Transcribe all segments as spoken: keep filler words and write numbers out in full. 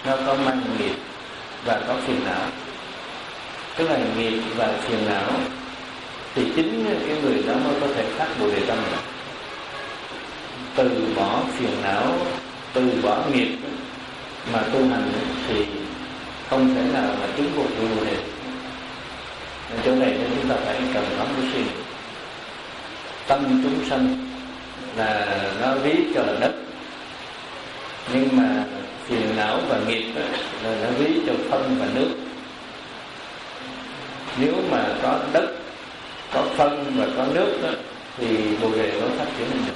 nó có mang nghiệp và có phiền não. Tức là nghiệp và phiền não thì chính cái người đó mới có thể phát Bồ Đề tâm. Từ bỏ phiền não, từ bỏ nghiệp mà tu hành thì không thể nào mà chứng được Bồ Đề. Chỗ này nên chúng ta phải cần lắm cái suy nghĩ. Tâm chúng sanh là nó ví cho là đất, nhưng mà phiền não và nghiệp là nó ví cho phân và nước. Nếu mà có đất, có phân và có nước đó, thì Bồ Đề mới phát triển được.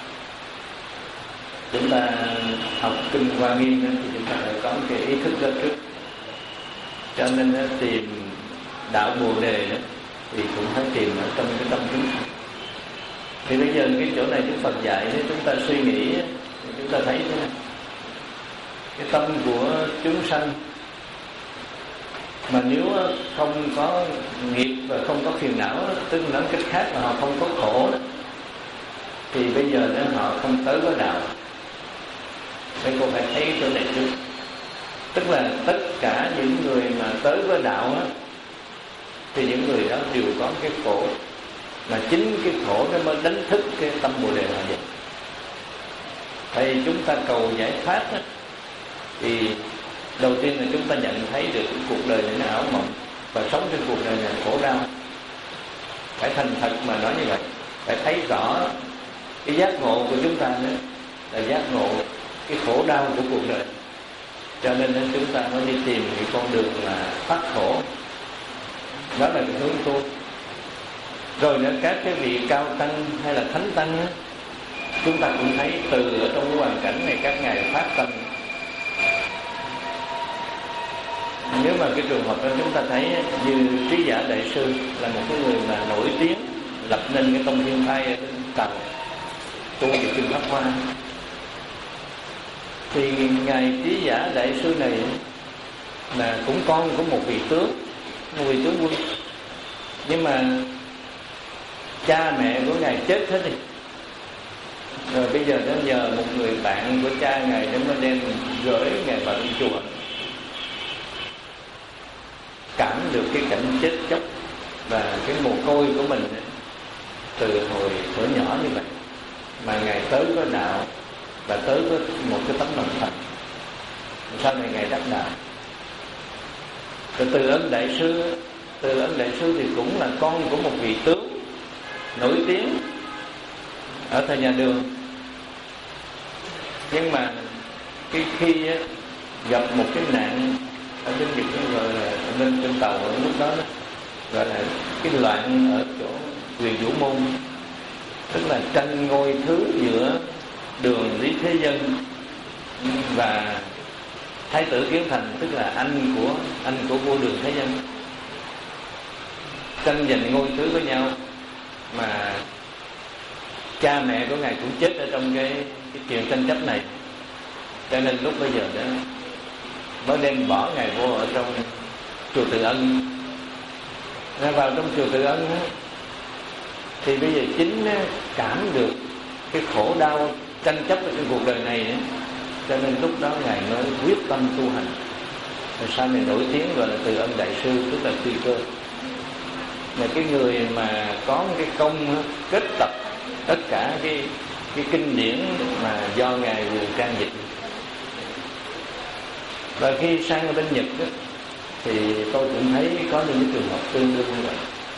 Chúng ta học kinh Hoa Nghiêm đó, thì chúng ta phải có cái ý thức đó trước. Cho nên đó, tìm đạo Bồ Đề đó, thì cũng phải tìm ở trong cái tâm chúng sanh. Thì bây giờ cái chỗ này Đức Phật dạy, nếu chúng ta suy nghĩ thì chúng ta thấy thế này. Cái tâm của chúng sanh mà nếu không có nghiệp và không có phiền não, tức nói cách khác là họ không có khổ đó, thì bây giờ nếu họ không tới với đạo. Nên cô phải thấy chỗ này trước. Tức là tất cả những người mà tới với đạo đó, thì những người đó đều có cái khổ, mà chính cái khổ nó mới đánh thức cái tâm Bồ Đề họ vậy. Thì chúng ta cầu giải thoát đó, thì đầu tiên là chúng ta nhận thấy được cuộc đời này nó ảo mộng, và sống trên cuộc đời này khổ đau. Phải thành thật mà nói như vậy. Phải thấy rõ cái giác ngộ của chúng ta nữa là giác ngộ cái khổ đau của cuộc đời. Cho nên chúng ta mới đi tìm cái con đường là thoát khổ. Đó là cái hướng tu. Rồi nữa các cái vị cao tăng hay là thánh tăng đó, chúng ta cũng thấy từ ở trong cái hoàn cảnh này các ngài phát tâm. Nếu mà cái trường hợp đó chúng ta thấy như Trí Giả Đại Sư là một cái người mà nổi tiếng lập nên cái tông Thiên Thai ở trên Tàu tu về kinh Pháp Hoa, thì ngài Trí Giả Đại Sư này là cũng con của một vị tướng, một vị tướng quân, nhưng mà cha mẹ của ngài chết hết rồi. Rồi bây giờ nó nhờ một người bạn của cha ngài để nó đem gửi ngài vào trong chùa, cảm được cái cảnh chết chóc và cái mồ côi của mình từ hồi thuở nhỏ như vậy, mà ngài tới với đạo và tới với một cái tấm lòng thành. Sau này ngài đắc đạo. Rồi Từ Ân Đại Sư, Từ Ân Đại Sư thì cũng là con của một vị tướng nổi tiếng ở thời nhà Đường. Nhưng mà cái khi á, gặp một cái nạn ở trên Việt Nam, gọi là lên trên tàu ở lúc đó, đó gọi là cái loạn ở chỗ Quyền Vũ Môn, tức là tranh ngôi thứ giữa Đường Lý Thế Dân và Thái tử Kiến Thành, tức là anh của anh của vua Đường Thế Dân, tranh giành ngôi thứ với nhau. Mà cha mẹ của ngài cũng chết ở trong cái, cái chuyện tranh chấp này. Cho nên lúc bây giờ đó mới đem bỏ ngài vô ở trong chùa Từ Ân. Ra vào trong chùa Từ Ân đó, thì bây giờ chính cảm được cái khổ đau tranh chấp ở trên cuộc đời này đó. Cho nên lúc đó ngài mới quyết tâm tu hành. Rồi sau này nổi tiếng gọi là Từ Ân Đại Sư, tức là Tùy Cơ. Mà cái người mà có cái công kết tập tất cả cái cái kinh điển mà do ngài vừa trang dịch. Và khi sang ở bên Nhật đó, thì tôi cũng thấy có những cái trường hợp tương đương như vậy.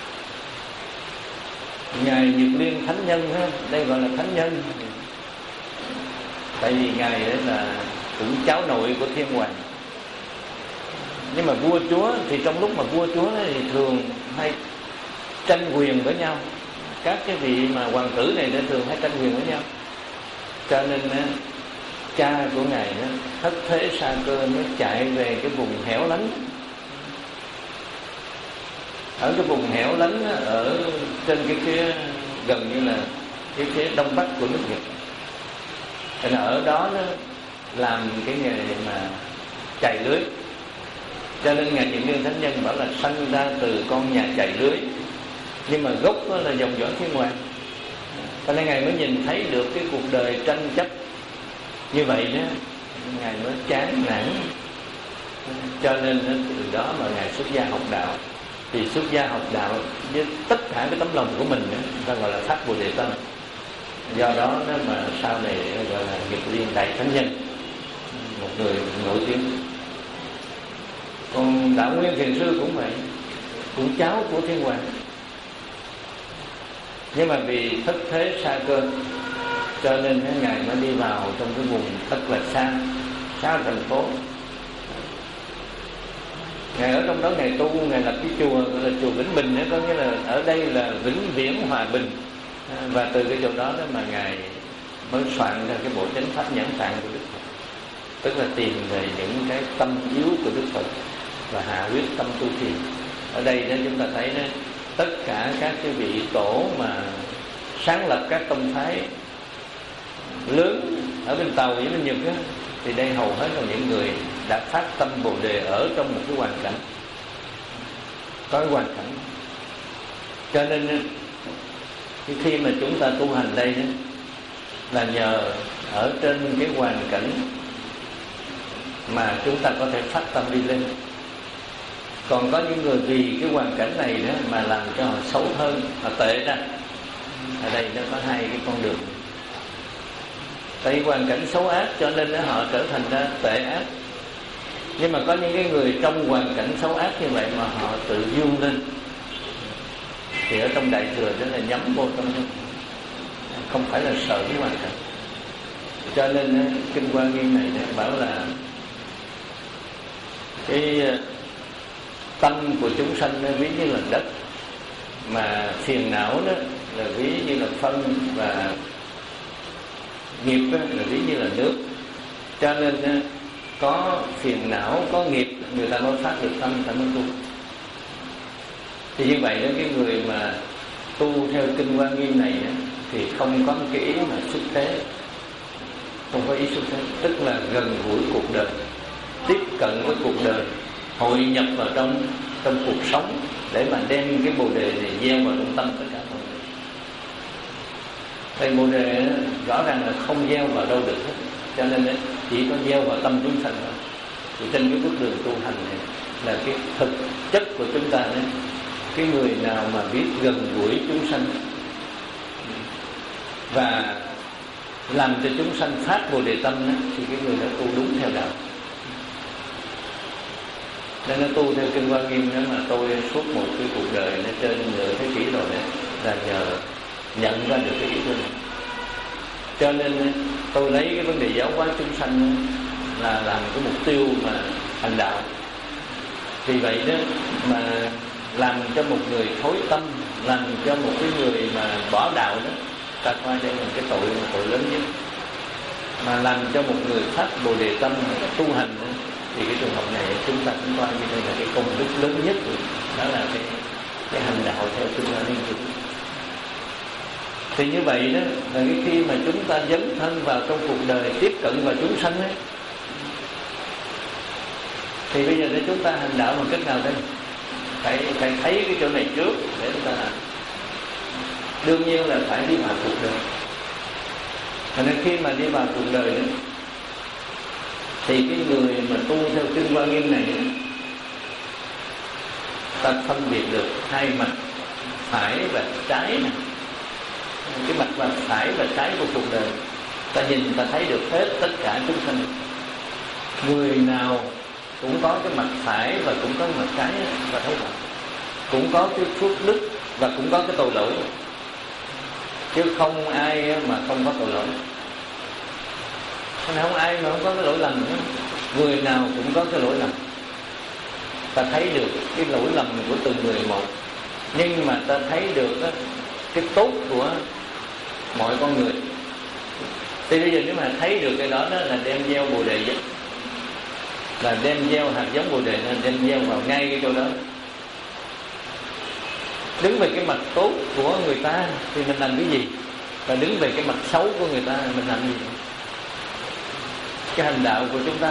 Ngài Nhật Liên Thánh Nhân đó, đây gọi là Thánh Nhân, tại vì ngài ấy là cũng cháu nội của Thiên Hoàng. Nhưng mà vua chúa thì trong lúc mà vua chúa thì thường hay tranh quyền với nhau. Các cái vị mà hoàng tử này thường hay tranh quyền với nhau. Cho nên cha của ngài đó, Thất Thế Sa Cơ, mới chạy về cái vùng hẻo lánh. Ở cái vùng hẻo lánh đó, ở trên cái phía gần như là cái phía đông bắc của nước Nhật. Cho nên ở đó nó làm cái nghề mà chày lưới. Cho nên ngài Nhật Liên Thánh Nhân bảo là sanh ra từ con nhà chày lưới, nhưng mà gốc đó là dòng dõi Thiên Hoàng. Cho nên ngài mới nhìn thấy được cái cuộc đời tranh chấp như vậy đó, ngài mới chán nản Cho nên từ đó mà Ngài xuất gia học đạo. Thì xuất gia học đạo với tất cả cái tấm lòng của mình đó, ta gọi là phát Bồ Đề tâm. Do đó nó mà sau này gọi là nghiệp liên đại thánh nhân, một người nổi tiếng. Còn Đạo Nguyên Thiền Sư cũng vậy, cũng cháu của Thiên Hoàng, nhưng mà vì thất thế xa cơ cho nên Ngài mới đi vào trong cái vùng rất là xa, xa thành phố. Ngài ở trong đó Ngài tu, Ngài lập cái chùa gọi là chùa Vĩnh Bình ấy, có nghĩa là ở đây là vĩnh viễn hòa bình. Và từ cái chỗ đó đó mà Ngài mới soạn ra cái bộ chánh pháp nhẫn tạng của Đức Phật, tức là tìm về những cái tâm yếu của Đức Phật và hạ quyết tâm tu trì. Ở đây đó chúng ta thấy đó, tất cả các cái vị tổ mà sáng lập các tông phái lớn ở bên Tàu với bên Nhật đó, thì đây hầu hết là những người đã phát tâm Bồ Đề ở trong một cái hoàn cảnh, có cái hoàn cảnh. Cho nên khi mà chúng ta tu hành đây đó, là nhờ ở trên cái hoàn cảnh mà chúng ta có thể phát tâm đi lên. Còn có những người vì cái hoàn cảnh này đó mà làm cho họ xấu hơn, họ tệ ra. Ở đây nó có hai cái con đường. Tại hoàn cảnh xấu ác cho nên nó họ trở thành ra tệ ác. Nhưng mà có những cái người trong hoàn cảnh xấu ác như vậy mà họ tự vươn lên, thì ở trong Đại Thừa đó là nhắm vô trong đó, không phải là sợ cái hoàn cảnh. Cho nên Kinh Hoa Nghiêm này bảo là cái tâm của chúng sanh nó ví như là đất, mà phiền não đó là ví như là phân, và nghiệp đó là ví như là nước. Cho nên có phiền não, có nghiệp, người ta mới phát được tâm, người ta mới tu. Thì như vậy đó, cái người mà tu theo Kinh Hoa Nghiêm này đó, thì không có cái ý mà xuất thế, không có ý xuất thế, tức là gần gũi cuộc đời, tiếp cận với cuộc đời, hội nhập vào trong trong cuộc sống để mà đem cái Bồ Đề này gieo vào trong tâm tất cả mọi người. Thầy Bồ Đề đó, rõ ràng là không gieo vào đâu được hết, cho nên chỉ có gieo vào tâm chúng sanh thôi. Thì trên cái bước đường tu hành này là cái thực chất của chúng ta đấy. Cái người nào mà biết gần gũi chúng sanh và làm cho chúng sanh phát Bồ Đề tâm đó, thì cái người đó tu đúng theo đạo. Nên nó tu theo Kinh Hoa Nghiêm đó mà tôi suốt một cái cuộc đời nó trên nửa thế kỷ rồi đấy, là nhờ nhận ra được cái ý của mình. Cho nên tôi lấy cái vấn đề giáo hóa chúng sanh là làm cái mục tiêu mà hành đạo. Vì vậy đó mà làm cho một người thối tâm, làm cho một cái người mà bỏ đạo đó, ta coi đây là cái tội là tội lớn nhất. Mà làm cho một người phát Bồ Đề tâm tu hành đó, thì cái trường hợp này chúng ta cũng coi như đây là cái công đức lớn nhất rồi. Đó là cái cái hành đạo theo Kinh Hoa Nghiêm. Thì như vậy đó là cái khi mà chúng ta dấn thân vào trong cuộc đời, tiếp cận vào chúng sanh ấy, thì bây giờ để chúng ta hành đạo bằng cách nào đây? Phải phải thấy cái chỗ này trước để chúng ta làm. Đương nhiên là phải đi vào cuộc đời. Cho nên khi mà đi vào cuộc đời đó, thì cái người mà tu theo Kinh Hoa Nghiêm này, ta phân biệt được hai mặt phải và trái này. Cái mặt là phải và trái của cuộc đời, ta nhìn ta thấy được hết tất cả chúng sanh. Người nào cũng có cái mặt phải và cũng có cái mặt trái, và thấy rồi, cũng có cái phước đức và cũng có cái tội lỗi, chứ không ai mà không có tội lỗi. Không ai mà không có cái lỗi lầm nữa. Người nào cũng có cái lỗi lầm. Ta thấy được cái lỗi lầm của từng người một, nhưng mà ta thấy được đó, cái tốt của mọi con người. Thì bây giờ nếu mà thấy được cái đó, đó là đem gieo Bồ Đề vậy, là đem gieo hạt giống Bồ Đề, nên đem gieo vào ngay cái chỗ đó. Đứng về cái mặt tốt của người ta thì mình làm cái gì, và đứng về cái mặt xấu của người ta mình làm gì? Cái hành đạo của chúng ta.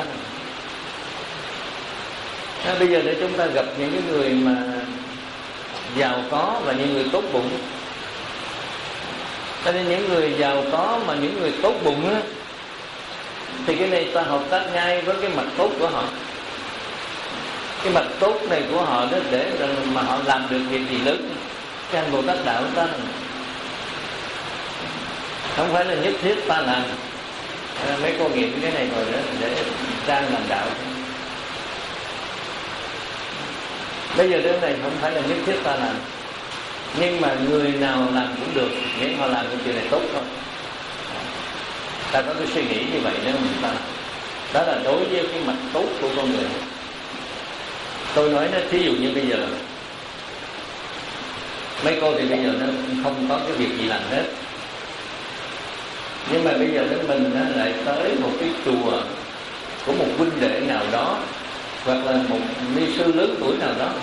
À, bây giờ để chúng ta gặp những cái người mà giàu có và những người tốt bụng. Cho nên những người giàu có mà những người tốt bụng á, thì cái này ta hợp tác ngay với cái mặt tốt của họ. cái mặt tốt này của họ đó để mà họ làm được việc gì lớn. Cái hành Bồ Tát đạo ta không phải là nhất thiết ta làm. Mấy cô nghiệm cái này rồi đó để ra làm đạo. Bây giờ đến này không phải là nhất thiết ta làm, nhưng mà người nào làm cũng được, miễn họ làm cái chuyện này tốt thôi. Ta có cái suy nghĩ như vậy nếu mình ta, đó là đối với cái mặt tốt của con người. Tôi nói nó thí dụ như bây giờ mấy cô thì bây giờ nó không có cái việc gì làm hết, nhưng mà bây giờ đến mình nó lại tới một cái chùa của một huynh đệ nào đó, hoặc là một ni sư lớn tuổi nào đó.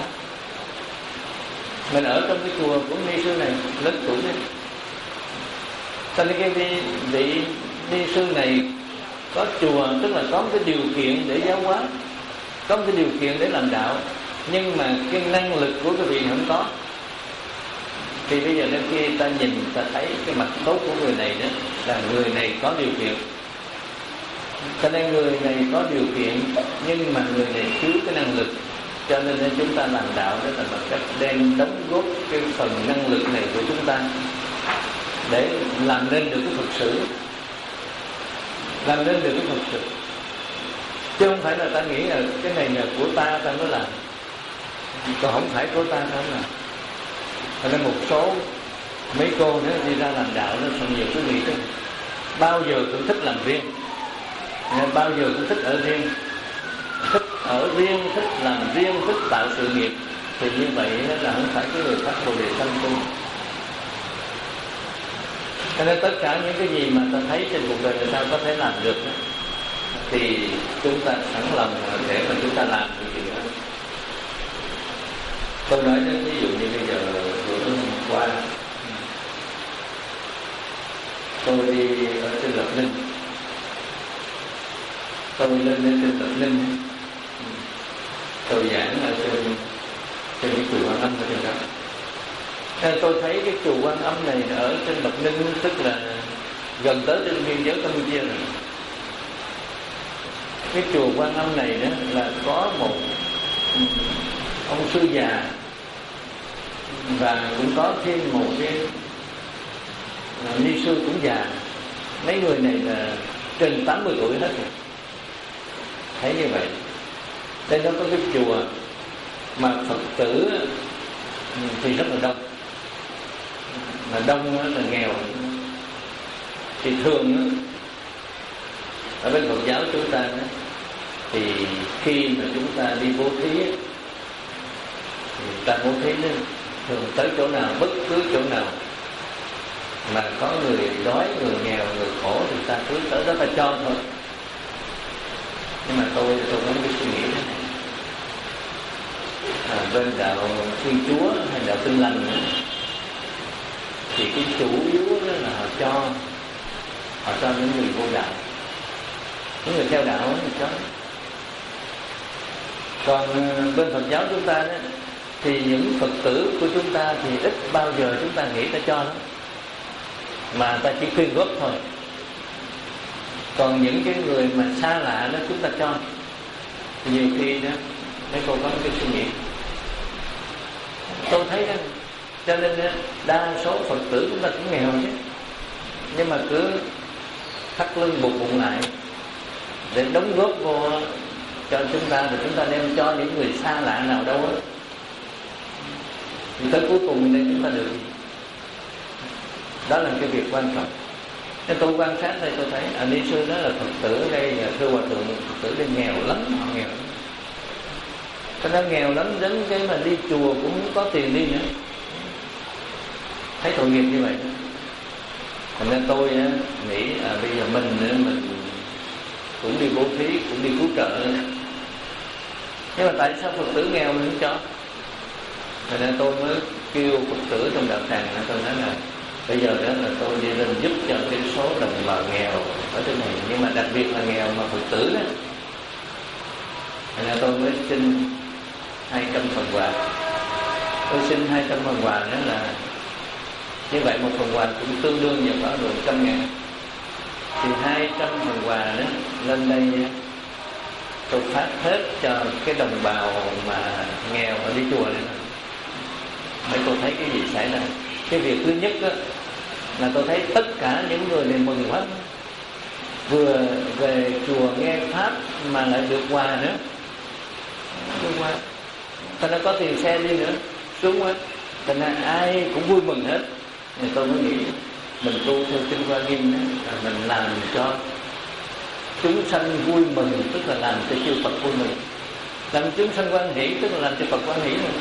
Mình ở trong cái chùa của ni sư này lớn tuổi này, cho nên cái vị, vị ni sư này có chùa, tức là có cái điều kiện để giáo hóa, có cái điều kiện để làm đạo, nhưng mà cái năng lực của cái vị không có. Thì bây giờ đến khi ta nhìn, ta thấy cái mặt tốt của người này đó là người này có điều kiện. Cho nên người này có điều kiện, nhưng mà người này thiếu cái năng lực. Cho nên chúng ta làm đạo đó là bằng cách đem đóng góp cái phần năng lực này của chúng ta để làm nên được cái Phật sự, làm nên được cái Phật sự. Chứ không phải là ta nghĩ là cái này là của ta, ta mới làm, còn không phải của ta, ta không làm. Cho nên một số mấy cô nữa đi ra làm đạo nó xong nhiều cứ nghĩ tới bao giờ cũng thích làm riêng, bao giờ cũng thích ở riêng, thích ở riêng, thích làm riêng, thích tạo sự nghiệp. Thì như vậy là không phải cái người phát Bồ Đề tâm tu. Cho nên tất cả những cái gì mà ta thấy trên cuộc đời người ta có thể làm được đó, thì chúng ta sẵn lòng để mà chúng ta làm được gì đó. Tôi nói đến ví dụ như bây giờ vừa hôm qua tôi đi ở trên Lập Ninh, tôi lên lên trên Lập Ninh, tôi giảng ở trên trên cái chùa Quan Âm ở trên đó. Nên tôi thấy cái chùa Quan Âm này ở trên Lập Ninh, tức là gần tới trên biên giới Campuchia rồi. Cái chùa Quan Âm này đó là có một ông sư già, và cũng có thêm một cái ni sư cũng già. Mấy người này là trên tám mươi tuổi hết rồi. Thấy như vậy, đây nó có cái chùa mà Phật tử thì rất là đông, mà đông là nghèo. Thì thường ở bên Phật giáo chúng ta thì khi mà chúng ta đi bố thí thì ta bố thí đó, thường tới chỗ nào, bất cứ chỗ nào mà có người đói, người nghèo, người khổ thì ta cứ tới đó ta cho thôi. Nhưng mà tôi tôi có cái suy nghĩ thế này, à, bên đạo Thiên Chúa hay đạo Tin Lành nữa, thì cái chủ yếu đó là họ cho họ cho những người vô đạo, những người theo đạo thì cho. Còn bên Phật giáo chúng ta đó, thì những Phật tử của chúng ta thì ít bao giờ chúng ta nghĩ ta cho lắm, mà ta chỉ quyên góp thôi. Còn những cái người mà xa lạ đó chúng ta cho. Nhiều khi đó mấy cô có cái suy nghĩ, tôi thấy đó, cho nên đó, đa số Phật tử chúng ta cũng nghèo chứ, nhưng mà cứ thắt lưng buộc bụng lại để đóng góp vô cho chúng ta, thì chúng ta đem cho những người xa lạ nào đâu á, thì tới cuối cùng nên chúng ta được. Đó là cái việc quan trọng. Nên tôi quan sát đây tôi thấy à, ni sư đó là Phật tử ở đây, thưa hòa thượng, Phật tử đây nghèo lắm, họ nghèo lắm. Cho nên nghèo lắm đến cái mà đi chùa cũng không có tiền đi nữa, thấy tội nghiệp như vậy. Thành nên tôi á, nghĩ à, bây giờ mình nữa, mình cũng đi bố thí, cũng đi cứu trợ nữa. Nhưng mà tại sao Phật tử nghèo mình không cho? Thành nên tôi mới kêu Phật tử trong đạo tràng, tôi nói là bây giờ đó là tôi đi lên giúp cho cái số đồng bào nghèo ở trên này, nhưng mà đặc biệt là nghèo mà Phật tử đó. Thành nên tôi mới xin hai trăm phần quà. Tôi xin hai trăm phần quà đó là như vậy, một phần quà cũng tương đương vào khoảng được trăm ngàn. Thì hai trăm phần quà đó lên đây tôi phát hết cho cái đồng bào mà nghèo ở đi chùa này. Mấy cô thấy cái gì xảy ra? Cái việc thứ nhất đó, là tôi thấy tất cả những người này mừng quá, vừa về chùa nghe pháp mà lại được quà nữa, được quà, thành ra có tiền xe đi nữa, đúng không? Thành ra ai cũng vui mừng hết. Thì tôi mới nghĩ mình tu theo Kinh Hoa Nghiêm đó, là mình làm cho chúng sanh vui mừng, tức là làm cho chư Phật vui mừng. Làm chúng sanh hoan hỷ, tức là làm cho Phật hoan hỷ rồi.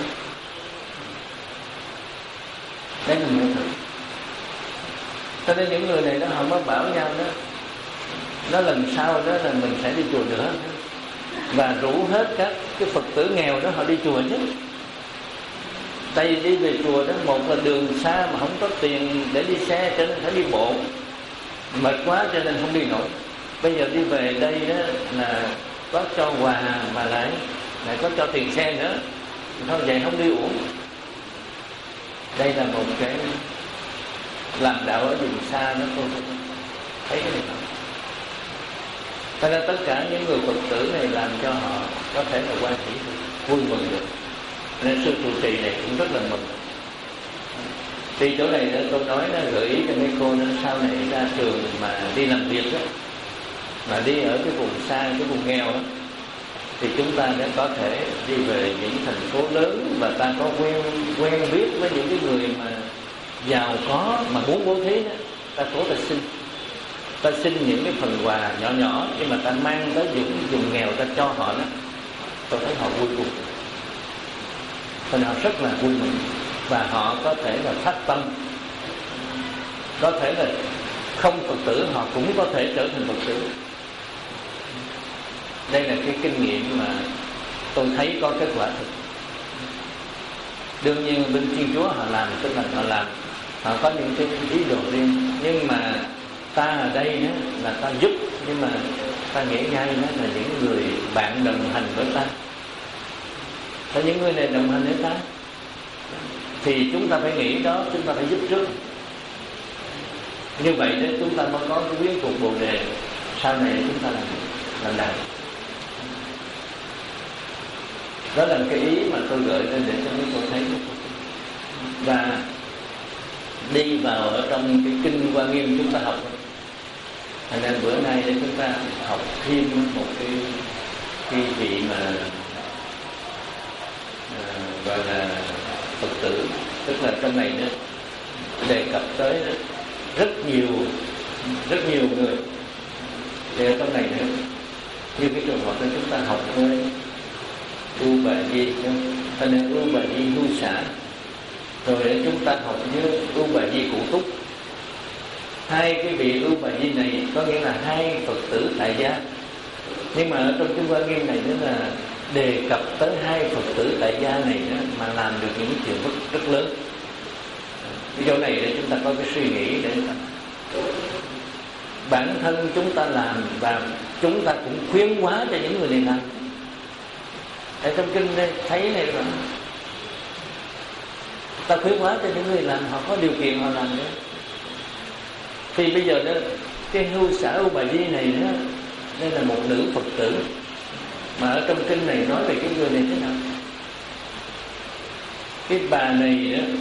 Đấy là mình thử. Cho nên những người này đó, họ mới bảo nhau đó, nó lần sau đó là mình sẽ đi chùa nữa, và rủ hết các cái Phật tử nghèo đó họ đi chùa chứ. Tại vì đi về chùa đó, một là đường xa mà không có tiền để đi xe, cho nên phải đi bộ, mệt quá cho nên không đi nổi. Bây giờ đi về đây đó là có cho quà mà lại lại có cho tiền xe nữa, thôi vậy không đi uổng. Đây là một cái làm đạo ở vùng xa đó, tôi thấy cái này không. Cho nên tất cả những người Phật tử này làm cho họ có thể là quan hỷ vui mừng được. Nên sư trụ trì này cũng rất là mừng. Thì chỗ này đó, tôi nói nó gợi ý cho mấy cô nó sau này ra trường mà đi làm việc đó, mà đi ở cái vùng xa, cái vùng nghèo đó, thì chúng ta đã có thể đi về những thành phố lớn và ta có quen quen biết với những cái người mà giàu có mà muốn bố thí đó, ta cố ta xin, ta xin những cái phần quà nhỏ nhỏ nhưng mà ta mang tới những vùng nghèo ta cho họ đó, tôi thấy họ vui cùng, nên họ rất là vui mừng và họ có thể là phát tâm, có thể là không Phật tử họ cũng có thể trở thành Phật tử. Đây là cái kinh nghiệm mà tôi thấy có kết quả thực. Đương nhiên bên Thiên Chúa họ làm, tức là họ làm, họ có những cái ý đồ riêng, nhưng mà ta ở đây đó, là ta giúp, nhưng mà ta nghĩ ngay đó là những người bạn đồng hành với ta, có những người này đồng hành với ta, thì chúng ta phải nghĩ đó, chúng ta phải giúp trước. Như vậy đấy chúng ta mới có cái quyến thuộc Bồ Đề, sau này chúng ta làm làm đạo. Đó là cái ý mà tôi gợi lên để cho mấy cô thấy. Và đi vào ở trong cái Kinh Hoa Nghiêm chúng ta học, thành ra bữa nay để chúng ta học thêm một cái cái vị mà à, gọi là Phật tử, tức là trong này đó đề cập tới đó, rất nhiều rất nhiều người. Thì ở trong này nữa, như cái trường hợp đó chúng ta học với U Bà Di, thành ra U Bà Di hưu xã, rồi chúng ta học với U Bà Di Cụ Túc. Hai cái vị U Bà Di này có nghĩa là hai Phật tử tại gia, nhưng mà ở trong Kinh Hoa Nghiêm này nữa là đề cập tới hai Phật tử tại gia này đó, mà làm được những chuyện rất, rất lớn. Cái chỗ này để chúng ta có cái suy nghĩ để bản thân chúng ta làm và chúng ta cũng khuyến hóa cho những người này làm. Ở trong kinh đây thấy này là ta khuyến hóa cho những người làm, họ có điều kiện họ làm nữa. Thì bây giờ đó cái hưu xã U Bà Di này đó, đây là một nữ Phật tử, mà ở trong kinh này nói về cái người này thế nào? Cái bà này đó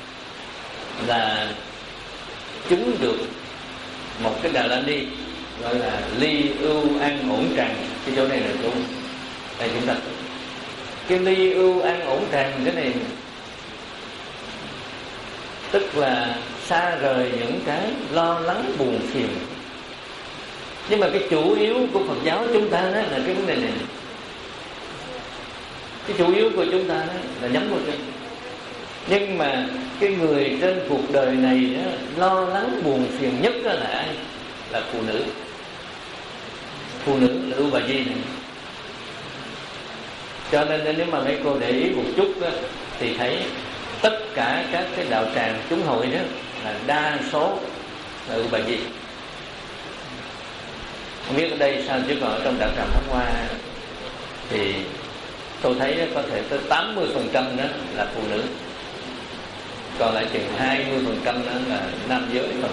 là chứng được một cái Đà La Ni gọi là ly ưu an ổn tràng. Cái chỗ này là chỗ đây chúng ta, cái ly ưu an ổn tràng cái này tức là xa rời những cái lo lắng buồn phiền. Nhưng mà cái chủ yếu của Phật giáo chúng ta đó là cái vấn đề này. Cái chủ yếu của chúng ta đó là nhắm vào cái. Nhưng mà cái người trên cuộc đời này đó, lo lắng buồn phiền nhất đó là ai? Là phụ nữ. Phụ nữ là U Bà Di này. Cho nên nếu mà mấy cô để ý một chút đó, thì thấy tất cả các cái đạo tràng chúng hội đó là đa số là U Bà Di. Không biết ở đây sao, chứ còn ở trong đạo tràng Pháp Hoa thì tôi thấy đó, có thể tới tám mươi phần trăm đó là phụ nữ, còn lại chừng hai mươi phần trăm đó là nam giới thôi.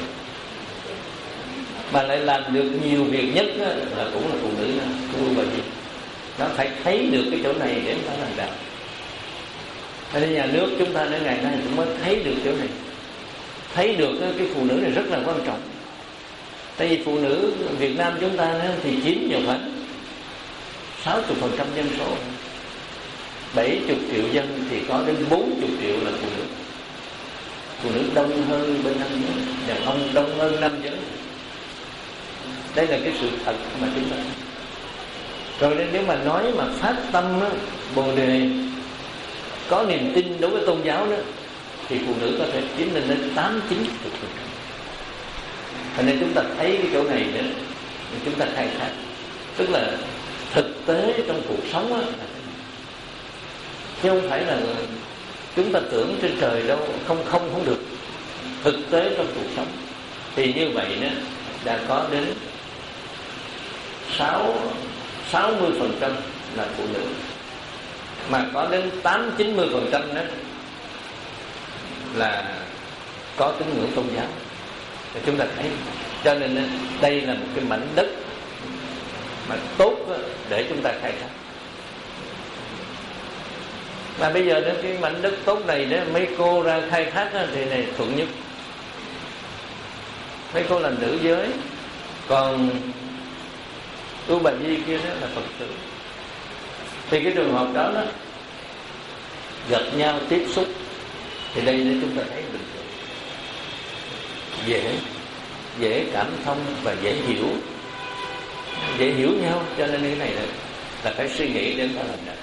Mà lại làm được nhiều việc nhất đó, là cũng là phụ nữ đó, U Bà Di. nó phải thấy được cái chỗ này để nó làm đạo. Nên nhà nước chúng ta đến ngày nay cũng mới thấy được chỗ này, thấy được cái phụ nữ này rất là quan trọng. Tại vì phụ nữ Việt Nam chúng ta thì chiếm vào khoảng sáu mươi phần trăm dân số, bảy mươi triệu dân thì có đến bốn mươi triệu là phụ nữ. Phụ nữ đông hơn bên nam giới, đàn ông đông hơn nam giới. Đây là cái sự thật mà chúng ta. Rồi nên nếu mà nói mà phát tâm đó, Bồ Đề có niềm tin đối với tôn giáo đó, thì phụ nữ có thể chiếm lên đến tám chín mươi phần trăm. Cho nên chúng ta thấy cái chỗ này nữa, chúng ta khai thác, tức là thực tế trong cuộc sống đó, chứ không phải là chúng ta tưởng trên trời đâu không không không được. Thực tế trong cuộc sống thì như vậy đó đã có đến sáu sáu mươi phần trăm là phụ nữ, mà có đến tám chín mươi phần trăm đó là có tín ngưỡng tôn giáo. Thì chúng ta thấy, cho nên đây là một cái mảnh đất mà tốt để chúng ta khai thác. Mà bây giờ đến cái mảnh đất tốt này đó, mấy cô ra khai thác đó, thì này thuận nhất. Mấy cô là nữ giới, còn Tu Bà Di kia đó là Phật tử. Thì cái trường hợp đó đó gặp nhau tiếp xúc, thì đây để chúng ta thấy bình thường, dễ dễ cảm thông và dễ hiểu, dễ hiểu nhau. Cho nên cái này là, là phải suy nghĩ đến ta làm đó.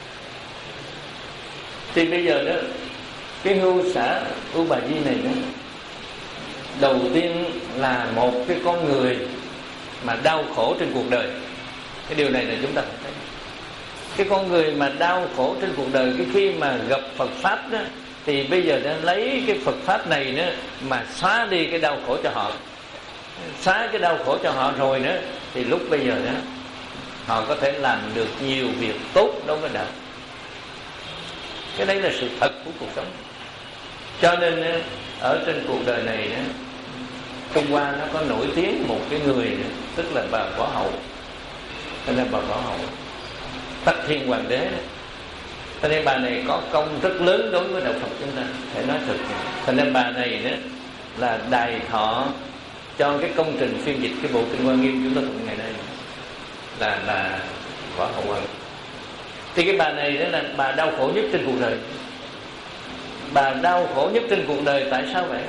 Thì bây giờ đó cái hưu xã Tu Bà Di này đó, đầu tiên là một cái con người mà đau khổ trên cuộc đời. Cái điều này là chúng ta phải thấy. Cái con người mà đau khổ trên cuộc đời, cái khi mà gặp Phật Pháp đó, thì bây giờ đã lấy cái Phật Pháp này nữa mà xóa đi cái đau khổ cho họ. Xóa cái đau khổ cho họ rồi nữa, thì lúc bây giờ đó họ có thể làm được nhiều việc tốt đối với đạo. Cái đấy là sự thật của cuộc sống. Cho nên ở trên cuộc đời này đó, Trung Hoa nó có nổi tiếng một cái người nữa, tức là bà Võ Hậu. Cho nên bà Võ Hậu Tắc Thiên Hoàng đế, cho nên bà này có công rất lớn đối với đạo Phật chúng ta, phải nói thật. Cho nên bà này đó là đài thọ cho cái công trình phiên dịch cái bộ Kinh Hoa Nghiêm chúng ta tụng ngày nay là là Võ Hậu Hoàng. Thì cái bà này đó là bà đau khổ nhất trên cuộc đời. Bà đau khổ nhất trên cuộc đời tại sao vậy?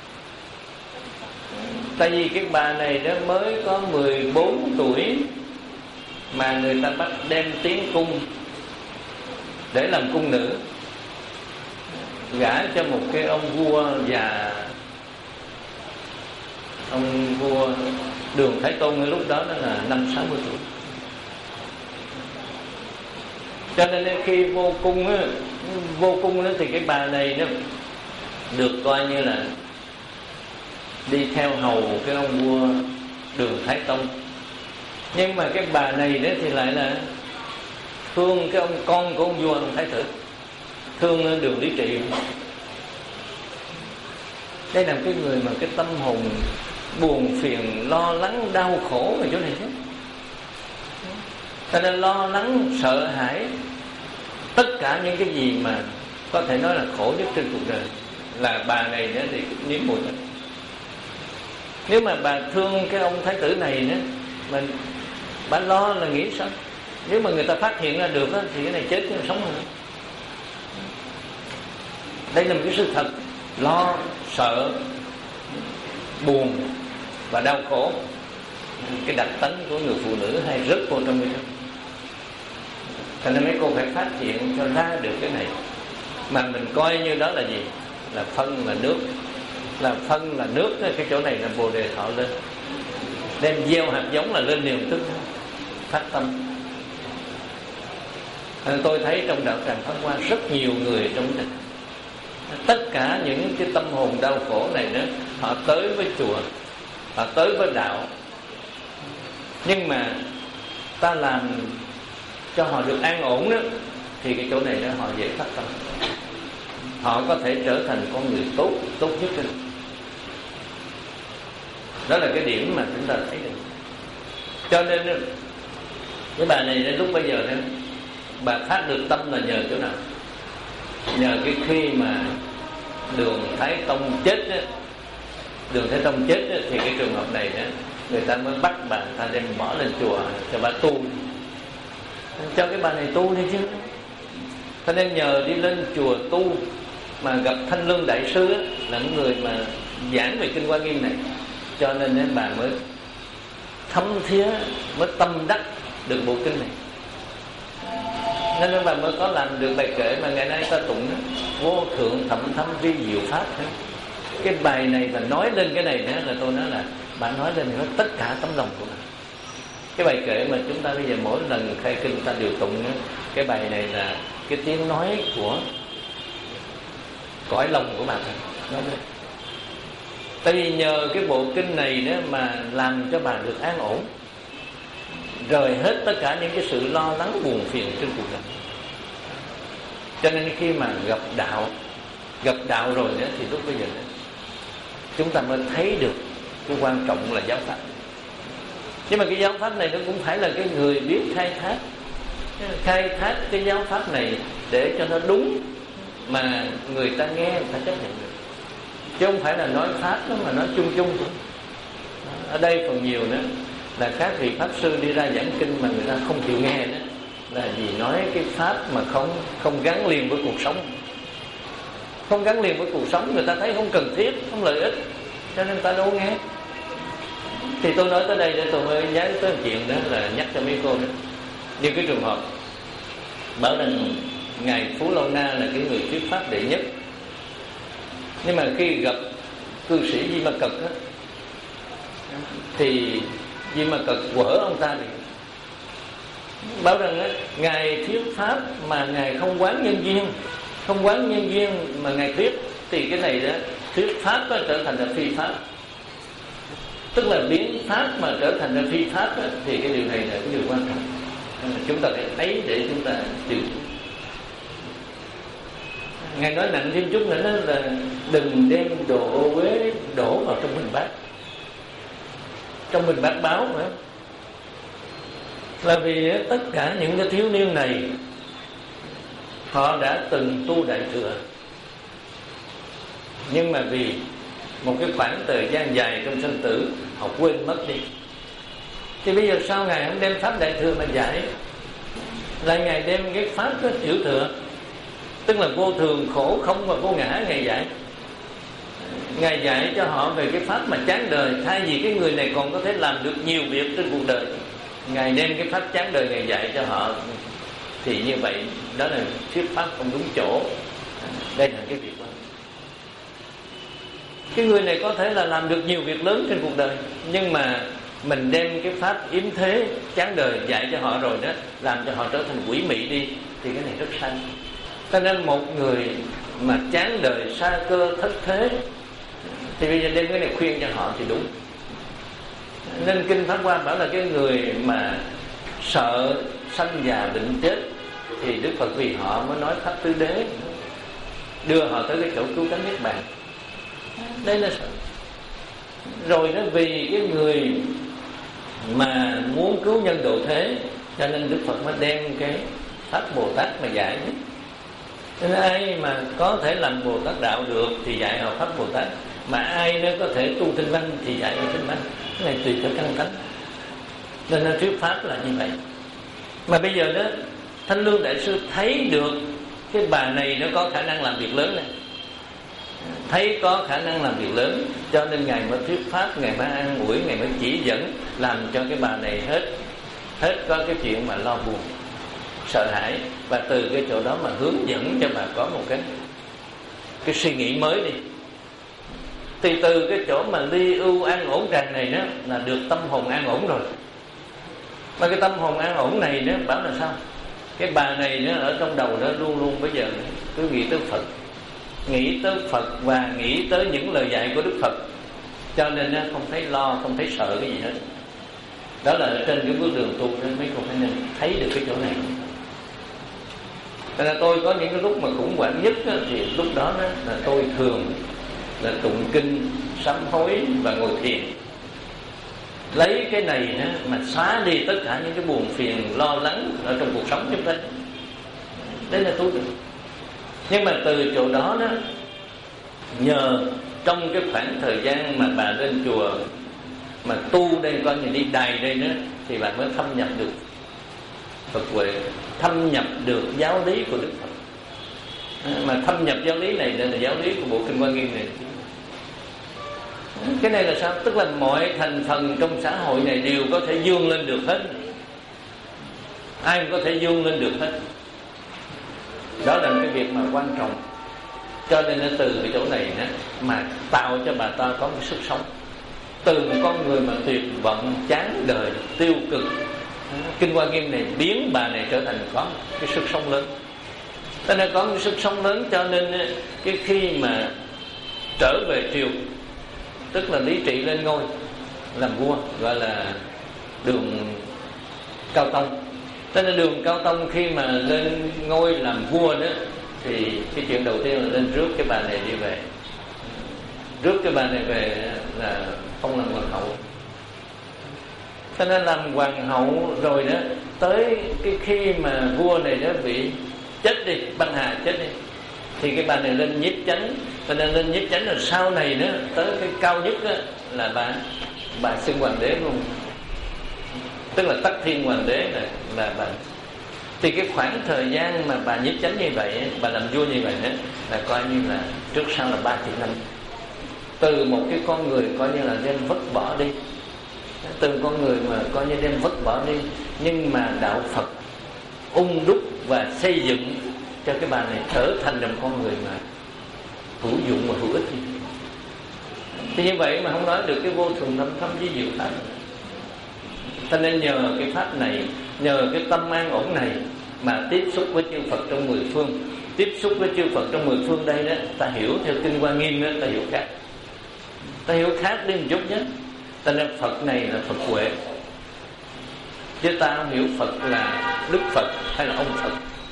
Tại vì cái bà này đó mới có mười bốn tuổi mà người ta bắt đem tiến cung để làm cung nữ, gả cho một cái ông vua già, ông vua Đường Thái Tôn lúc đó đó là năm sáu mươi tuổi. Cho nên khi vô cung á, vô cung đó thì cái bà này nó được coi như là đi theo hầu cái ông vua Đường Thái Tông. Nhưng mà cái bà này đó thì lại là thương cái ông con của ông vua, ông Thái Tử, thương Đường Lý Trị. Đây là cái người mà cái tâm hồn buồn phiền, lo lắng, đau khổ ở chỗ này chứ. Cho nên lo lắng, sợ hãi, tất cả những cái gì mà có thể nói là khổ nhất trên cuộc đời là bà này đó thì nếm mùi đó. Nếu mà bà thương cái ông Thái Tử này nữa, mình bà lo là nghĩ sao? Nếu mà người ta phát hiện ra được đó, thì cái này chết chứ sống nữa. Đây là một cái sự thật. Lo, sợ, buồn và đau khổ, cái đặc tánh của người phụ nữ hay rất vô trong người đó. Cho nên mấy cô phải phát hiện cho ra được cái này. Mà mình coi như đó là gì? Là phân là nước. Là phân là nước, cái chỗ này là Bồ Đề thọ lên. Đem gieo hạt giống là lên niềm thức, phát tâm. Nên tôi thấy trong đạo Tràng Pháp Hoa rất nhiều người trong này, tất cả những cái tâm hồn đau khổ này đó, họ tới với chùa, họ tới với đạo. Nhưng mà ta làm cho họ được an ổn đó, thì cái chỗ này đó họ dễ phát tâm. Họ có thể trở thành con người tốt, tốt nhất đó. Đó là cái điểm mà chúng ta thấy được. Cho nên Cái bà này đến lúc bây giờ đó, bà phát được tâm là nhờ chỗ nào? Nhờ cái khi mà Đường Thái Tông chết đó, Đường Thái Tông chết đó, thì cái trường hợp này đó, người ta mới bắt bà, người ta đem bỏ lên chùa cho bà tu, cho cái bà này tu đi chứ. Cho nên nhờ đi lên chùa tu mà gặp Thanh Lương Đại Sư đó, là người mà giảng về Kinh Hoa Nghiêm này, cho nên đấy, bà mới thấm thía, mới tâm đắc được bộ kinh này. Nên bà mới có làm được bài kệ mà ngày nay ta tụng đó, vô thượng thậm thâm vi diệu pháp. Cái bài này và nói lên cái này nữa là tôi nói là bà nói lên hết tất cả tấm lòng của bà. Cái bài kệ mà chúng ta bây giờ mỗi lần khai kinh ta đều tụng đó, cái bài này là cái tiếng nói của cõi lòng của bà nói lên. Tại vì nhờ cái bộ kinh này đó mà làm cho bà được an ổn, rời hết tất cả những cái sự lo lắng buồn phiền trên cuộc đời. Cho nên khi mà gặp đạo, gặp đạo rồi đó, thì lúc bây giờ đó, chúng ta mới thấy được cái quan trọng là giáo pháp. Nhưng mà cái giáo pháp này nó cũng phải là cái người biết khai thác, khai thác cái giáo pháp này để cho nó đúng mà người ta nghe, người ta chấp nhận được, chứ không phải là nói pháp đó mà nói chung chung. Ở đây phần nhiều nữa là các vị pháp sư đi ra giảng kinh mà người ta không chịu nghe đó, là vì nói cái pháp mà không không gắn liền với cuộc sống, không gắn liền với cuộc sống, người ta thấy không cần thiết, không lợi ích, cho nên ta đâu nghe. Thì tôi nói tới đây để tôi mới nhớ tới chuyện đó, là nhắc cho mấy cô đó. Như cái trường hợp bảo rằng ngài Phú Lâu Na là cái người thuyết pháp đệ nhất, nhưng mà khi gặp cư sĩ Di Ma Cật đó, thì Di Ma Cật quở ông ta đi, bảo rằng đó, ngài thuyết pháp mà ngài không quán nhân duyên, không quán nhân duyên mà ngài thuyết, thì cái này đó thuyết pháp đó trở thành là phi pháp, tức là biến pháp mà trở thành là phi pháp đó, thì cái điều này là cái điều quan trọng. Chúng ta phải thấy để chúng ta điều. Ngài nói nặng thêm chút nữa đó là đừng đem đồ ô uế đổ vào trong bình bát, trong bình bát báo nữa. Là vì tất cả những cái thiếu niên này họ đã từng tu đại thừa, nhưng mà vì một cái khoảng thời gian dài trong sinh tử họ quên mất đi. Thì bây giờ sao ngài không đem pháp đại thừa mà dạy, lại ngài đem cái pháp đó tiểu thừa, tức là vô thường, khổ, không và vô ngã. Ngài dạy, ngài dạy cho họ về cái pháp mà chán đời. Thay vì cái người này còn có thể làm được nhiều việc trên cuộc đời, ngài đem cái pháp chán đời ngài dạy cho họ, thì như vậy đó là thuyết pháp không đúng chỗ. Đây là cái việc đó. Cái người này có thể là làm được nhiều việc lớn trên cuộc đời, nhưng mà mình đem cái pháp yếm thế chán đời dạy cho họ rồi đó, làm cho họ trở thành quỷ mị đi, thì cái này rất sai. Cho nên một người mà chán đời, sa cơ, thất thế, thì bây giờ đem cái này khuyên cho họ thì đúng. Nên Kinh Pháp Hoa bảo là cái người mà sợ sanh già bệnh chết, thì Đức Phật vì họ mới nói pháp tứ đế, đưa họ tới cái chỗ cứu cánh niết bàn. Đây là sợ. Rồi nó vì cái người mà muốn cứu nhân độ thế, cho nên Đức Phật mới đem cái pháp Bồ Tát mà dạy. Nên ai mà có thể làm Bồ Tát đạo được thì dạy họ pháp Bồ Tát, mà ai nó có thể tu tinh văn thì dạy họ tinh văn. Cái này tùy theo căn tánh. Nên nó thuyết pháp là như vậy. Mà bây giờ đó Thanh Lương Đại Sư thấy được cái bà này nó có khả năng làm việc lớn này, thấy có khả năng làm việc lớn, cho nên ngài mới thuyết pháp, ngài mới an ủi, ngài mới chỉ dẫn, làm cho cái bà này hết hết có cái chuyện mà lo buồn, sợ hãi, và từ cái chỗ đó mà hướng dẫn cho bà có một cái cái suy nghĩ mới đi. Thì từ cái chỗ mà ly ưu an ổn tràn này đó là được tâm hồn an ổn rồi. Mà cái tâm hồn an ổn này đó bảo là sao? Cái bà này nó ở trong đầu đó luôn luôn bây giờ cứ nghĩ tới Phật, nghĩ tới Phật và nghĩ tới những lời dạy của Đức Phật, cho nên nó không thấy lo, không thấy sợ cái gì hết. Đó là ở trên cái bước đường tu đó, mấy cô phải nên thấy được cái chỗ này. Cho nên tôi có những cái lúc mà khủng hoảng nhất đó, thì lúc đó, đó là tôi thường là tụng kinh, sám hối và ngồi thiền. lấy cái này đó mà xóa đi tất cả những cái buồn phiền lo lắng ở trong cuộc sống chúng ta. Đấy là tu được. Nhưng mà từ chỗ đó đó, nhờ trong cái khoảng thời gian mà bà lên chùa mà tu đây, coi như đi đài đây đó, thì bà mới thâm nhập được Phật huệ, thâm nhập được giáo lý của Đức Phật. Mà thâm nhập giáo lý này là giáo lý của bộ Kinh Hoa Nghiêm này. Cái này là sao? Tức là mọi thành phần trong xã hội này đều có thể vươn lên được hết. Ai cũng có thể vươn lên được hết. Đó là cái việc mà quan trọng. Cho nên nó từ cái chỗ này đó, mà tạo cho bà ta có cái sức sống. Từ một con người mà tuyệt vọng, chán đời, tiêu cực, Kinh Hoa Nghiêm này biến bà này trở thành có cái sức sống lớn. Cho nên có cái sức sống lớn, cho nên cái khi mà trở về triều, tức là Lý Trị lên ngôi làm vua, gọi là Đường Cao Tông. Cho nên Đường Cao Tông khi mà lên ngôi làm vua đó, thì cái chuyện đầu tiên là lên rước cái bà này đi về. Rước cái bà này về là không làm hoàng hậu. Cho nên làm hoàng hậu rồi đó, tới cái khi mà vua này đó bị chết đi, băng hà chết đi, thì cái bà này lên nhiếp chánh. Cho nên lên nhiếp chánh là sau này nữa, tới cái cao nhất đó, là bà bà xưng hoàng đế luôn, tức là Tắc Thiên hoàng đế là, là bà. Thì cái khoảng thời gian mà bà nhiếp chánh như vậy, bà làm vua như vậy đó, là coi như là trước sau là ba mươi năm. Từ một cái con người coi như là đem vứt bỏ đi, từ con người mà coi như đem vứt bỏ đi, nhưng mà đạo Phật ung đúc và xây dựng cho cái bà này trở thành một con người mà hữu dụng và hữu ích. Thì như vậy mà không nói được cái vô thường thâm thâm với diệu pháp. Cho nên nhờ cái pháp này, nhờ cái tâm an ổn này mà tiếp xúc với chư Phật trong mười phương. Tiếp xúc với chư Phật trong mười phương đây đó, ta hiểu theo Kinh Hoa Nghiêm đó, ta hiểu khác. Ta hiểu khác đi một chút nhé. Ta nên Phật này là Phật huệ, chứ ta không hiểu Phật là Đức Phật hay là ông Phật.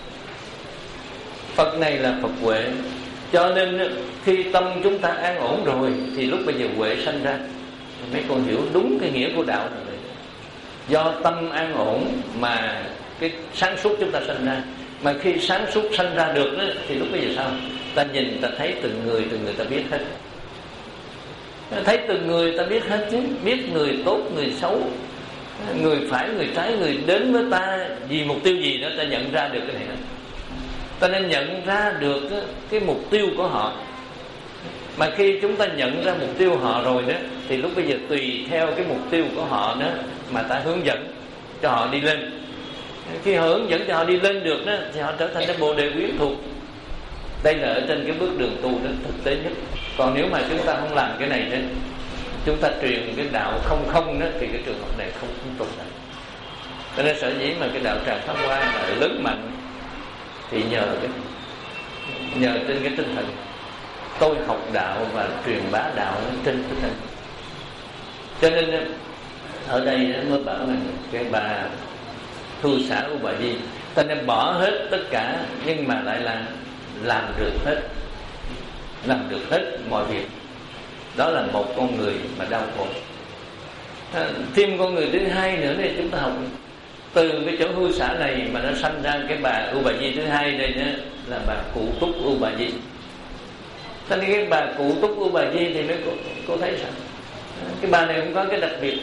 Phật này là Phật huệ. Cho nên khi tâm chúng ta an ổn rồi, thì lúc bây giờ huệ sanh ra. Mấy con hiểu đúng cái nghĩa của đạo này. Do tâm an ổn mà cái sáng suốt chúng ta sanh ra. Mà khi sáng suốt sanh ra được đó, thì lúc bây giờ sao? Ta nhìn, ta thấy từng người, từng người ta biết hết. Thấy từng người ta biết hết chứ. Biết người tốt, người xấu, người phải, người trái, người đến với ta vì mục tiêu gì đó, ta nhận ra được cái này đó. Ta nên nhận ra được cái mục tiêu của họ. Mà khi chúng ta nhận ra mục tiêu họ rồi đó, thì lúc bây giờ tùy theo cái mục tiêu của họ đó mà ta hướng dẫn cho họ đi lên. Khi họ hướng dẫn cho họ đi lên được đó, thì họ trở thành cái Bồ Đề quyến thuộc. Đây là ở trên cái bước đường tu đó thực tế nhất. Còn nếu mà chúng ta không làm cái này đó, chúng ta truyền cái đạo không không đó, thì cái trường hợp này không, không tồn tại. Cho nên sở dĩ mà cái đạo Tràng Pháp Hoa là lớn mạnh, thì nhờ cái nhờ trên cái tinh thần tôi học đạo và truyền bá đạo trên tinh thần. Cho nên ở đây mới bảo là cái bà Thu Xả của bà Di, ta nên bỏ hết tất cả, nhưng mà lại là làm được hết, làm được hết mọi việc. Đó là một con người mà đau khổ. À, thêm con người thứ hai nữa này, chúng ta học từ cái chỗ Hư Xả này mà nó sanh ra cái bà U Bà Di thứ hai đây nữa, là bà Cụ Túc U Bà Di. Cho nên cái bà Cụ Túc U Bà Di thì mấy cô, cô thấy sao? Cái bà này cũng có cái đặc biệt.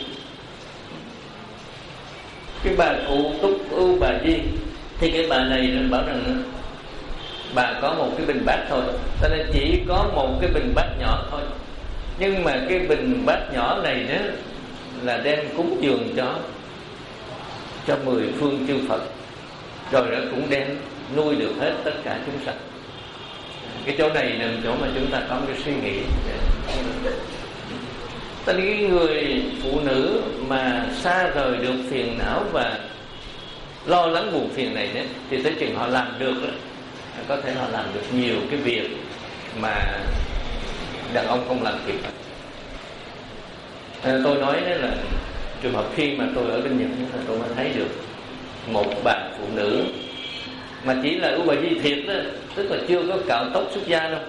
Cái bà Cụ Túc U Bà Di thì cái bà này nó bảo rằng bà có một cái bình bát thôi, cho nên chỉ có một cái bình bát nhỏ thôi. Nhưng mà cái bình bát nhỏ này đó là đem cúng dường cho cho mười phương chư Phật, rồi nó cũng đem nuôi được hết tất cả chúng sanh. Cái chỗ này là chỗ mà chúng ta có cái suy nghĩ. Tại vì cái người phụ nữ mà xa rời được phiền não và lo lắng buồn phiền này đấy, thì tới chừng họ làm được đó, có thể họ làm được nhiều cái việc mà đàn ông không làm kịp. À, tôi nói đấy là trường hợp khi mà tôi ở bên Nhật thì tôi mới thấy được một bà phụ nữ mà chỉ là U Bà Di thiệt đó, tức là chưa có cạo tóc xuất gia đâu,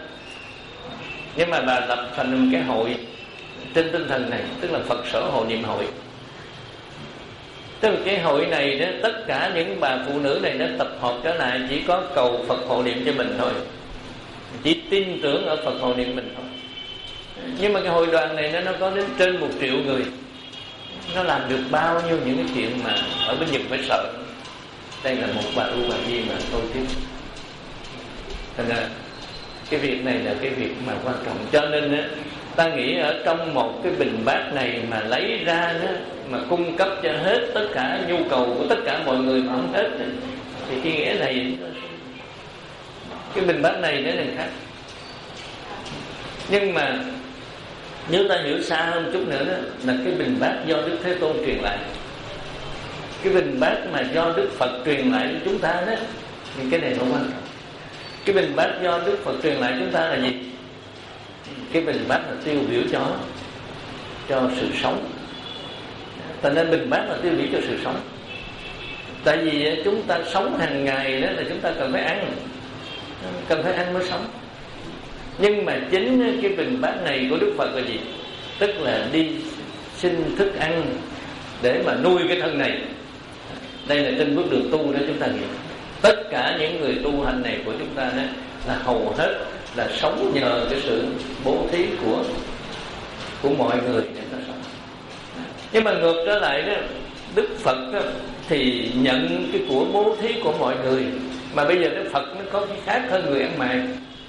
nhưng mà bà lập thành một cái hội trên tinh thần này, tức là Phật Sở Hộ Niệm Hội. Tức là cái hội này đó, tất cả những bà phụ nữ này đã tập hợp trở lại chỉ có cầu Phật hộ niệm cho mình thôi, chỉ tin tưởng ở Phật hộ niệm mình thôi. Nhưng mà cái hội đoàn này nó, nó có đến trên một triệu người, nó làm được bao nhiêu những cái chuyện mà ở bên Nhật phải sợ. Đây là một bà ưu bà di mà tôi tiếp. Thành ra cái việc này là cái việc mà quan trọng. Cho nên á, ta nghĩ ở trong một cái bình bát này mà lấy ra đó, mà cung cấp cho hết tất cả nhu cầu của tất cả mọi người mà không hết, thì cái nghĩa này, cái bình bát này nó là khác. Nhưng mà nếu ta hiểu xa hơn chút nữa đó, là cái bình bát do Đức Thế Tôn truyền lại, cái bình bát mà do Đức Phật truyền lại cho chúng ta đó, thì cái này nó quan trọng. Cái bình bát do Đức Phật truyền lại chúng ta là gì? Cái bình bát là tiêu biểu cho cho sự sống. Thành nên bình bát là tiêu biểu cho sự sống. Tại vì chúng ta sống hàng ngày đó là chúng ta cần phải ăn, cần phải ăn mới sống. Nhưng mà chính cái bình bát này của Đức Phật là gì? Tức là đi xin thức ăn để mà nuôi cái thân này. Đây là trên bước đường tu đó chúng ta hiểu. Tất cả những người tu hành này của chúng ta đó là hầu hết là sống nhờ cái sự bố thí của của mọi người để ta sống. Nhưng mà ngược trở lại đó, Đức Phật đó, thì nhận cái của bố thí của mọi người. Mà bây giờ Đức Phật nó có cái khác hơn người ăn mày.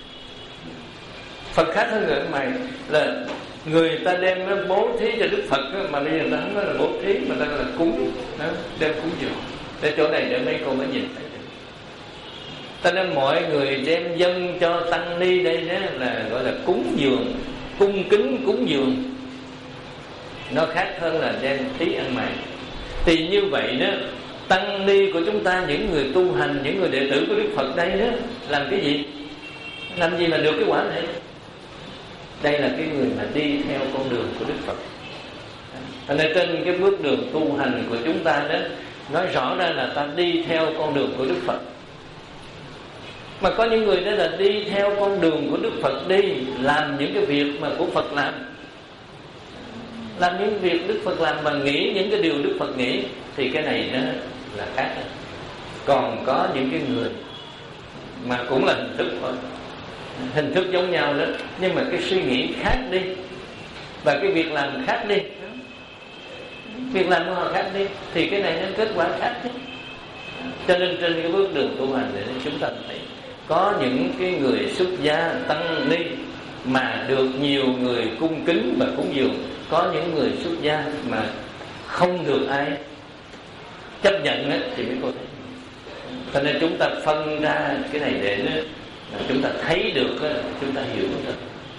Phật khác hơn người ăn mày là người ta đem nó bố thí cho Đức Phật đó, mà bây giờ ta không nói là bố thí mà ta là cúng đó, đem cúng dường. Để chỗ này để mấy cô mới nhìn thấy. Cho nên mọi người đem dâng cho tăng ni đây đó là gọi là cúng dường, cung kính cúng dường. Nó khác hơn là đem thí ăn mày. Thì như vậy đó, tăng ni của chúng ta, những người tu hành, những người đệ tử của Đức Phật đây đó, làm cái gì? Làm gì mà được cái quả này? Đây là cái người mà đi theo con đường của Đức Phật. Thành ra trên cái bước đường tu hành của chúng ta đó, nói rõ ra là ta đi theo con đường của Đức Phật. Mà có những người đó là đi theo con đường của Đức Phật đi, làm những cái việc mà của Phật làm, làm những việc Đức Phật làm và nghĩ những cái điều Đức Phật nghĩ, thì cái này đó là khác. Còn có những cái người mà cũng là hình thức thôi, hình thức giống nhau đó, nhưng mà cái suy nghĩ khác đi và cái việc làm khác đi, việc làm của họ khác đi, thì cái này nó kết quả khác chứ. Cho nên trên cái bước đường tu hành này chúng ta thấy có những cái người xuất gia tăng ni mà được nhiều người cung kính và cúng dường, có những người xuất gia mà không được ai chấp nhận ấy, thì mới có thể. Cho nên chúng ta phân ra cái này để chúng ta thấy được, chúng ta hiểu được,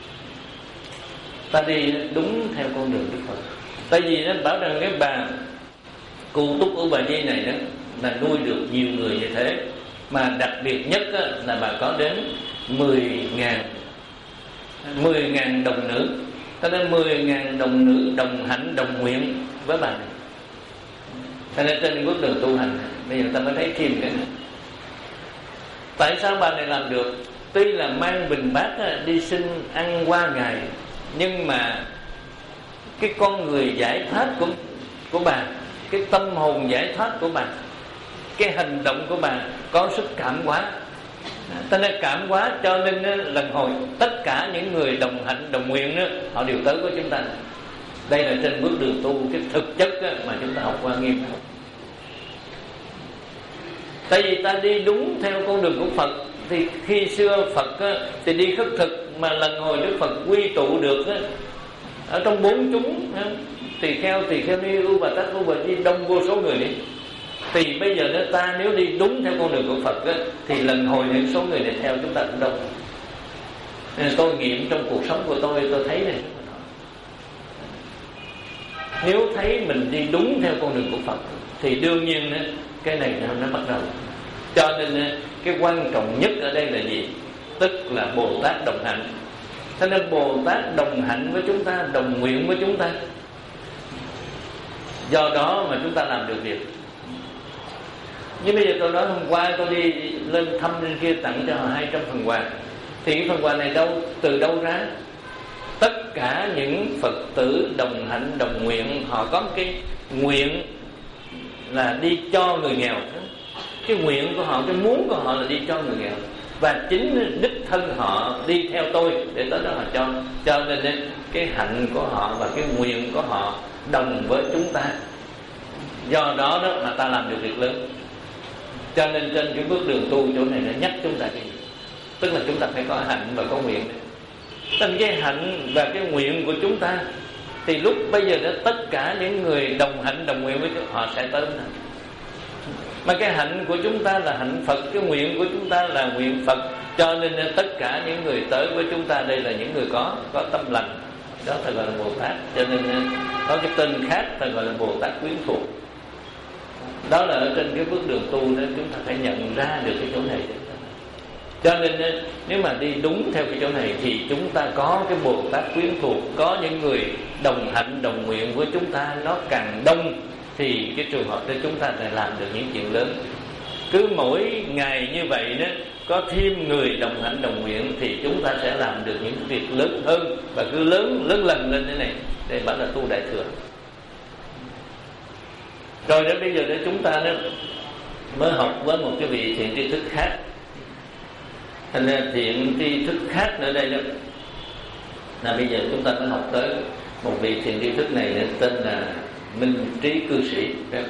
ta đi đúng theo con đường Đức Phật. Tại vì nó bảo rằng cái bà Cụ Túc Ưu Bà Di này đó là nuôi được nhiều người như thế, mà đặc biệt nhất là bà có đến mười ngàn mười ngàn đồng nữ. Cho nên mười ngàn đồng nữ đồng hạnh đồng nguyện với bà này. Cho nên trên bước đường tu hành bây giờ ta mới thấy thêm cái này. Tại sao bà này làm được? Tuy là mang bình bát đi xin ăn qua ngày, nhưng mà cái con người giải thoát của, của bà, cái tâm hồn giải thoát của bà, cái hành động của bà có sức cảm hóa. Cho nên cảm hóa cho nên lần hồi tất cả những người đồng hạnh đồng nguyện đó, họ đều tới với chúng ta. Đây là trên bước đường tu, cái thực chất mà chúng ta học qua nghiêm túc. Tại vì ta đi đúng theo con đường của Phật, thì khi xưa Phật á, thì đi khất thực, mà lần hồi Đức Phật quy tụ được á, ở trong bốn chúng á, tỳ kheo, tỳ kheo ni, ưu bà tát, ưu bà di, đông vô số người đi. Thì bây giờ nếu ta nếu đi đúng theo con đường của Phật á, thì lần hồi những số người này theo chúng ta cũng đông. Nên tôi nghiệm trong cuộc sống của tôi, tôi thấy này, nếu thấy mình đi đúng theo con đường của Phật thì đương nhiên á, cái này nó, nó bắt đầu. Cho nên cái quan trọng nhất ở đây là gì? Tức là Bồ Tát đồng hạnh. Cho nên Bồ Tát đồng hạnh với chúng ta, đồng nguyện với chúng ta, do đó mà chúng ta làm được việc. Như bây giờ tôi nói hôm qua tôi đi lên thăm lên kia tặng cho họ hai trăm phần quà, thì cái phần quà này đâu từ đâu ra? Tất cả những Phật tử đồng hạnh đồng nguyện, họ có cái nguyện là đi cho người nghèo. Cái nguyện của họ, cái muốn của họ là đi cho người nghèo, và chính đích thân họ đi theo tôi để tới đó họ cho. Cho nên cái hạnh của họ và cái nguyện của họ đồng với chúng ta, do đó đó mà ta làm được việc lớn. Cho nên trên cái bước đường tu chỗ này nó nhắc chúng ta cái gì? Tức là chúng ta phải có hạnh và có nguyện. Nên cái hạnh và cái nguyện của chúng ta thì lúc bây giờ đó tất cả những người đồng hạnh đồng nguyện với chúng họ sẽ tới đó. Mà cái hạnh của chúng ta là hạnh Phật, cái nguyện của chúng ta là nguyện Phật. Cho nên tất cả những người tới với chúng ta đây là những người có có tâm lành. Đó ta gọi là Bồ Tát. Cho nên có cái tên khác ta gọi là Bồ Tát quyến thuộc. Đó là ở trên cái bước đường tu đó chúng ta phải nhận ra được cái chỗ này. Cho nên nếu mà đi đúng theo cái chỗ này thì chúng ta có cái Bồ Tát quyến thuộc, có những người đồng hạnh đồng nguyện với chúng ta nó càng đông, thì cái trường hợp đó chúng ta sẽ làm được những chuyện lớn. Cứ mỗi ngày như vậy đó có thêm người đồng hạnh đồng nguyện thì chúng ta sẽ làm được những việc lớn hơn, và cứ lớn lớn lần lên thế này để bảo là tu đại thừa. Rồi đến bây giờ đó chúng ta đó mới học với một cái vị thiện tri thức khác. Thành ra thiện tri thức khác nữa đây đó là bây giờ chúng ta mới học tới một vị thiện tri thức này tên là Minh Trí Cư Sĩ.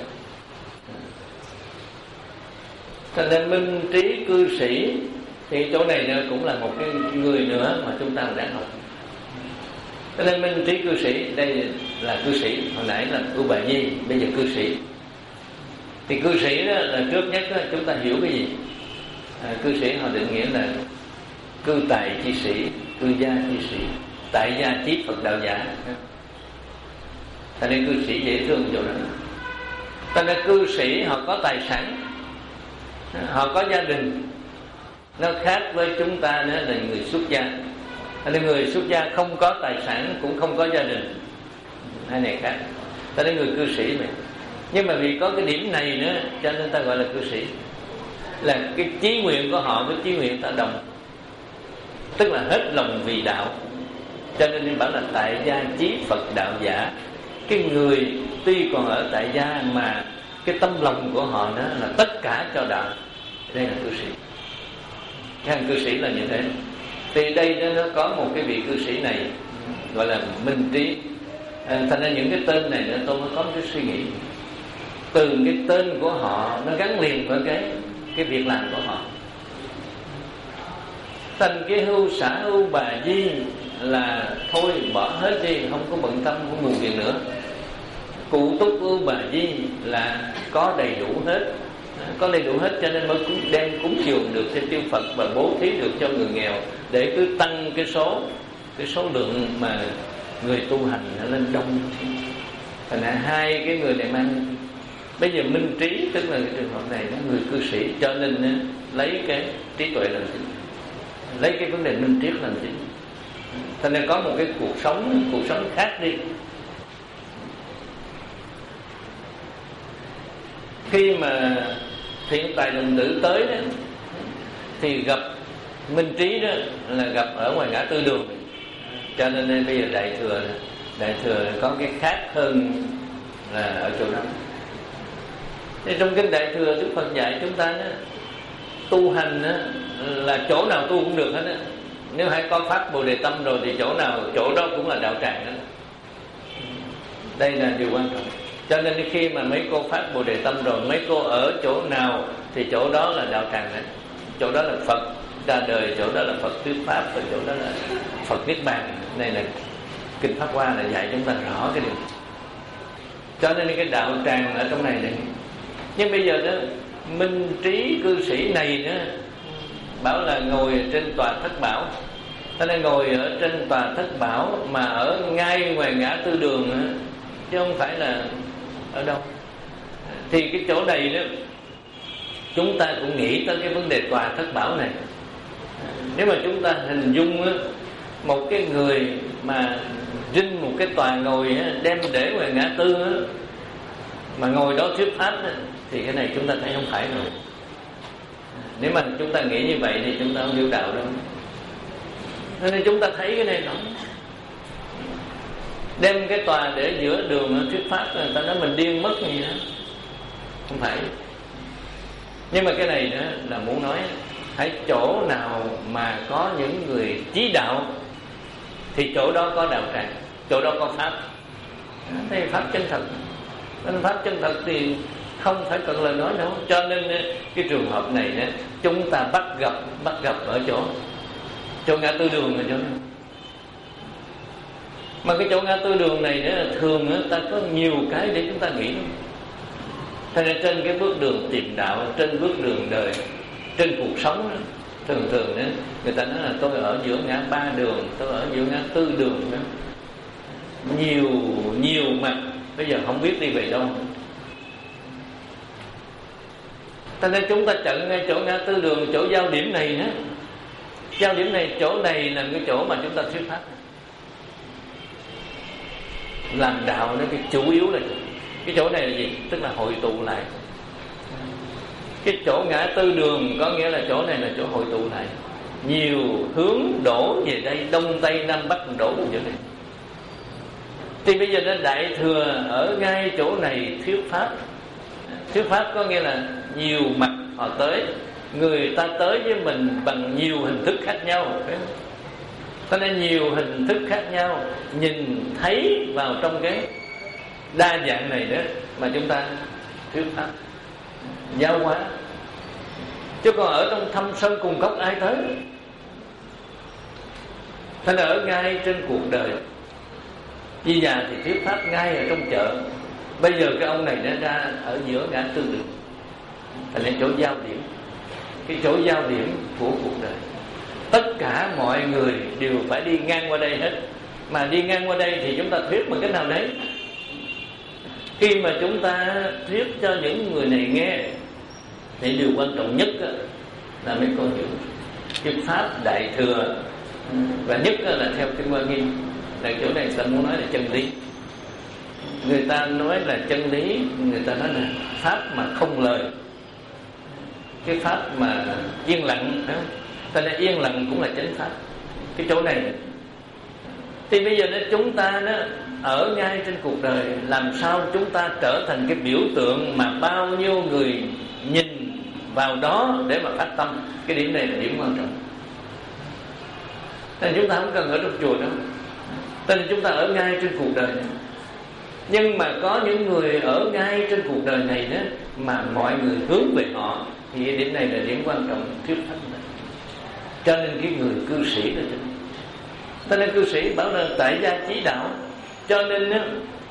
Thành ra Minh Trí Cư Sĩ thì chỗ này nữa cũng là một cái người nữa mà chúng ta đang học. Cho nên Minh Trí Cư Sĩ đây là cư sĩ, hồi nãy là Ưu Bà Nhi, bây giờ cư sĩ. Thì cư sĩ đó là trước nhất đó, chúng ta hiểu cái gì? À, cư sĩ họ định nghĩa là cư tài chi sĩ, cư gia chi sĩ, tại gia chí Phật đạo giả. Thành nên cư sĩ dễ thương chỗ đó. Thành nên cư sĩ họ có tài sản, họ có gia đình. Nó khác với chúng ta nữa là người xuất gia. Thành nên người xuất gia không có tài sản cũng không có gia đình. Hai này khác. Ta nên người cư sĩ này. Nhưng mà vì có cái điểm này nữa cho nên ta gọi là cư sĩ. Là cái chí nguyện của họ với chí nguyện ta đồng, tức là hết lòng vì đạo. Cho nên nên bảo là tại gia chí Phật đạo giả. Cái người tuy còn ở tại gia mà cái tâm lòng của họ đó là tất cả cho đạo. Đây là cư sĩ. Cái cư sĩ là như thế. Thì đây nó có một cái vị cư sĩ này gọi là Minh Trí. à, Thành ra những cái tên này nữa tôi mới có một cái suy nghĩ. Từ cái tên của họ nó gắn liền với cái cái việc làm của họ. Thành cái hưu xã Ưu Bà Di là thôi bỏ hết đi, không có bận tâm của nguồn việc nữa. Cụ Túc Ưu Bà Di là có đầy đủ hết, có đầy đủ hết cho nên mới đem cúng dường được cho tiêu Phật và bố thí được cho người nghèo, để cứ tăng cái số cái số lượng mà người tu hành nó lên đông. Thành ra hai cái người này mang. Bây giờ Minh Trí tức là cái trường hợp này nó người cư sĩ, cho nên lấy cái trí tuệ làm chính, lấy cái vấn đề minh triết làm chính. Thành nên có một cái cuộc sống cuộc sống khác đi. Khi mà thiện tài đồng tử tới đó thì gặp Minh Trí đó là gặp ở ngoài ngã tư đường. Cho nên đây bây giờ đại thừa đại thừa có cái khác hơn là ở chỗ đó. Thì trong kinh Đại Thừa Đức Phật dạy chúng ta đó, tu hành đó, là chỗ nào tu cũng được hết đó. Nếu hãy có phát Bồ Đề Tâm rồi thì chỗ nào chỗ đó cũng là đạo tràng đó. Đây là điều quan trọng. Cho nên khi mà mấy cô phát Bồ Đề Tâm rồi, mấy cô ở chỗ nào thì chỗ đó là đạo tràng đấy. Chỗ đó là Phật ra đời, chỗ đó là Phật thuyết pháp, và chỗ đó là Phật Niết Bàn. Này là kinh Pháp Hoa là dạy chúng ta rõ cái điều. Cho nên cái đạo tràng ở trong này này. Nhưng bây giờ đó Minh Trí cư sĩ này nữa bảo là ngồi trên tòa thất bảo. Thế nên ngồi ở trên tòa thất bảo mà ở ngay ngoài ngã tư đường nữa, chứ không phải là ở đâu. Thì cái chỗ này đó chúng ta cũng nghĩ tới cái vấn đề tòa thất bảo này. Nếu mà chúng ta hình dung á, một cái người mà rinh một cái tòa ngồi á, đem để ngoài ngã tư á, mà ngồi đó thuyết pháp á, thì cái này chúng ta thấy không phải rồi. Nếu mà chúng ta nghĩ như vậy thì chúng ta không hiểu đạo đâu. Cho nên chúng ta thấy cái này nó đem cái tòa để giữa đường thuyết pháp, người ta nói mình điên mất gì đó. không phải. Nhưng mà cái này đó là muốn nói hãy chỗ nào mà có những người chí đạo thì chỗ đó có đạo tràng, chỗ đó có pháp. Thế pháp chân thật, nên pháp chân thật thì không phải cần lời nói đâu. Cho nên cái trường hợp này đó, chúng ta bắt gặp bắt gặp ở chỗ chỗ ngã tư đường là chỗ nào. Mà cái chỗ ngã tư đường này đó, thường đó, ta có nhiều cái để chúng ta nghĩ. Thế nên trên cái bước đường tìm đạo, trên bước đường đời, trên cuộc sống đó, thường thường đó, người ta nói là tôi ở giữa ngã ba đường, tôi ở giữa ngã tư đường đó. Nhiều nhiều mặt, bây giờ không biết đi về đâu. Thế nên chúng ta chặn ngay chỗ ngã tư đường, chỗ giao điểm này đó. Giao điểm này, chỗ này là cái chỗ mà chúng ta thuyết pháp. Làm đạo đó, cái chủ yếu là cái chỗ này là gì? Tức là hội tụ lại. Cái chỗ ngã tư đường có nghĩa là chỗ này là chỗ hội tụ lại. Nhiều hướng đổ về đây, đông tây nam bắc đổ về đây. Thì bây giờ nó đại thừa ở ngay chỗ này thuyết pháp. Thuyết pháp có nghĩa là nhiều mặt họ tới. Người ta tới với mình bằng nhiều hình thức khác nhau. Cho nên nhiều hình thức khác nhau, nhìn thấy vào trong cái đa dạng này đó mà chúng ta thuyết pháp, giáo hóa. Chứ còn ở trong thâm sơn cùng cốc ai tới. Thế nên ở ngay trên cuộc đời. Di già thì thuyết pháp ngay ở trong chợ. Bây giờ cái ông này đã ra ở giữa ngã tư đường, thành là chỗ giao điểm, cái chỗ giao điểm của cuộc đời. Tất cả mọi người đều phải đi ngang qua đây hết. Mà đi ngang qua đây thì chúng ta thuyết bằng cách nào đấy? Khi mà chúng ta thuyết cho những người này nghe thì điều quan trọng nhất là mấy con hiểu cái pháp đại thừa. Và nhất là theo Kinh Hoa Nghiêm, là chỗ này ta muốn nói là chân lý. Người ta nói là chân lý, người ta nói là pháp mà không lời, cái pháp mà yên lặng đó. Cho nên yên lặng cũng là chánh pháp. Cái chỗ này thì bây giờ đó, chúng ta đó ở ngay trên cuộc đời, làm sao chúng ta trở thành cái biểu tượng mà bao nhiêu người nhìn vào đó để mà phát tâm. Cái điểm này là điểm quan trọng. Nên chúng ta không cần ở trong chùa đâu, nên chúng ta ở ngay trên cuộc đời này. Nhưng mà có những người ở ngay trên cuộc đời này đó mà mọi người hướng về họ, thì cái điểm này là điểm quan trọng thuyết pháp này. Cho nên cái người cư sĩ là cho nên, cho nên cư sĩ bảo là tại gia chí đạo. Cho nên đó,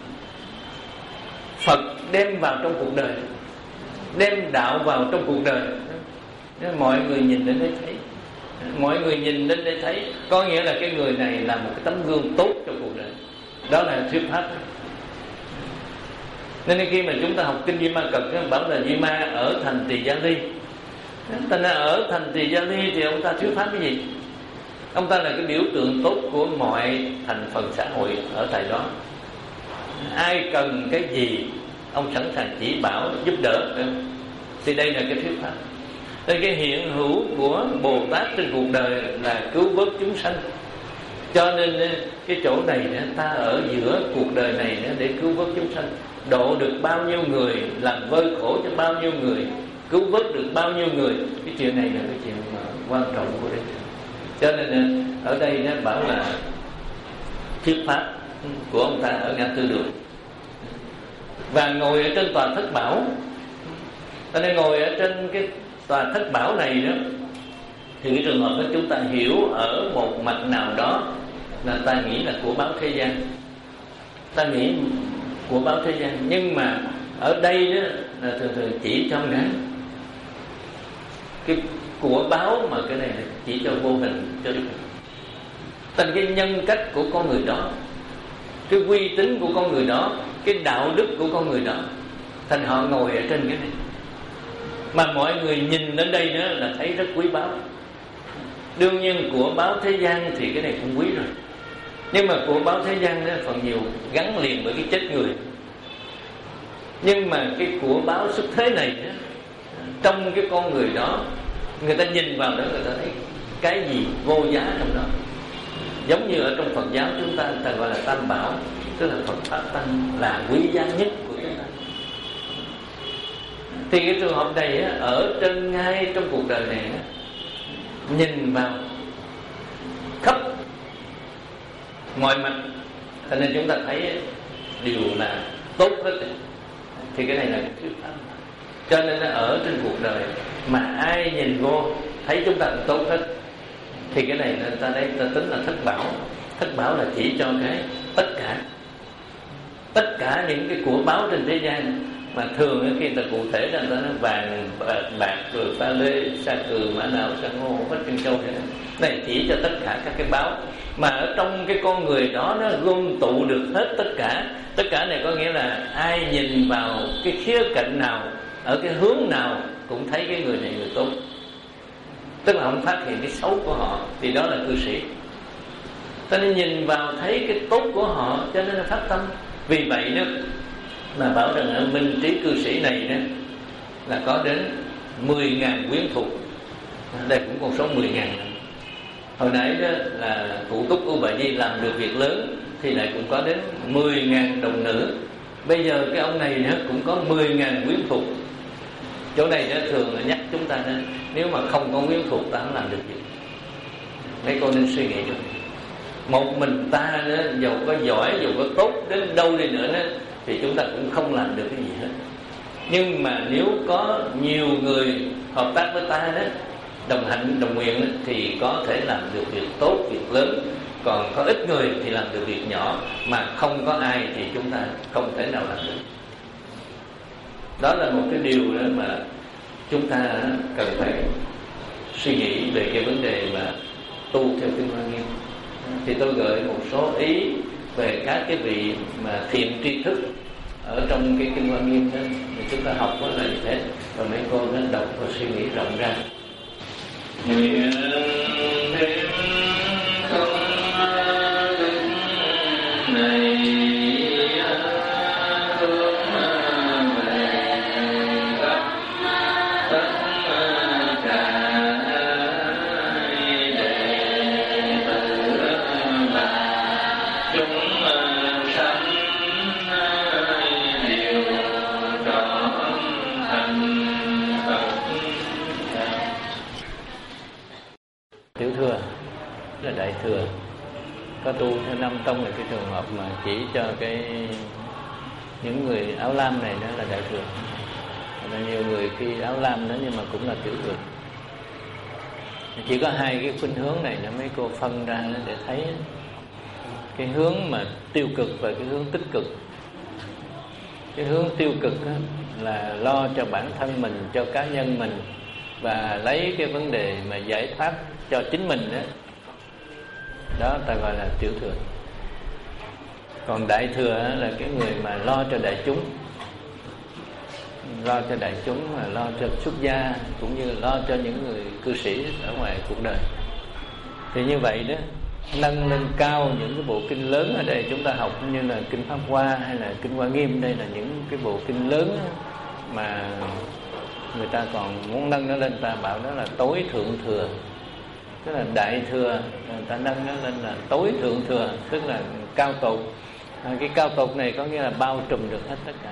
Phật đem vào trong cuộc đời, đem đạo vào trong cuộc đời. Mọi người nhìn đến đây thấy, mọi người nhìn đến đây thấy, có nghĩa là cái người này là một cái tấm gương tốt trong cuộc đời. Đó là thuyết pháp. Nên khi mà chúng ta học kinh Di Ma Cật, bảo là Di Ma ở thành Tỳ Gia Ly. Thành ra ở thành Tỳ Gia Ly thì ông ta thuyết pháp cái gì? Ông ta là cái biểu tượng tốt của mọi thành phần xã hội ở tại đó. Ai cần cái gì ông sẵn sàng chỉ bảo giúp đỡ. Thì đây là cái thuyết pháp. Nên cái hiện hữu của Bồ Tát trên cuộc đời là cứu vớt chúng sanh. Cho nên cái chỗ này ta ở giữa cuộc đời này để cứu vớt chúng sanh, độ được bao nhiêu người, làm vơi khổ cho bao nhiêu người, cứu vớt được bao nhiêu người. Cái chuyện này là cái chuyện mà quan trọng của đây. Cho nên ở đây nó bảo là thuyết pháp của ông ta ở ngã tư đường. Và ngồi ở trên tòa thất bảo. Cho nên ngồi ở trên cái tòa thất bảo này đó, thì cái trường hợp đó chúng ta hiểu ở một mặt nào đó là ta nghĩ là của báo thế gian, ta nghĩ của báo thế gian. Nhưng mà ở đây đó là thường thường chỉ trong cái cái của báo, mà cái này là chỉ cho vô hình, cho Đức Phật. Thành cái nhân cách của con người đó, cái uy tín của con người đó, cái đạo đức của con người đó, thành họ ngồi ở trên cái này. Mà mọi người nhìn đến đây nữa là thấy rất quý báu. Đương nhiên của báo thế gian thì cái này cũng quý rồi, nhưng mà của báo thế gian đó phần nhiều gắn liền với cái chết người. Nhưng mà cái của báo xuất thế này đó, trong cái con người đó, người ta nhìn vào đó người ta thấy cái gì vô giá trong đó. Giống như ở trong Phật giáo chúng ta, ta gọi là Tam Bảo, tức là Phật Pháp Tăng là quý giá nhất của chúng ta. Thì cái trường hợp này á, ở trên ngay trong cuộc đời này á, nhìn vào khắp mọi mặt, cho nên chúng ta thấy điều là tốt hết. Thì cái này là cái thuyết pháp. Cho nên là ở trên cuộc đời mà ai nhìn vô thấy chúng ta cũng tốt hết, thì cái này ta đây ta tính là thất bảo. Thất bảo là chỉ cho cái tất cả tất cả những cái của báo trên thế gian, mà thường khi ta cụ thể là ta nói vàng bạc rồi pha lê sa cừ mã não sa ngô hết chân châu này, này chỉ cho tất cả các cái báo mà ở trong cái con người đó nó gom tụ được hết tất cả. Tất cả này có nghĩa là ai nhìn vào cái khía cạnh nào, ở cái hướng nào cũng thấy cái người này người tốt, tức là không phát hiện cái xấu của họ, thì đó là cư sĩ. Cho nên nhìn vào thấy cái tốt của họ cho nên là phát tâm. Vì vậy đó mà bảo rằng ở minh trí cư sĩ này đó là có đến mười ngàn quyến thuộc. Đây cũng con số mười ngàn. Hồi nãy đó là cụ Túc U Bà Di làm được việc lớn thì lại cũng có đến mười ngàn đồng nữ. Bây giờ cái ông này nữa cũng có mười ngàn quyến thuộc. Chỗ này đó thường là nhắc chúng ta nên nếu mà không có quyến thuộc ta không làm được gì. Mấy cô nên suy nghĩ được. Một mình ta đó, dầu có giỏi, dầu có tốt đến đâu đi nữa đó, thì chúng ta cũng không làm được cái gì hết. Nhưng mà nếu có nhiều người hợp tác với ta đó, đồng hạnh, đồng nguyện đó, thì có thể làm được việc tốt, việc lớn. Còn có ít người thì làm được việc nhỏ, mà không có ai thì chúng ta không thể nào làm được. Đó là một cái điều đó mà chúng ta cần phải suy nghĩ về cái vấn đề mà tu theo Kinh Hoa Nghiêm. Thì tôi gợi một số ý về các cái vị mà thiện tri thức ở trong cái Kinh Hoa Nghiêm đó, thì chúng ta học có là như thế, và mấy cô nên đọc và suy nghĩ rộng ra. Nguyện thêm không đức này là đại thừa. Có tu theo năm tông là cái trường hợp mà chỉ cho cái những người áo lam này đó là đại thừa. Là nhiều người khi áo lam đó nhưng mà cũng là tiểu thừa. Chỉ có hai cái khuynh hướng này nó mấy cô phân ra để thấy cái hướng mà tiêu cực và cái hướng tích cực. Cái hướng tiêu cực đó là lo cho bản thân mình, cho cá nhân mình, và lấy cái vấn đề mà giải thoát cho chính mình đó, đó ta gọi là tiểu thừa. Còn đại thừa là cái người mà lo cho đại chúng, lo cho đại chúng, mà lo cho xuất gia, cũng như lo cho những người cư sĩ ở ngoài cuộc đời. Thì như vậy đó, nâng lên cao những cái bộ kinh lớn ở đây chúng ta học, như là Kinh Pháp Hoa hay là Kinh Hoa Nghiêm. Đây là những cái bộ kinh lớn mà người ta còn muốn nâng nó lên, ta bảo đó là tối thượng thừa, tức là đại thừa, người ta nâng nó lên là tối thượng thừa, tức là cao tột. À, cái cao tột này có nghĩa là bao trùm được hết tất cả.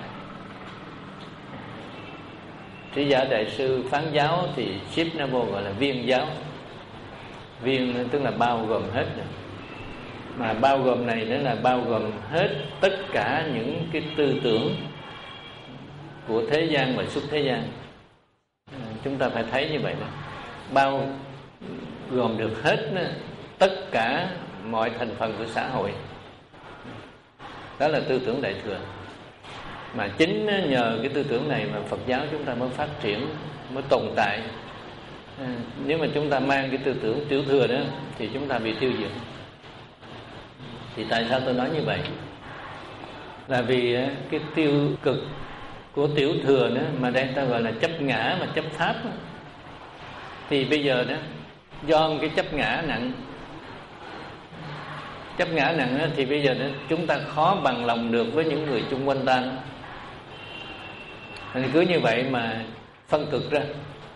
Trí giả đại sư phán giáo thì ship nó vô gọi là viên giáo. Viên tức là bao gồm hết rồi. Mà bao gồm này đó là bao gồm hết tất cả những cái tư tưởng của thế gian và xuất thế gian. À, chúng ta phải thấy như vậy đó. Bao gồm được hết đó, tất cả mọi thành phần của xã hội. Đó là tư tưởng đại thừa. Mà chính nhờ cái tư tưởng này mà Phật giáo chúng ta mới phát triển, mới tồn tại. À, nếu mà chúng ta mang cái tư tưởng tiểu thừa đó thì chúng ta bị tiêu diệt. Thì tại sao tôi nói như vậy? Là vì cái tiêu cực của tiểu thừa đó, mà đây ta gọi là chấp ngã mà chấp pháp đó. Thì bây giờ đó, do cái chấp ngã nặng, chấp ngã nặng đó, thì bây giờ đó, chúng ta khó bằng lòng được với những người chung quanh ta đó. Thì cứ như vậy mà phân cực ra.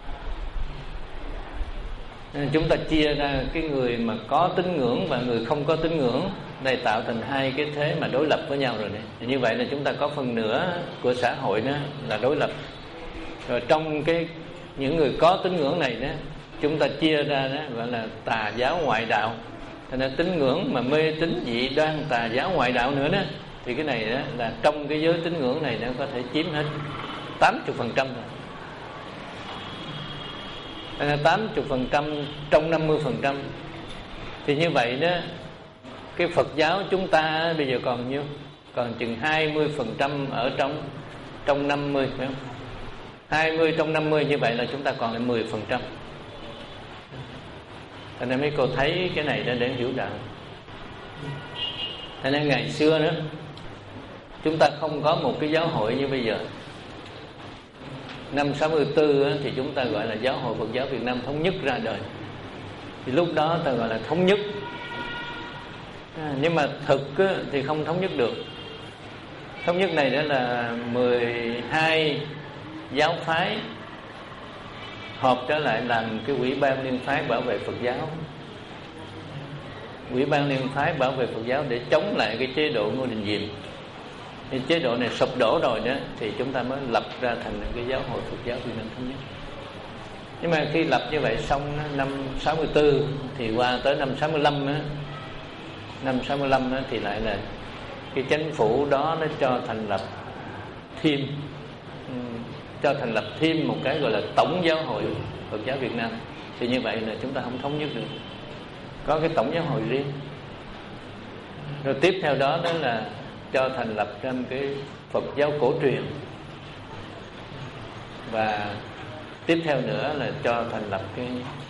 Nên chúng ta chia ra cái người mà có tín ngưỡng và người không có tín ngưỡng, đây tạo thành hai cái thế mà đối lập với nhau rồi đấy. Thì như vậy là chúng ta có phần nửa của xã hội đó là đối lập. Rồi trong cái những người có tín ngưỡng này đó, chúng ta chia ra đó gọi là tà giáo ngoại đạo. Cho nên tín ngưỡng mà mê tín dị đoan tà giáo ngoại đạo nữa đó, thì cái này đó là trong cái giới tín ngưỡng này nó có thể chiếm hết tám mươi phần trăm rồi. Cho nên tám mươi phần trăm trong năm mươi phần trăm. Thì như vậy đó, cái Phật giáo chúng ta bây giờ còn nhiêu? Còn chừng hai mươi phần trăm ở trong trong năm mươi, phải không? hai mươi trong năm mươi, như vậy là chúng ta còn lại mười phần trăm. Cho nên mấy cô thấy cái này để hiểu đạo. Cho nên ngày xưa đó, chúng ta không có một cái giáo hội như bây giờ. Năm sáu mươi tư thì chúng ta gọi là Giáo hội Phật giáo Việt Nam Thống nhất ra đời. Thì lúc đó ta gọi là thống nhất. À, nhưng mà thực thì không thống nhất được. Thống nhất này đó là mười hai giáo phái họp trở lại làm cái Ủy ban Liên phái bảo vệ Phật giáo. Ủy ban Liên phái bảo vệ Phật giáo để chống lại cái chế độ Ngô Đình Diệm. Thì chế độ này sụp đổ rồi đó, thì chúng ta mới lập ra thành cái Giáo hội Phật giáo Việt Nam Thống nhất. Nhưng mà khi lập như vậy xong năm sáu mươi tư thì qua tới năm sáu mươi lăm á, năm sáu mươi lăm á, thì lại là cái chính phủ đó nó cho thành lập thêm cho thành lập thêm một cái gọi là Tổng Giáo hội Phật giáo Việt Nam. Thì như vậy là chúng ta không thống nhất được, có cái Tổng Giáo hội riêng. Rồi tiếp theo đó đó là cho thành lập ra một cái Phật giáo cổ truyền, và tiếp theo nữa là cho thành lập cái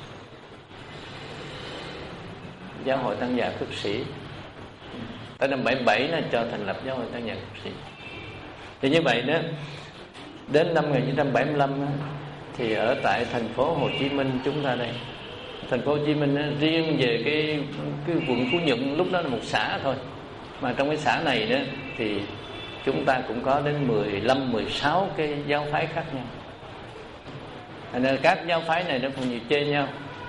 Giáo hội Tăng già Khất sĩ. Tới năm bảy mươi bảy là cho thành lập Giáo hội Tăng già Khất sĩ. Thì như vậy đó, đến năm một nghìn chín trăm bảy mươi lăm đó, thì ở tại thành phố Hồ Chí Minh chúng ta đây, thành phố Hồ Chí Minh đó, riêng về cái cái quận Phú Nhuận lúc đó là một xã thôi, mà trong cái xã này đó thì chúng ta cũng có đến mười lăm, mười sáu cái giáo phái khác nhau. Nên các giáo phái này nó còn nhiều chê nhau,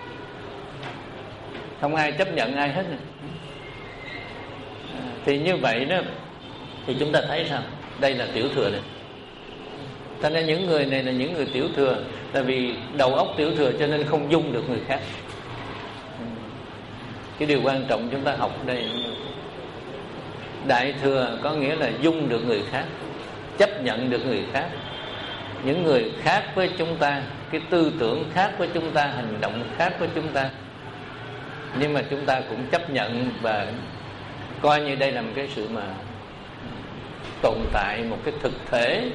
không ai chấp nhận ai hết. À, thì như vậy đó, thì chúng ta thấy sao? Đây là tiểu thừa này. Cho nên những người này là những người tiểu thừa, là vì đầu óc tiểu thừa cho nên không dung được người khác. Cái điều quan trọng chúng ta học đây, đại thừa có nghĩa là dung được người khác, chấp nhận được người khác. Những người khác với chúng ta, cái tư tưởng khác với chúng ta, hành động khác với chúng ta, nhưng mà chúng ta cũng chấp nhận và coi như đây là một cái sự mà tồn tại, một cái thực thể.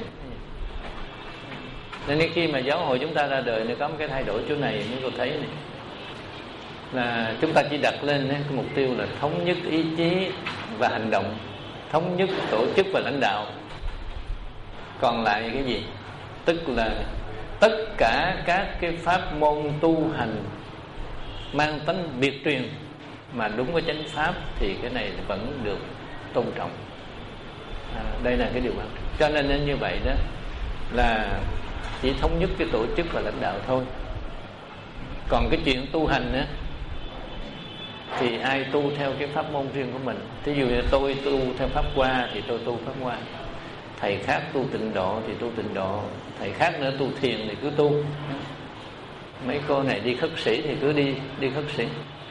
Nên khi mà giáo hội chúng ta ra đời, nó có một cái thay đổi chỗ này, mấy cô thấy này, là chúng ta chỉ đặt lên cái mục tiêu là thống nhất ý chí và hành động, thống nhất tổ chức và lãnh đạo. Còn lại cái gì? Tức là tất cả các cái pháp môn tu hành mang tính biệt truyền mà đúng với chánh pháp thì cái này vẫn được tôn trọng. À, đây là cái điều quan trọng. Cho nên nên như vậy đó là chỉ thống nhất cái tổ chức và lãnh đạo thôi. Còn cái chuyện tu hành á, thì ai tu theo cái pháp môn riêng của mình. Thí dụ như tôi tu theo pháp Hoa thì tôi tu pháp Hoa, thầy khác tu tịnh độ thì tu tịnh độ, thầy khác nữa tu thiền thì cứ tu. Mấy cô này đi khất sĩ thì cứ đi đi khất sĩ.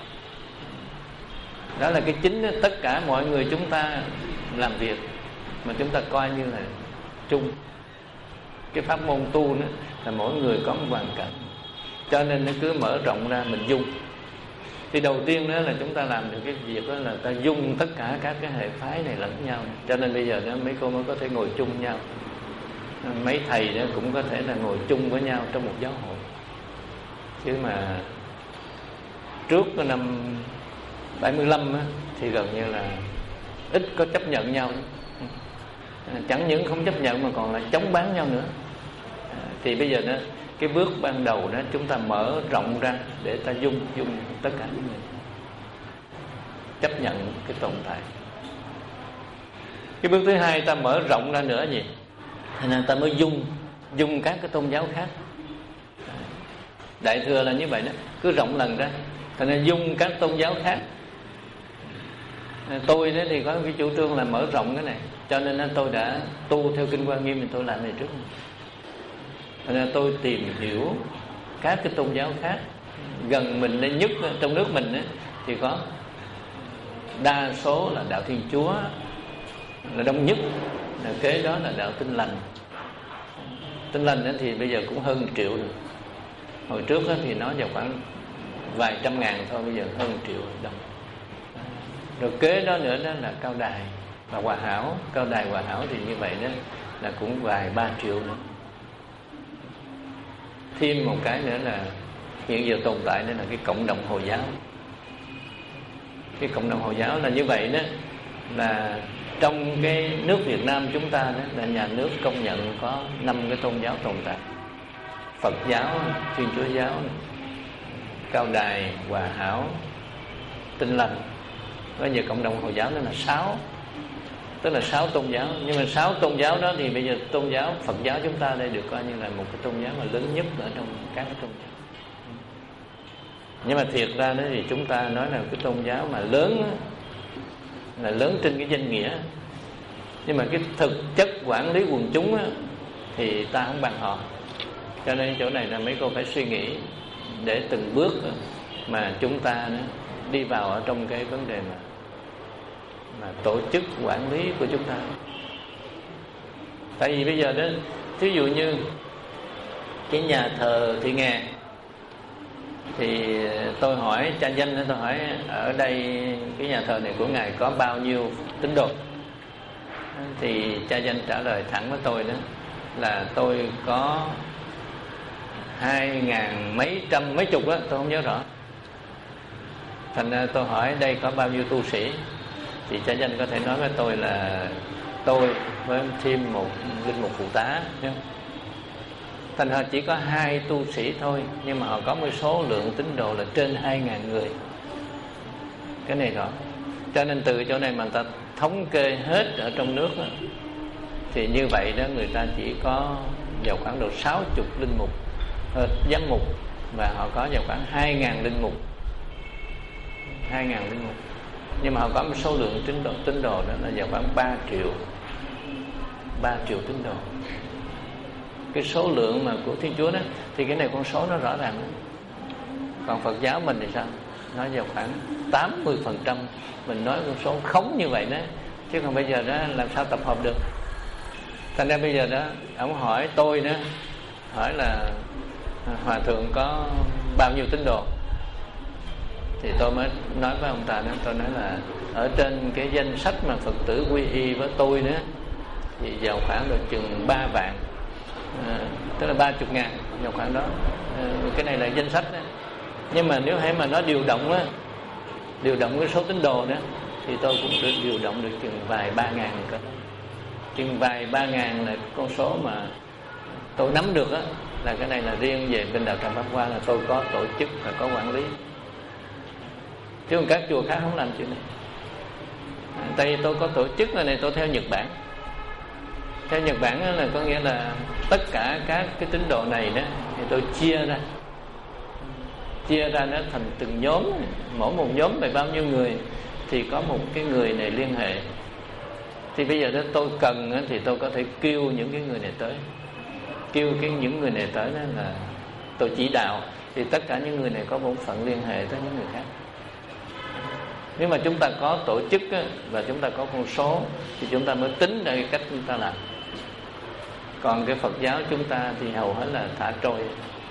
Đó là cái chính đó. Tất cả mọi người chúng ta làm việc mà chúng ta coi như là chung. Cái pháp môn tu đó là mỗi người có một hoàn cảnh, cho nên nó cứ mở rộng ra mình dung. Thì đầu tiên đó là chúng ta làm được cái việc đó là ta dung tất cả các cái hệ phái này lẫn nhau. Cho nên bây giờ đó mấy cô mới có thể ngồi chung nhau, mấy thầy đó cũng có thể là ngồi chung với nhau trong một giáo hội. Chứ mà trước cái năm bảy mươi lăm á, thì gần như là ít có chấp nhận nhau. Chẳng những không chấp nhận mà còn là chống bán nhau nữa. Thì bây giờ đó, cái bước ban đầu đó chúng ta mở rộng ra để ta dung dung tất cả những người, chấp nhận cái tồn tại. Cái bước thứ hai ta mở rộng ra nữa gì? Nên ta mới dung dung các cái tôn giáo khác. Đại thừa là như vậy đó, cứ rộng lần ra, cho nên dung các tôn giáo khác. Tôi đó thì có cái chủ trương là mở rộng cái này, cho nên tôi đã tu theo Kinh Hoa Nghiêm thì tôi làm này trước. Nên tôi tìm hiểu các cái tôn giáo khác. Gần mình đây nhất trong nước mình ấy, thì có đa số là đạo Thiên Chúa là đông nhất, là kế đó là đạo Tin Lành. Tin Lành thì bây giờ cũng hơn triệu rồi. Hồi trước thì nó vào khoảng vài trăm ngàn thôi, bây giờ hơn triệu đồng. Rồi kế đó nữa đó là Cao Đài và Hòa Hảo. Cao Đài Hòa Hảo thì như vậy đó là cũng vài ba triệu nữa. Thêm một cái nữa là hiện giờ tồn tại đó là cái cộng đồng Hồi giáo. Cái cộng đồng Hồi giáo là như vậy đó, là trong cái nước Việt Nam chúng ta đó là nhà nước công nhận có năm cái tôn giáo tồn tại: Phật giáo, Thiên Chúa giáo, Cao Đài, Hòa Hảo, Tin Lành. Bây giờ cộng đồng Hồi giáo nó là sáu, tức là sáu tôn giáo. Nhưng mà sáu tôn giáo đó thì bây giờ tôn giáo Phật giáo chúng ta đây được coi như là một cái tôn giáo mà lớn nhất ở trong các cái tôn giáo. Nhưng mà thiệt ra đó thì chúng ta nói là cái tôn giáo mà lớn là lớn trên cái danh nghĩa, nhưng mà cái thực chất quản lý quần chúng á, thì ta không bằng họ. Cho nên chỗ này là mấy cô phải suy nghĩ để từng bước mà chúng ta đi vào ở trong cái vấn đề mà mà tổ chức quản lý của chúng ta. Tại vì bây giờ đó, ví dụ như cái nhà thờ Thị Nghè, thì tôi hỏi cha danh, tôi hỏi ở đây cái nhà thờ này của ngài có bao nhiêu tín đồ, thì cha danh trả lời thẳng với tôi đó là tôi có hai ngàn mấy trăm mấy chục đó, tôi không nhớ rõ. Thành ra tôi hỏi đây có bao nhiêu tu sĩ, thì cha danh có thể nói với tôi là tôi với thêm một linh mục phụ tá. Thành ra chỉ có hai tu sĩ thôi, nhưng mà họ có một số lượng tín đồ là trên hai ngàn người. Cái này rõ. Cho nên từ chỗ này mà người ta thống kê hết ở trong nước đó, thì như vậy đó người ta chỉ có vào khoảng độ sáu mươi linh mục, uh, giám mục, và họ có vào khoảng hai ngàn linh mục, hai ngàn linh mục. Nhưng mà họ có một số lượng tín đồ, tín đồ đó là vào khoảng ba triệu, ba triệu tín đồ. Cái số lượng mà của Thiên Chúa đó thì cái này con số nó rõ ràng đó. Còn Phật giáo mình thì sao? Nó vào khoảng tám mươi phần trăm. Mình nói con số khống như vậy đó, chứ còn bây giờ đó làm sao tập hợp được. Thành ra bây giờ đó ông hỏi tôi đó, hỏi là hòa thượng có bao nhiêu tín đồ, thì tôi mới nói với ông ta đó, tôi nói là ở trên cái danh sách mà Phật tử quy y với tôi đó thì vào khoảng độ chừng ba vạn, à, tức là ba chục ngàn, vào khoảng đó. À, cái này là danh sách đó. Nhưng mà nếu hãy mà nó điều động á, điều động cái số tín đồ đó, thì tôi cũng được điều động được chừng vài ba ngàn cơ. Chừng vài ba ngàn là con số mà tôi nắm được á, là cái này là riêng về bên đạo Tràng Pháp Hoa là tôi có tổ chức và có quản lý. Chứ còn các chùa khác không làm chuyện này. Tại vì tôi có tổ chức này, này tôi theo Nhật Bản. Theo Nhật Bản là có nghĩa là tất cả các cái tín đồ này đó thì tôi chia ra, chia ra nó thành từng nhóm, mỗi một nhóm về bao nhiêu người thì có một cái người này liên hệ. Thì bây giờ đó tôi cần thì tôi có thể kêu những cái người này tới, kêu cái những người này tới đó là tôi chỉ đạo, thì tất cả những người này có bổn phận liên hệ tới những người khác. Nếu mà chúng ta có tổ chức và chúng ta có con số thì chúng ta mới tính ra cái cách chúng ta làm. Còn cái Phật giáo chúng ta thì hầu hết là thả trôi.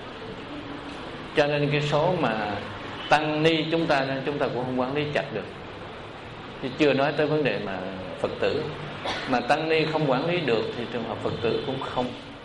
Cho nên cái số mà tăng ni chúng ta chúng ta cũng không quản lý chặt được. Chứ chưa nói tới vấn đề mà Phật tử. Mà tăng ni không quản lý được thì trường hợp Phật tử cũng không.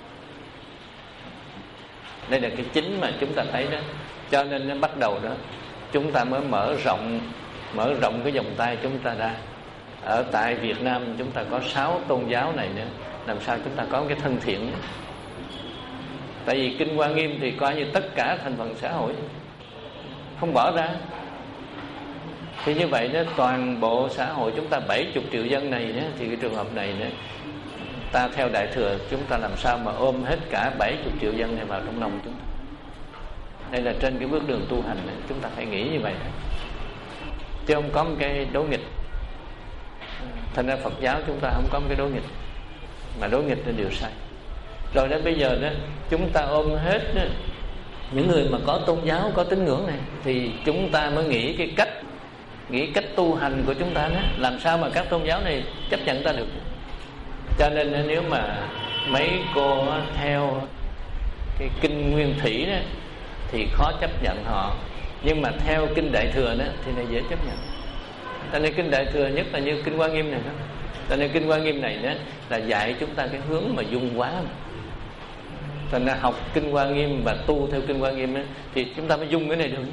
Đây là cái chính mà chúng ta thấy đó. Cho nên nó bắt đầu đó, chúng ta mới mở rộng mở rộng cái vòng tay chúng ta ra. Ở tại Việt Nam chúng ta có sáu tôn giáo này nữa, làm sao chúng ta có cái thân thiện nữa. Tại vì Kinh Hoa Nghiêm thì coi như tất cả thành phần xã hội, không bỏ ra. Thì như vậy đó, toàn bộ xã hội chúng ta bảy mươi triệu dân này đó, thì cái trường hợp này đó, ta theo Đại Thừa chúng ta làm sao mà ôm hết cả bảy mươi triệu dân này vào trong lòng chúng ta. Đây là trên cái bước đường tu hành này, chúng ta phải nghĩ như vậy đó. Chứ không có một cái đối nghịch. Thành ra Phật giáo chúng ta không có một cái đối nghịch, mà đối nghịch là điều sai. Rồi đến bây giờ đó chúng ta ôm hết đó, những người mà có tôn giáo, có tín ngưỡng này, thì chúng ta mới nghĩ cái cách nghĩ cách tu hành của chúng ta đó, làm sao mà các tôn giáo này chấp nhận ta được. Cho nên nếu mà mấy cô theo cái kinh Nguyên Thủy đó thì khó chấp nhận họ, nhưng mà theo kinh Đại Thừa đó thì này dễ chấp nhận. Cho nên kinh Đại Thừa, nhất là như kinh Hoa Nghiêm này đó, cho nên kinh Hoa Nghiêm này đó là dạy chúng ta cái hướng mà dung hóa. Cho nên học kinh Hoa Nghiêm và tu theo kinh Hoa Nghiêm đó, thì chúng ta mới dung cái này được.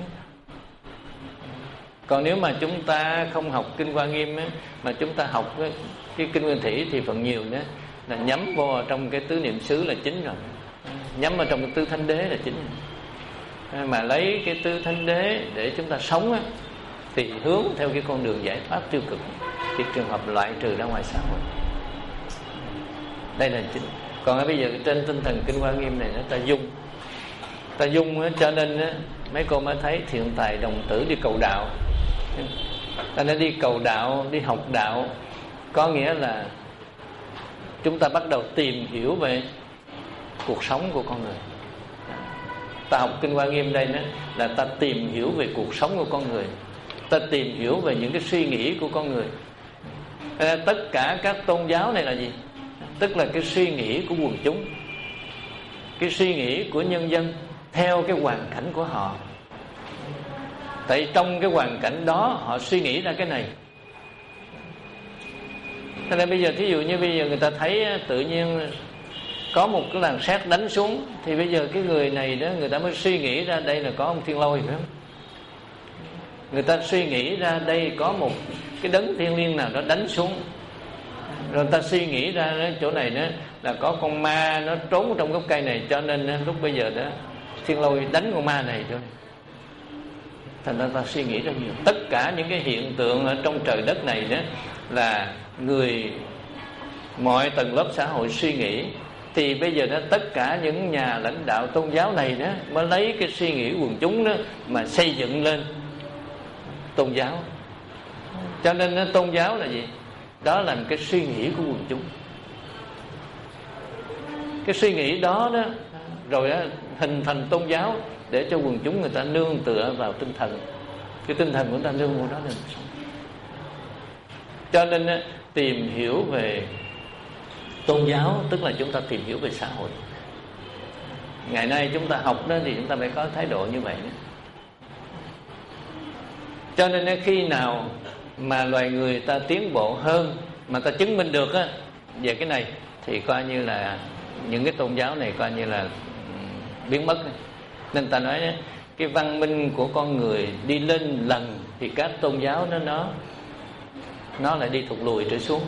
Còn nếu mà chúng ta không học kinh Hoa Nghiêm á, mà chúng ta học cái, cái kinh Nguyên Thủy thì phần nhiều đó là nhắm vô trong cái tứ niệm xứ là chính rồi, nhắm vào trong cái tứ thánh đế là chính rồi. Mà lấy cái tứ thánh đế để chúng ta sống á, thì hướng theo cái con đường giải thoát tiêu cực, thì trường hợp loại trừ ra ngoài xã hội. Đây là chính. Còn ở bây giờ trên tinh thần kinh Hoa Nghiêm này nó ta dung ta dung á, cho nên á, mấy cô mới thấy thiện tài đồng tử đi cầu đạo. Ta nên đi cầu đạo, đi học đạo, có nghĩa là chúng ta bắt đầu tìm hiểu về cuộc sống của con người. Ta học kinh Hoa Nghiêm đây đó là ta tìm hiểu về cuộc sống của con người, ta tìm hiểu về những cái suy nghĩ của con người. Tất cả các tôn giáo này là gì? Tức là cái suy nghĩ của quần chúng, cái suy nghĩ của nhân dân theo cái hoàn cảnh của họ. Tại trong cái hoàn cảnh đó họ suy nghĩ ra cái này. Cho nên bây giờ thí dụ như bây giờ người ta thấy tự nhiên có một cái làn sét đánh xuống, thì bây giờ cái người này đó người ta mới suy nghĩ ra đây là có ông Thiên Lôi, phải không? Người ta suy nghĩ ra đây có một cái đấng thiêng liêng nào đó đánh xuống. Rồi người ta suy nghĩ ra đó, chỗ này đó là có con ma nó trốn trong gốc cây này, cho nên lúc bây giờ đó Thiên Lôi đánh con ma này thôi. Thành ra ta suy nghĩ ra nhiều. Tất cả những cái hiện tượng ở trong trời đất này đó là người mọi tầng lớp xã hội suy nghĩ. Thì bây giờ đó tất cả những nhà lãnh đạo tôn giáo này đó mới lấy cái suy nghĩ quần chúng đó mà xây dựng lên tôn giáo. Cho nên đó, tôn giáo là gì? Đó là cái suy nghĩ của quần chúng. Cái suy nghĩ đó đó rồi đó, hình thành tôn giáo để cho quần chúng người ta nương tựa vào tinh thần. Cái tinh thần của người ta nương vào đó là sống. Cho nên đó, tìm hiểu về tôn giáo tức là chúng ta tìm hiểu về xã hội. Ngày nay chúng ta học đó thì chúng ta phải có thái độ như vậy đó. Cho nên đó, khi nào mà loài người ta tiến bộ hơn, mà ta chứng minh được á, về cái này, thì coi như là những cái tôn giáo này coi như là biến mất. Nên ta nói đó, cái văn minh của con người đi lên lần thì các tôn giáo nó nó nó lại đi thụt lùi trở xuống.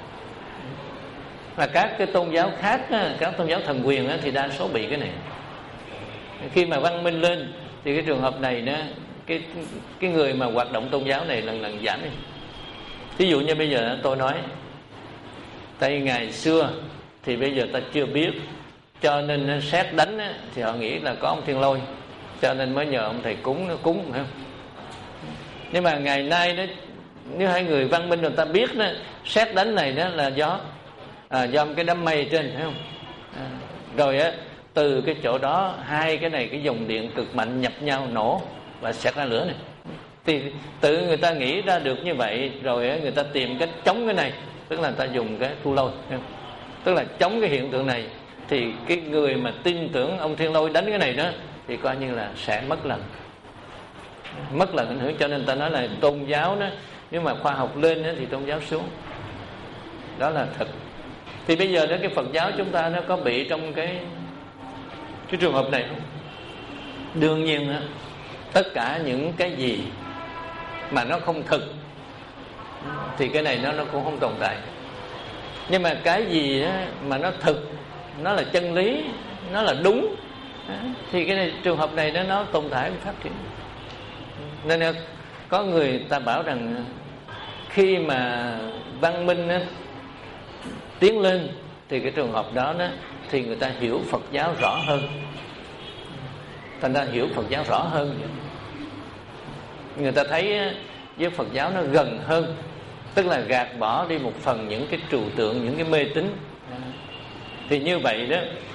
Và các cái tôn giáo khác, các tôn giáo thần quyền thì đa số bị cái này. Khi mà văn minh lên thì cái trường hợp này đó, cái cái người mà hoạt động tôn giáo này lần lần giảm đi. Ví dụ như bây giờ tôi nói, tại ngày xưa thì bây giờ ta chưa biết, cho nên sét đánh thì họ nghĩ là có ông Thiên Lôi, cho nên mới nhờ ông thầy cúng nó cúng, phải không? Nhưng mà ngày nay đó, nếu hai người văn minh người ta biết đó, sét đánh này đó là do à, do một cái đám mây trên, phải không? À, rồi á, từ cái chỗ đó hai cái này cái dòng điện cực mạnh nhập nhau nổ và xẹt ra lửa này. Thì tự người ta nghĩ ra được như vậy, rồi á, người ta tìm cách chống cái này, tức là người ta dùng cái thu lôi, phải không? Tức là chống cái hiện tượng này. Thì cái người mà tin tưởng ông Thiên Lôi đánh cái này đó thì coi như là sẽ mất lần mất lần ảnh hưởng. Cho nên ta nói là tôn giáo đó, nếu mà khoa học lên đó, thì tôn giáo xuống. Đó là thật. Thì bây giờ đó cái Phật giáo chúng ta nó có bị trong cái cái trường hợp này không? Đương nhiên đó, tất cả những cái gì mà nó không thực thì cái này nó nó cũng không tồn tại. Nhưng mà cái gì đó mà nó thực, nó là chân lý, nó là đúng, thì cái này, trường hợp này nó, nó tồn tại và phát triển. Nên là có người ta bảo rằng khi mà văn minh đó, tiến lên thì cái trường hợp đó, đó thì người ta hiểu Phật giáo rõ hơn. Thành ra hiểu Phật giáo rõ hơn, người ta thấy với Phật giáo nó gần hơn, tức là gạt bỏ đi một phần những cái trừu tượng, những cái mê tín. Thì như vậy đó,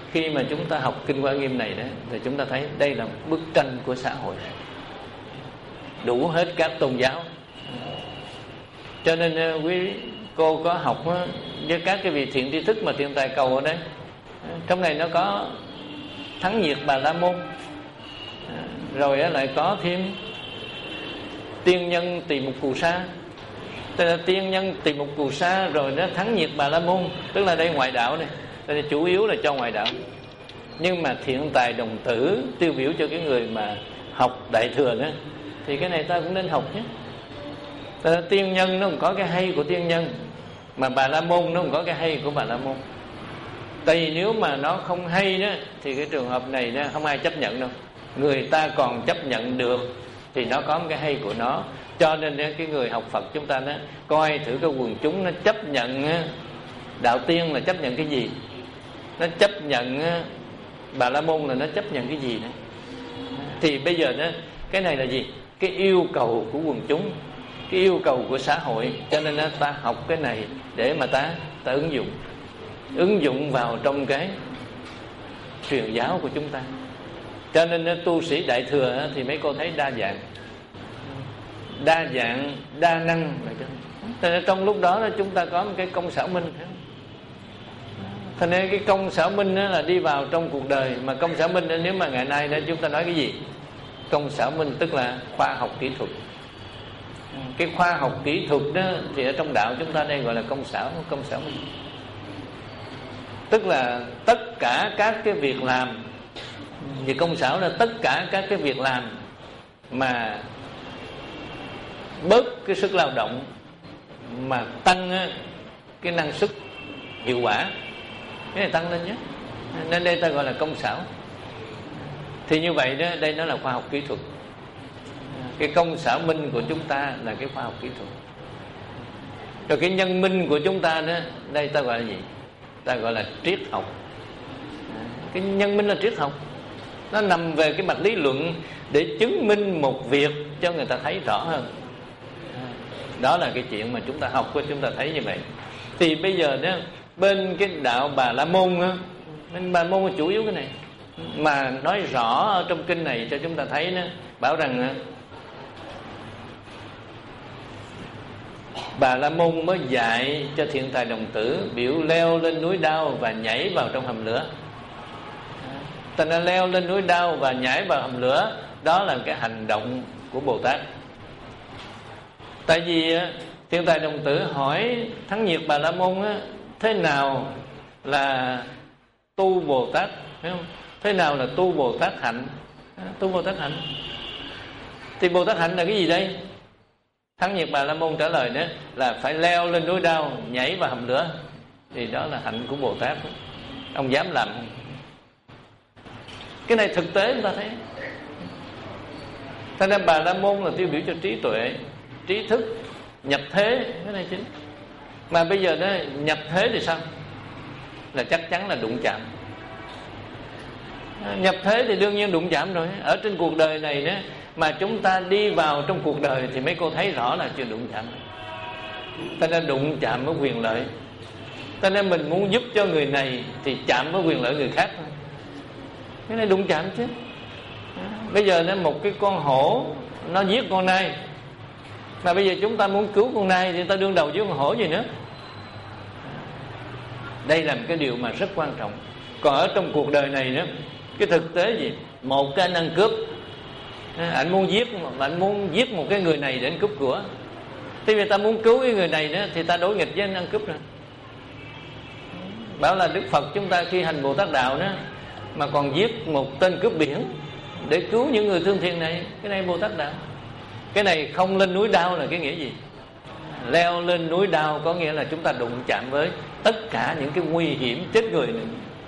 khi mà chúng ta học Kinh Hoa Nghiêm này đó, thì chúng ta thấy đây là một bức tranh của xã hội, đủ hết các tôn giáo. Cho nên quý cô có học với các cái vị thiện tri thức mà Thiên Tài cầu ở đây, trong này nó có Thắng Nhiệt Bà La Môn, rồi lại có thêm Tiên Nhân Tỳ Mục Cù Sa. Tức là Tiên Nhân Tỳ Mục Cù Sa, rồi đó Thắng Nhiệt Bà La Môn, tức là đây ngoại đạo này, đây chủ yếu là cho ngoại đạo. Nhưng mà Thiện Tài Đồng Tử tiêu biểu cho cái người mà học Đại Thừa đó, thì cái này ta cũng nên học nhé. Tức là Tiên Nhân nó cũng có cái hay của Tiên Nhân, mà Bà La Môn nó cũng có cái hay của Bà La Môn. Tại vì nếu mà nó không hay đó, thì cái trường hợp này đó, không ai chấp nhận đâu. Người ta còn chấp nhận được thì nó có một cái hay của nó. Cho nên cái người học Phật chúng ta đó, coi thử cái quần chúng nó chấp nhận Đạo Tiên là chấp nhận cái gì, nó chấp nhận Bà La Môn là nó chấp nhận cái gì đó. Thì bây giờ đó, cái này là gì? Cái yêu cầu của quần chúng, cái yêu cầu của xã hội. Cho nên đó, ta học cái này để mà ta, ta ứng dụng Ứng dụng vào trong cái truyền giáo của chúng ta. Cho nên đó, tu sĩ Đại Thừa thì mấy cô thấy đa dạng, đa dạng, đa năng. Thế trong lúc đó chúng ta có một cái công xảo minh. Thế nên cái công xảo minh là đi vào trong cuộc đời. Mà công xảo minh nếu mà ngày nay đó chúng ta nói cái gì? Công xảo minh tức là khoa học kỹ thuật. Cái khoa học kỹ thuật đó thì ở trong đạo chúng ta đây gọi là công xảo, công xảo minh. Tức là tất cả các cái việc làm, vì công xảo là tất cả các cái việc làm mà bớt cái sức lao động mà tăng cái năng suất hiệu quả, cái này tăng lên nhé. Nên đây ta gọi là công xảo. Thì như vậy đó, đây nó là khoa học kỹ thuật. Cái công xảo minh của chúng ta là cái khoa học kỹ thuật. Rồi cái nhân minh của chúng ta đó, đây ta gọi là gì? Ta gọi là triết học. Cái nhân minh là triết học. Nó nằm về cái mặt lý luận để chứng minh một việc cho người ta thấy rõ hơn. Đó là cái chuyện mà chúng ta học của chúng ta thấy như vậy. Thì bây giờ đó, bên cái đạo Bà La Môn á, bên Bà La Môn chủ yếu cái này, mà nói rõ ở trong kinh này cho chúng ta thấy đó, bảo rằng Bà La Môn mới dạy cho Thiện Tài Đồng Tử biểu leo lên núi đao và nhảy vào trong hầm lửa. Thành ra leo lên núi đao và nhảy vào hầm lửa, đó là cái hành động của Bồ Tát. Tại vì Thiện Tài Đồng Tử hỏi Thắng Nhiệt Bà La Môn á, thế nào là tu Bồ Tát, phải không? Thế nào là tu Bồ Tát hạnh? Tu Bồ Tát hạnh thì Bồ Tát hạnh là cái gì đây? Thắng Nhiệt Bà La Môn trả lời đó là phải leo lên núi đao, nhảy vào hầm lửa. Thì đó là hạnh của Bồ Tát đó. Ông dám làm không? Cái này thực tế chúng ta thấy. Cho nên Bà La Môn là tiêu biểu cho trí tuệ, trí thức, nhập thế, cái này chính. Mà bây giờ đó nhập thế thì sao? Là chắc chắn là đụng chạm. Nhập thế thì đương nhiên đụng chạm rồi. Ở trên cuộc đời này đó, mà chúng ta đi vào trong cuộc đời thì mấy cô thấy rõ là chưa đụng chạm. Ta nên đụng chạm với quyền lợi. Ta nên mình muốn giúp cho người này thì chạm với quyền lợi người khác. Cái này đụng chạm chứ. Bây giờ nó một cái con hổ nó giết con nai, mà bây giờ chúng ta muốn cứu con nai thì ta đương đầu với con hổ gì nữa. Đây là một cái điều mà rất quan trọng. Còn ở trong cuộc đời này đó, cái thực tế gì? Một cái anh ăn cướp, anh muốn giết mà anh muốn giết một cái người này để anh cướp của. Thì vì ta muốn cứu cái người này đó thì ta đối nghịch với anh ăn cướp rồi. Bảo là Đức Phật chúng ta khi hành Bồ Tát đạo đó mà còn giết một tên cướp biển để cứu những người thương thiện này, cái này Bồ Tát đạo. Cái này không lên núi đao là cái nghĩa gì? Leo lên núi đao có nghĩa là chúng ta đụng chạm với tất cả những cái nguy hiểm chết người này.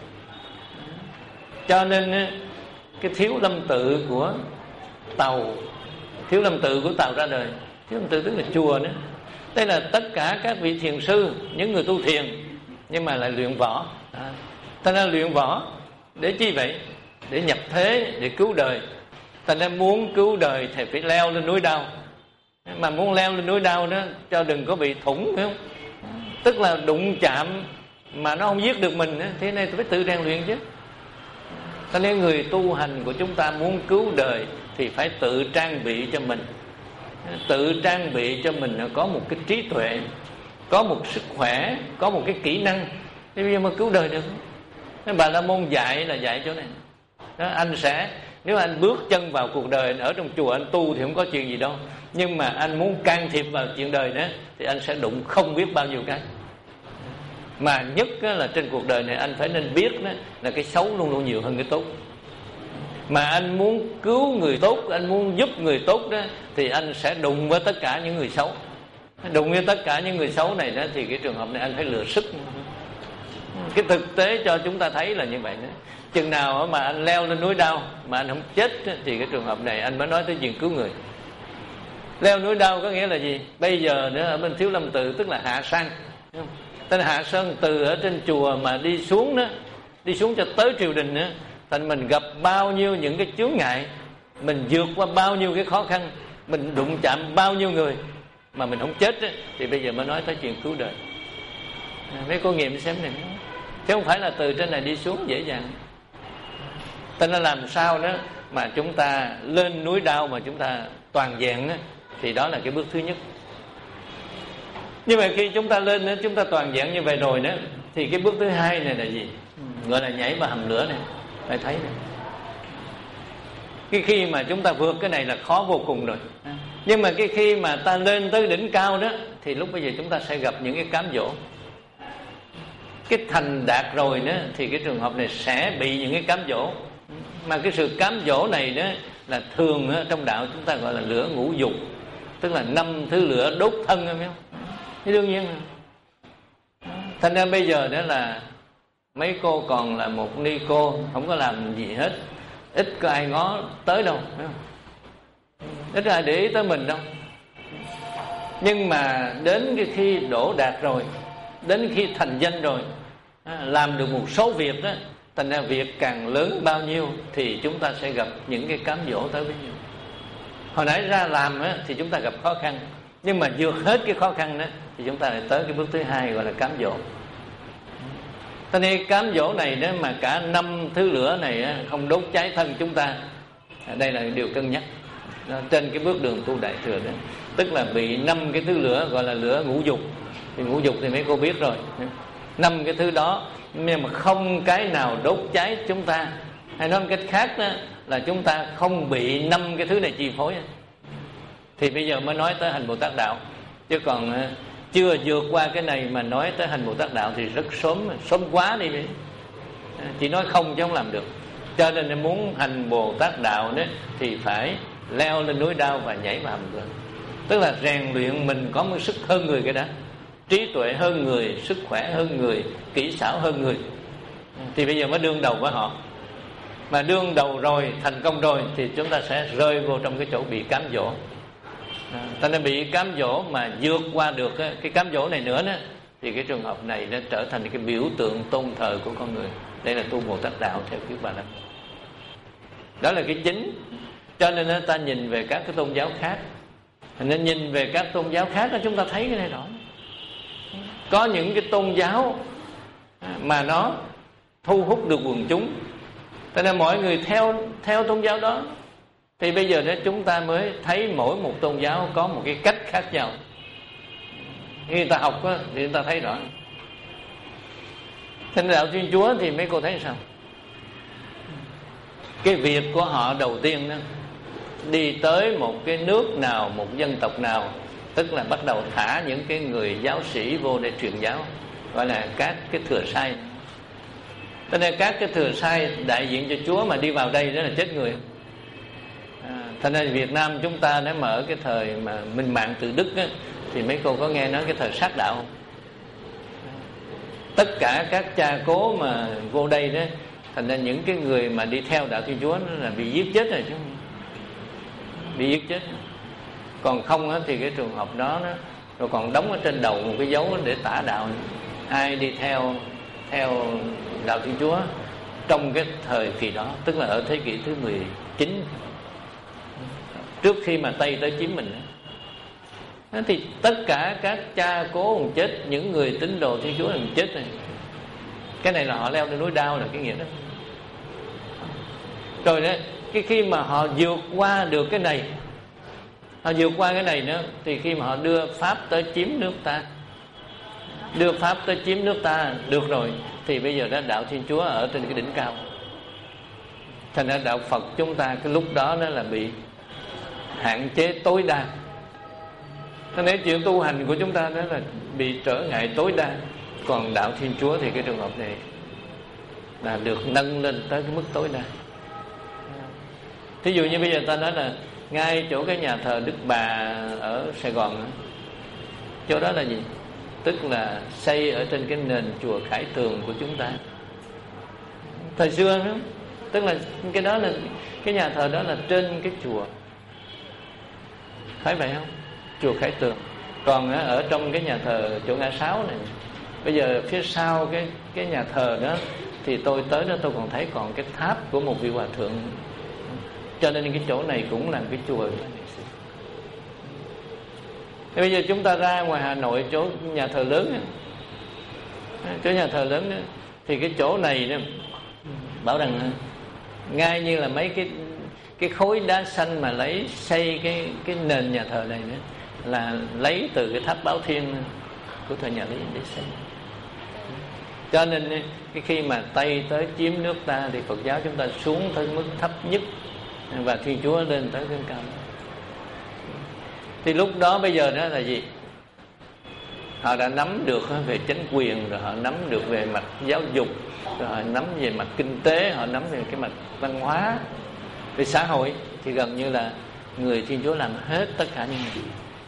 Cho nên cái Thiếu Lâm Tự của Tàu, Thiếu Lâm Tự của Tàu ra đời. Thiếu Lâm Tự tức là chùa nữa. Đây là tất cả các vị thiền sư, những người tu thiền nhưng mà lại luyện võ. À, ta nên luyện võ để chi vậy? Để nhập thế, để cứu đời. Ta nên muốn cứu đời thì phải leo lên núi đao. Mà muốn leo lên núi đao đó cho đừng có bị thủng, phải không? Tức là đụng chạm mà nó không giết được mình, thế này tôi phải tự rèn luyện chứ. Cho nên người tu hành của chúng ta muốn cứu đời thì phải tự trang bị cho mình, tự trang bị cho mình có một cái trí tuệ, có một sức khỏe, có một cái kỹ năng, thì bây giờ mà cứu đời được. Nên Bà La Môn dạy là dạy chỗ này đó, anh sẽ, nếu anh bước chân vào cuộc đời, ở trong chùa anh tu thì không có chuyện gì đâu, nhưng mà anh muốn can thiệp vào chuyện đời đó thì anh sẽ đụng không biết bao nhiêu cái. Mà nhất là trên cuộc đời này anh phải nên biết đó, là cái xấu luôn luôn nhiều hơn cái tốt. Mà anh muốn cứu người tốt, anh muốn giúp người tốt đó, thì anh sẽ đụng với tất cả những người xấu. Đụng với tất cả những người xấu này đó, thì cái trường hợp này anh phải lựa sức. Cái thực tế cho chúng ta thấy là như vậy đó. Chừng nào mà anh leo lên núi đao mà anh không chết thì cái trường hợp này anh mới nói tới chuyện cứu người. Leo núi đao có nghĩa là gì? Bây giờ nữa ở bên Thiếu Lâm Tự tức là hạ sang. Tên hạ sơn từ ở trên chùa mà đi xuống đó, đi xuống cho tới triều đình nữa, thành mình gặp bao nhiêu những cái chướng ngại, mình vượt qua bao nhiêu cái khó khăn, mình đụng chạm bao nhiêu người mà mình không chết đó, thì bây giờ mới nói tới chuyện cứu đời. Mấy cô nghiệm xem này, chứ không phải là từ trên này đi xuống dễ dàng. Cho nên làm sao đó mà chúng ta lên núi đao mà chúng ta toàn vẹn đó, thì đó là cái bước thứ nhất. Nhưng mà khi chúng ta lên đó, chúng ta toàn vẹn như vậy rồi đó, thì cái bước thứ hai này là gì? Gọi là nhảy vào hầm lửa này. Phải thấy này, cái khi mà chúng ta vượt cái này là khó vô cùng rồi. Nhưng mà cái khi mà ta lên tới đỉnh cao đó, thì lúc bây giờ chúng ta sẽ gặp những cái cám dỗ. Cái thành đạt rồi đó, thì cái trường hợp này sẽ bị những cái cám dỗ. Mà cái sự cám dỗ này đó là thường đó, trong đạo chúng ta gọi là lửa ngũ dục, tức là năm thứ lửa đốt thân, phải không? Thì đương nhiên là. Thành ra bây giờ đó là mấy cô còn là một ni cô, không có làm gì hết, ít có ai ngó tới đâu, phải không? Ít ai để ý tới mình đâu. Nhưng mà đến cái khi đỗ đạt rồi, đến khi thành danh rồi, làm được một số việc đó, thành ra việc càng lớn bao nhiêu thì chúng ta sẽ gặp những cái cám dỗ tới bấy nhiêu. Hồi nãy ra làm á, thì chúng ta gặp khó khăn, nhưng mà vượt hết cái khó khăn đó thì chúng ta lại tới cái bước thứ hai gọi là cám dỗ. Cho nên cám dỗ này đó mà cả năm thứ lửa này á, không đốt cháy thân chúng ta, đây là điều cân nhắc trên cái bước đường tu đại thừa đó. Tức là bị năm cái thứ lửa gọi là lửa ngũ dục. Thì ngũ dục thì mấy cô biết rồi, năm cái thứ đó, nhưng mà không cái nào đốt cháy chúng ta. Hay nói một cách khác đó, là chúng ta không bị năm cái thứ này chi phối. Thì bây giờ mới nói tới hành Bồ Tát đạo. Chứ còn chưa vượt qua cái này mà nói tới hành Bồ Tát đạo thì rất sớm, sớm quá đi. Chỉ nói không chứ không làm được. Cho nên muốn hành Bồ Tát đạo đó thì phải leo lên núi đao và nhảy vào hầm lửa. Tức là rèn luyện mình có một sức hơn người cái đó, trí tuệ hơn người, sức khỏe hơn người, kỹ xảo hơn người, thì bây giờ mới đương đầu với họ. Mà đương đầu rồi, thành công rồi, thì chúng ta sẽ rơi vô trong cái chỗ bị cám dỗ. Ta nên bị cám dỗ mà vượt qua được cái cám dỗ này nữa đó, thì cái trường hợp này nó trở thành cái biểu tượng tôn thờ của con người. Đây là tu Bồ Tát đạo theo kiểu Bà La. Đó là cái chính. Cho nên ta nhìn về các cái tôn giáo khác, nên nhìn về các tôn giáo khác đó, chúng ta thấy cái này rõ. Có những cái tôn giáo mà nó thu hút được quần chúng, cho nên mọi người theo theo tôn giáo đó. Thì bây giờ đó chúng ta mới thấy mỗi một tôn giáo có một cái cách khác nhau. Khi người ta học đó, thì người ta thấy rõ. Thành đạo Thiên Chúa thì mấy cô thấy sao? Cái việc của họ đầu tiên đó, đi tới một cái nước nào, một dân tộc nào, tức là bắt đầu thả những cái người giáo sĩ vô để truyền giáo, gọi là các cái thừa sai. Cho nên các cái thừa sai đại diện cho Chúa mà đi vào đây đó là chết người. À, cho nên Việt Nam chúng ta nếu mà ở cái thời mà Minh Mạng Tự Đức á, thì mấy cô có nghe nói cái thời sát đạo không? Tất cả các cha cố mà vô đây đó, thành ra những cái người mà đi theo đạo Thiên Chúa nó là bị giết chết rồi chứ, bị giết chết. Còn không á, thì cái trường hợp đó, đó rồi còn đóng ở trên đầu một cái dấu để tả đạo. Ai đi theo theo đạo Thiên Chúa trong cái thời kỳ đó, tức là ở thế kỷ thứ mười chín, trước khi mà Tây tới chiếm mình đó, thì tất cả các cha cố còn chết, những người tín đồ Thiên Chúa còn chết này. Cái này là họ leo lên núi đao là cái nghĩa đó. Rồi đó, cái khi mà họ vượt qua được cái này, họ vượt qua cái này nữa, thì khi mà họ đưa Pháp tới chiếm nước ta, đưa Pháp tới chiếm nước ta được rồi, thì bây giờ đó đạo Thiên Chúa ở trên cái đỉnh cao. Thành ra đạo Phật chúng ta cái lúc đó nó là bị hạn chế tối đa. Thế nên chuyện tu hành của chúng ta đó là bị trở ngại tối đa. Còn đạo Thiên Chúa thì cái trường hợp này là được nâng lên tới cái mức tối đa. Thí dụ như bây giờ ta nói là ngay chỗ cái nhà thờ Đức Bà ở Sài Gòn, chỗ đó là gì? Tức là xây ở trên cái nền chùa Khải Tường của chúng ta thời xưa đó. Tức là cái đó là cái nhà thờ đó là trên cái chùa, phải vậy không? Chùa Khải Tường. Còn ở trong cái nhà thờ chỗ ngã sáu này, bây giờ phía sau cái cái nhà thờ đó thì tôi tới đó tôi còn thấy còn cái tháp của một vị hòa thượng. Cho nên cái chỗ này cũng là cái chùa. Thế bây giờ chúng ta ra ngoài Hà Nội chỗ nhà thờ lớn, chỗ nhà thờ lớn đó, thì cái chỗ này đó, bảo rằng ngay như là mấy cái cái khối đá xanh mà lấy xây cái cái nền nhà thờ này nữa là lấy từ cái tháp Báo Thiên của thời nhà Lý để xây. Cho nên cái khi mà Tây tới chiếm nước ta thì Phật giáo chúng ta xuống tới mức thấp nhất và Thiên Chúa lên tới cái cao. Thì lúc đó bây giờ đó là gì? Họ đã nắm được về chính quyền, rồi họ nắm được về mặt giáo dục, rồi họ nắm về mặt kinh tế, họ nắm về cái mặt văn hóa, về xã hội, thì gần như là người Thiên Chúa làm hết tất cả những gì.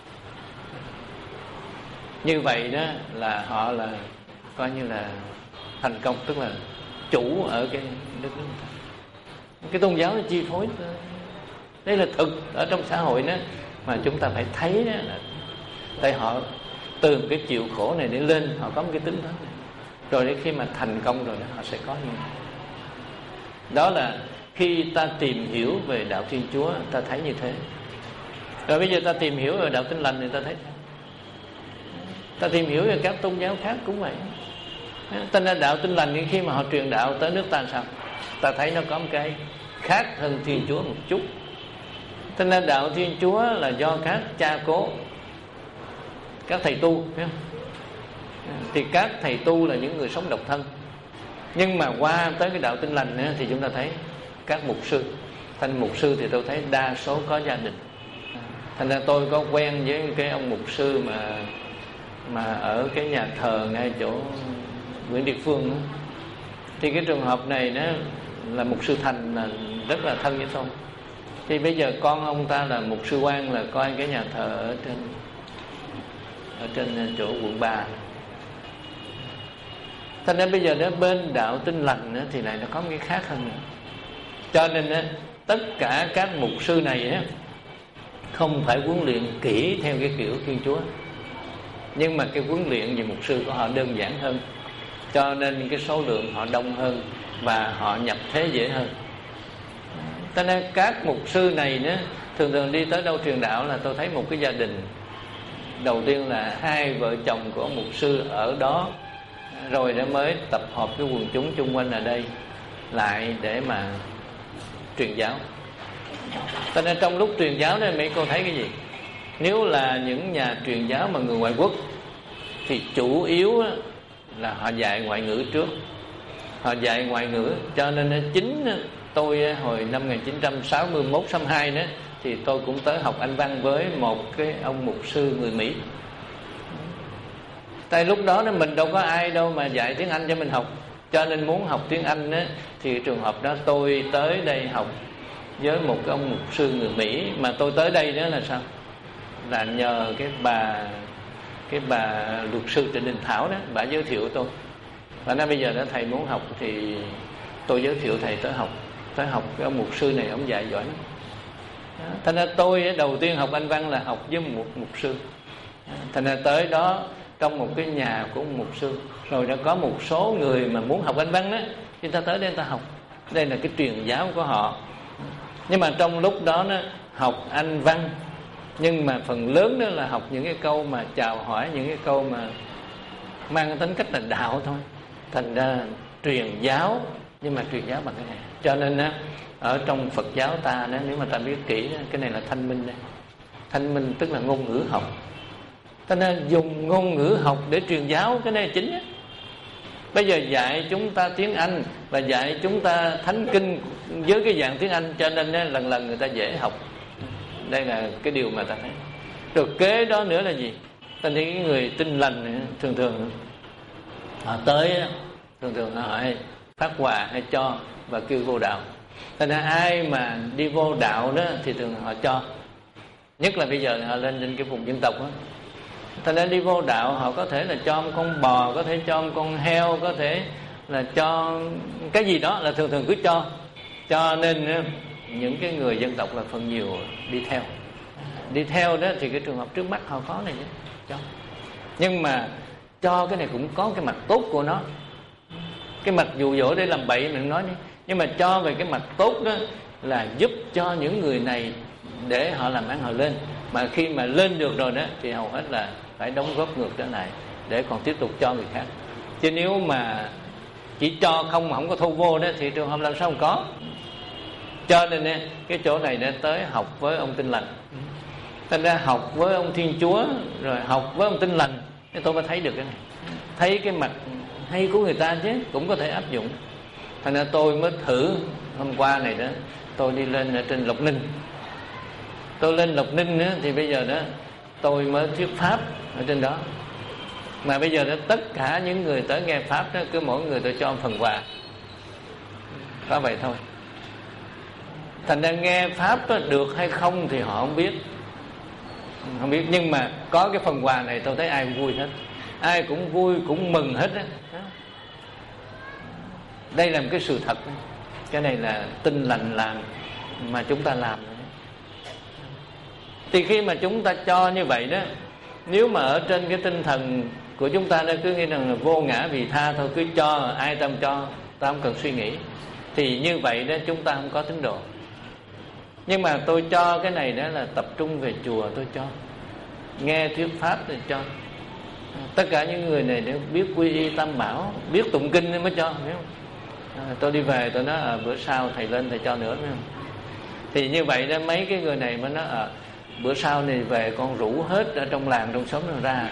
Như vậy đó là họ là coi như là thành công, tức là chủ ở cái đất nước. Cái tôn giáo nó chi phối. Đây là thực ở trong xã hội đó mà chúng ta phải thấy đó, là tại họ từ cái chịu khổ này để lên, họ có một cái tính toán này. Rồi đến khi mà thành công rồi đó, họ sẽ có như vậy. Đó là khi ta tìm hiểu về đạo Thiên Chúa, ta thấy như thế. Rồi bây giờ ta tìm hiểu về đạo Tin Lành thì ta thấy sao? Ta tìm hiểu về các tôn giáo khác cũng vậy. Ta ra đạo Tin Lành khi mà họ truyền đạo tới nước ta sao? Ta thấy nó có một cái khác hơn Thiên Chúa một chút. Thế nên đạo Thiên Chúa là do các cha cố, các thầy tu, thấy không? Thì các thầy tu là những người sống độc thân. Nhưng mà qua tới cái đạo Tin Lành thì chúng ta thấy các mục sư. Thành mục sư thì tôi thấy đa số có gia đình. Thành ra tôi có quen với cái ông mục sư mà mà ở cái nhà thờ ngay chỗ Nguyễn Địa Phương đó. Thì cái trường hợp này đó là mục sư Thành là rất là thân với tôi. Thì bây giờ con ông ta là mục sư Quang là coi cái nhà thờ ở trên ở trên chỗ quận ba. Thành ra bây giờ đó bên đạo Tin Lành đó, thì lại nó có một cái khác hơn nữa. Cho nên đó, tất cả các mục sư này đó, không phải huấn luyện kỹ theo cái kiểu Thiên Chúa, nhưng mà cái huấn luyện về mục sư của họ đơn giản hơn, cho nên cái số lượng họ đông hơn và họ nhập thế dễ hơn. Cho nên các mục sư này đó, thường thường đi tới đâu truyền đạo là tôi thấy một cái gia đình, đầu tiên là hai vợ chồng của mục sư ở đó, rồi đã mới tập hợp cái quần chúng chung quanh ở đây lại để mà truyền giáo. Cho nên trong lúc truyền giáo đó mấy cô thấy cái gì? Nếu là những nhà truyền giáo mà người ngoại quốc thì chủ yếu là họ dạy ngoại ngữ trước. Họ dạy ngoại ngữ, cho nên chính tôi hồi năm một nghìn chín trăm sáu mươi mốt sáu mươi hai đó thì tôi cũng tới học Anh văn với một cái ông mục sư người Mỹ. Tại lúc đó mình đâu có ai đâu mà dạy tiếng Anh cho mình học, cho nên muốn học tiếng Anh đó, thì trường hợp đó tôi tới đây học với một cái ông mục sư người Mỹ. Mà tôi tới đây đó là sao? Là nhờ cái bà cái bà luật sư Trịnh Đình Thảo đó, bà giới thiệu tôi. Và nói bây giờ đó thầy muốn học thì tôi giới thiệu thầy tới học. Tới học cái ông mục sư này, ông dạy giỏi lắm. Thành ra tôi đầu tiên học Anh văn là học với một mục sư. Thành ra tới đó trong một cái nhà của một mục sư, rồi đã có một số người mà muốn học Anh văn đó, thì ta tới đây ta học. Đây là cái truyền giáo của họ. Nhưng mà trong lúc đó nó học Anh văn, nhưng mà phần lớn đó là học những cái câu mà chào hỏi, những cái câu mà mang tính cách là đạo thôi. Thành ra truyền giáo, nhưng mà truyền giáo bằng cái này. Cho nên á, ở trong Phật giáo ta đó, nếu mà ta biết kỹ đó, cái này là thanh minh đây. Thanh minh tức là ngôn ngữ học. Ta nên dùng ngôn ngữ học để truyền giáo, cái này chính á. Bây giờ dạy chúng ta tiếng Anh và dạy chúng ta thánh kinh với cái dạng tiếng Anh, cho nên á, lần lần người ta dễ học. Đây là cái điều mà ta thấy. Rồi kế đó nữa là gì? Ta thấy cái người tin lành thường thường họ tới, thường thường họ hỏi phát quà hay cho và kêu vô đạo. Thành ra ai mà đi vô đạo đó thì thường họ cho. Nhất là bây giờ họ lên trên cái vùng dân tộc đó. Thành ra đi vô đạo họ có thể là cho một con bò, có thể cho một con heo, có thể là cho cái gì đó, là thường thường cứ cho. Cho nên những cái người dân tộc là phần nhiều đi theo. Đi theo đó thì cái trường hợp trước mắt họ có này chứ, cho. Nhưng mà cho cái này cũng có cái mặt tốt của nó. Cái mặt dụ dỗ để làm bậy mình nói đi. Nhưng mà cho về cái mặt tốt đó là giúp cho những người này để họ làm ăn họ lên. Mà khi mà lên được rồi đó thì hầu hết là phải đóng góp ngược trở lại để còn tiếp tục cho người khác. Chứ nếu mà chỉ cho không mà không có thu vô đó thì trường hợp làm sao không có. Cho nên cái chỗ này đã tới học với ông Tin Lành. Thành ra học với ông Thiên Chúa, rồi học với ông Tin Lành, thì tôi mới thấy được cái này. Thấy cái mặt hay của người ta chứ, cũng có thể áp dụng. Thành ra tôi mới thử hôm qua này đó, tôi đi lên ở trên Lộc Ninh. Tôi lên Lộc Ninh đó, thì bây giờ đó tôi mới thuyết pháp ở trên đó. Mà bây giờ đó tất cả những người tới nghe pháp đó, cứ mỗi người tôi cho một phần quà. Có vậy thôi. Thành ra nghe pháp đó, được hay không thì họ không biết. Không biết, nhưng mà có cái phần quà này tôi thấy ai cũng vui hết. Ai cũng vui, cũng mừng hết đó. Đây là một cái sự thật. Cái này là Tin Lành làm mà chúng ta làm. Thì khi mà chúng ta cho như vậy đó, nếu mà ở trên cái tinh thần của chúng ta nó cứ nghĩ rằng là vô ngã vị tha thôi, cứ cho, ai ta không cho, ta không cần suy nghĩ, thì như vậy đó chúng ta không có tín đồ. Nhưng mà tôi cho cái này đó là tập trung về chùa tôi cho, nghe thuyết pháp thì cho. Tất cả những người này đều biết quy y tam bảo, biết tụng kinh nên mới cho, biết không? À, tôi đi về tôi nói à, bữa sau thầy lên thầy cho nữa, biết không? Thì như vậy đó mấy cái người này mới nói à, bữa sau này về con rủ hết ở trong làng trong xóm nó ra.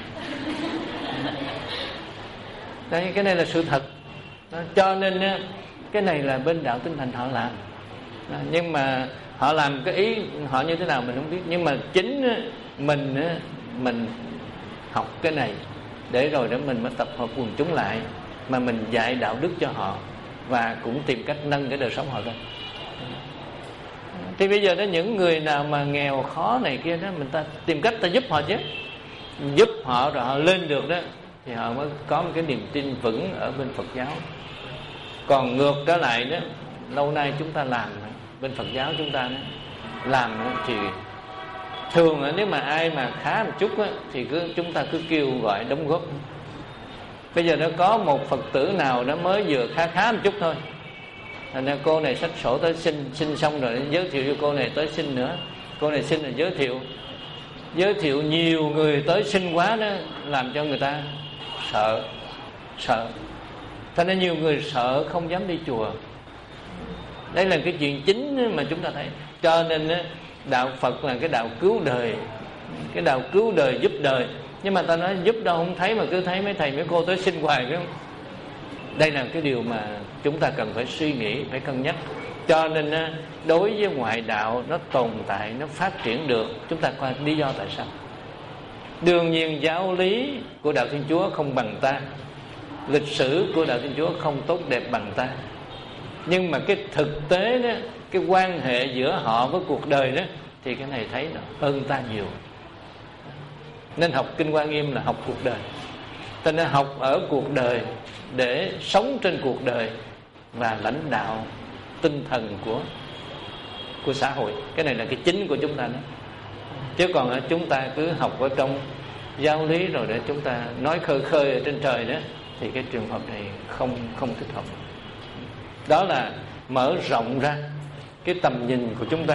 Đấy, cái này là sự thật. Đó, cho nên cái này là bên đạo Tinh Thành họ làm. Đó, nhưng mà họ làm cái ý họ như thế nào mình không biết. Nhưng mà chính mình mình học cái này để rồi đó mình mới tập hợp quần chúng lại, mà mình dạy đạo đức cho họ và cũng tìm cách nâng cái đời sống họ lên. Thì bây giờ đó những người nào mà nghèo khó này kia đó, mình ta tìm cách ta giúp họ chứ, giúp họ rồi họ lên được đó thì họ mới có một cái niềm tin vững ở bên Phật giáo. Còn ngược trở lại đó, lâu nay chúng ta làm bên Phật giáo chúng ta đó, làm thì thường nếu mà ai mà khá một chút đó, thì cứ chúng ta cứ kêu gọi đóng góp. Bây giờ nó có một Phật tử nào đó mới vừa khá khá một chút thôi, thành ra cô này xách sổ tới xin, xin xong rồi giới thiệu cho cô này tới xin nữa. Cô này xin rồi giới thiệu, giới thiệu nhiều người tới xin quá đó, làm cho người ta sợ, sợ. Thành ra nhiều người sợ không dám đi chùa. Đây là cái chuyện chính mà chúng ta thấy. Cho nên đạo Phật là cái đạo cứu đời, cái đạo cứu đời giúp đời. Nhưng mà ta nói giúp đâu không thấy, mà cứ thấy mấy thầy mấy cô tới xin hoài, phải không? Đây là cái điều mà chúng ta cần phải suy nghĩ, phải cân nhắc. Cho nên đối với ngoại đạo nó tồn tại, nó phát triển được, chúng ta coi lý do tại sao. Đương nhiên giáo lý của đạo Thiên Chúa không bằng ta, lịch sử của đạo Thiên Chúa không tốt đẹp bằng ta. Nhưng mà cái thực tế đó, cái quan hệ giữa họ với cuộc đời đó, thì cái này thấy nó hơn ta nhiều. Nên học Kinh Hoa Nghiêm là học cuộc đời. Cho nên học ở cuộc đời để sống trên cuộc đời và lãnh đạo tinh thần của của xã hội. Cái này là cái chính của chúng ta đó. Chứ còn chúng ta cứ học ở trong giáo lý rồi để chúng ta nói khơi khơi ở trên trời đó, thì cái trường hợp này không không thích hợp. Đó là mở rộng ra cái tầm nhìn của chúng ta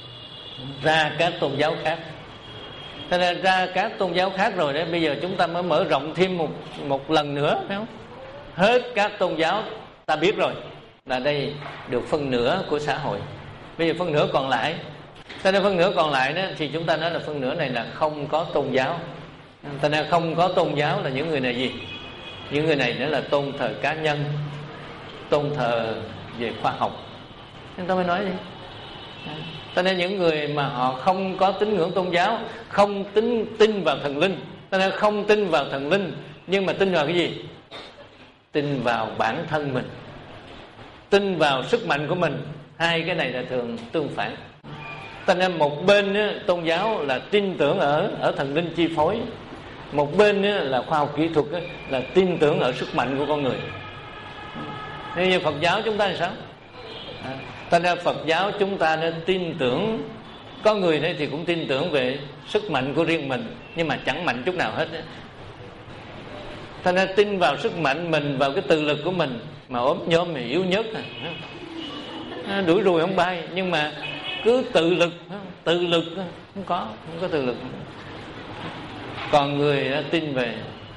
ra các tôn giáo khác. Cho nên ra các tôn giáo khác rồi đấy, bây giờ chúng ta mới mở rộng thêm một một lần nữa, phải không? Hết các tôn giáo ta biết rồi, là đây được phân nửa của xã hội. Bây giờ phân nửa còn lại, cho nên phân nửa còn lại đó thì chúng ta nói là phân nửa này là không có tôn giáo. Cho nên không có tôn giáo là những người này gì? Những người này nữa là tôn thờ cá nhân, tôn thờ về khoa học. Chúng ta mới nói đi. Cho nên những người mà họ không có tín ngưỡng tôn giáo, không tin tin vào thần linh, cho nên không tin vào thần linh, nhưng mà tin vào cái gì? Tin vào bản thân mình, tin vào sức mạnh của mình. Hai cái này là thường tương phản. Cho nên một bên á, tôn giáo là tin tưởng ở ở thần linh chi phối, một bên á, là khoa học kỹ thuật á, là tin tưởng ở sức mạnh của con người. Thế như Phật giáo chúng ta là sao? À, cho nên Phật giáo chúng ta nên tin tưởng, có người đấy thì cũng tin tưởng về sức mạnh của riêng mình, nhưng mà chẳng mạnh chút nào hết á. Cho nên tin vào sức mạnh mình, vào cái tự lực của mình, mà ốm nhôm thì yếu nhất à, đuổi ruồi không bay, nhưng mà cứ tự lực, tự lực không có, không có tự lực. Còn người đã tin về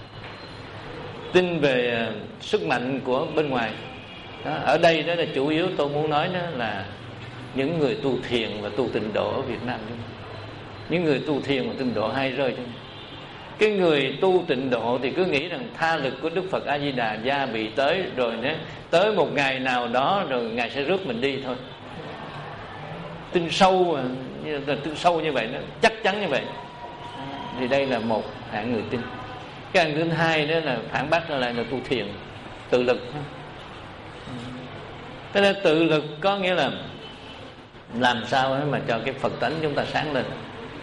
tin về sức mạnh của bên ngoài đó. Ở đây đó là chủ yếu tôi muốn nói đó là những người tu thiền và tu tịnh độ ở Việt Nam chúng ta. Những người tu thiền và tịnh độ hay rơi chúng ta. Cái người tu tịnh độ thì cứ nghĩ rằng tha lực của Đức Phật A Di Đà gia bị tới rồi nữa, tới một ngày nào đó rồi ngài sẽ rước mình đi thôi. Tin sâu, tin sâu như vậy đó, chắc chắn như vậy. Thì đây là một hạng người tin. Cái hạng thứ hai đó là phản bác lại là tu thiền, tự lực. Thế nên tự lực có nghĩa là làm sao mà cho cái Phật tánh chúng ta sáng lên,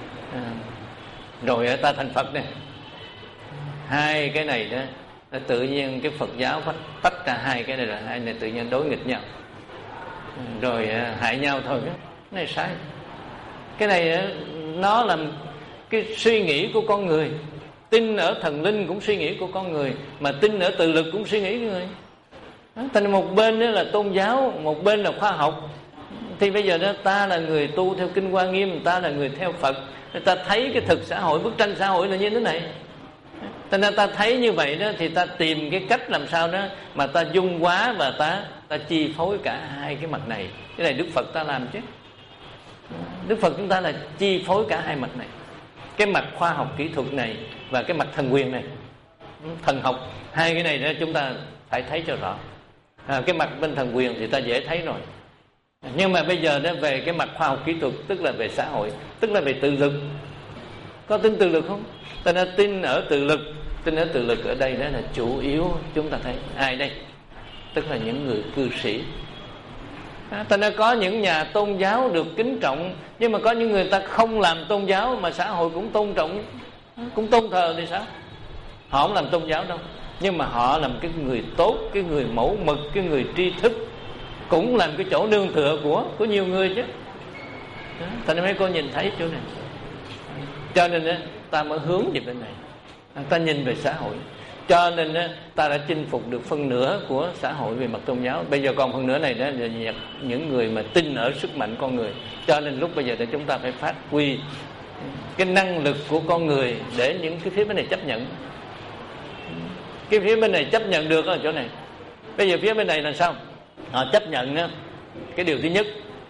rồi ta thành Phật này. Hai cái này đó là tự nhiên cái Phật giáo phải tách ra hai cái này, là hai này tự nhiên đối nghịch nhau, rồi hại nhau thôi. Cái này sai. Cái này nó là cái suy nghĩ của con người. Tin ở thần linh cũng suy nghĩ của con người, mà tin ở tự lực cũng suy nghĩ của người. Thành một bên đó là tôn giáo, một bên là khoa học. Thì bây giờ đó ta là người tu theo Kinh Hoa Nghiêm, ta là người theo Phật, ta thấy cái thực xã hội, bức tranh xã hội là như thế này. Cho nên ta thấy như vậy đó thì ta tìm cái cách làm sao đó mà ta dung hóa và ta ta chi phối cả hai cái mặt này. Cái này Đức Phật ta làm chứ. Đức Phật chúng ta là chi phối cả hai mặt này, cái mặt khoa học kỹ thuật này và cái mặt thần quyền này, thần học. Hai cái này đó chúng ta phải thấy cho rõ. À, cái mặt bên thần quyền thì ta dễ thấy rồi, nhưng mà bây giờ đó về cái mặt khoa học kỹ thuật, tức là về xã hội, tức là về tự lực. Có tin tự lực không? Ta đã tin ở tự lực. Tin ở tự lực ở đây đó là chủ yếu. Chúng ta thấy ai đây? Tức là những người cư sĩ. À, ta đã có những nhà tôn giáo được kính trọng, nhưng mà có những người ta không làm tôn giáo mà xã hội cũng tôn trọng, cũng tôn thờ thì sao? Họ không làm tôn giáo đâu, nhưng mà họ làm cái người tốt, cái người mẫu mực, cái người tri thức, cũng làm cái chỗ nương tựa của của nhiều người chứ. Thành ra mấy cô nhìn thấy chỗ này. Cho nên á, ta mới hướng về bên này, ta nhìn về xã hội. Cho nên á, ta đã chinh phục được phân nửa của xã hội về mặt tôn giáo. Bây giờ còn phân nửa này đó là những người mà tin ở sức mạnh con người. Cho nên lúc bây giờ để chúng ta phải phát huy cái năng lực của con người để những cái phía bên này chấp nhận. Cái phía bên này chấp nhận được ở chỗ này. Bây giờ phía bên này là sao? Họ chấp nhận đó, cái điều thứ nhất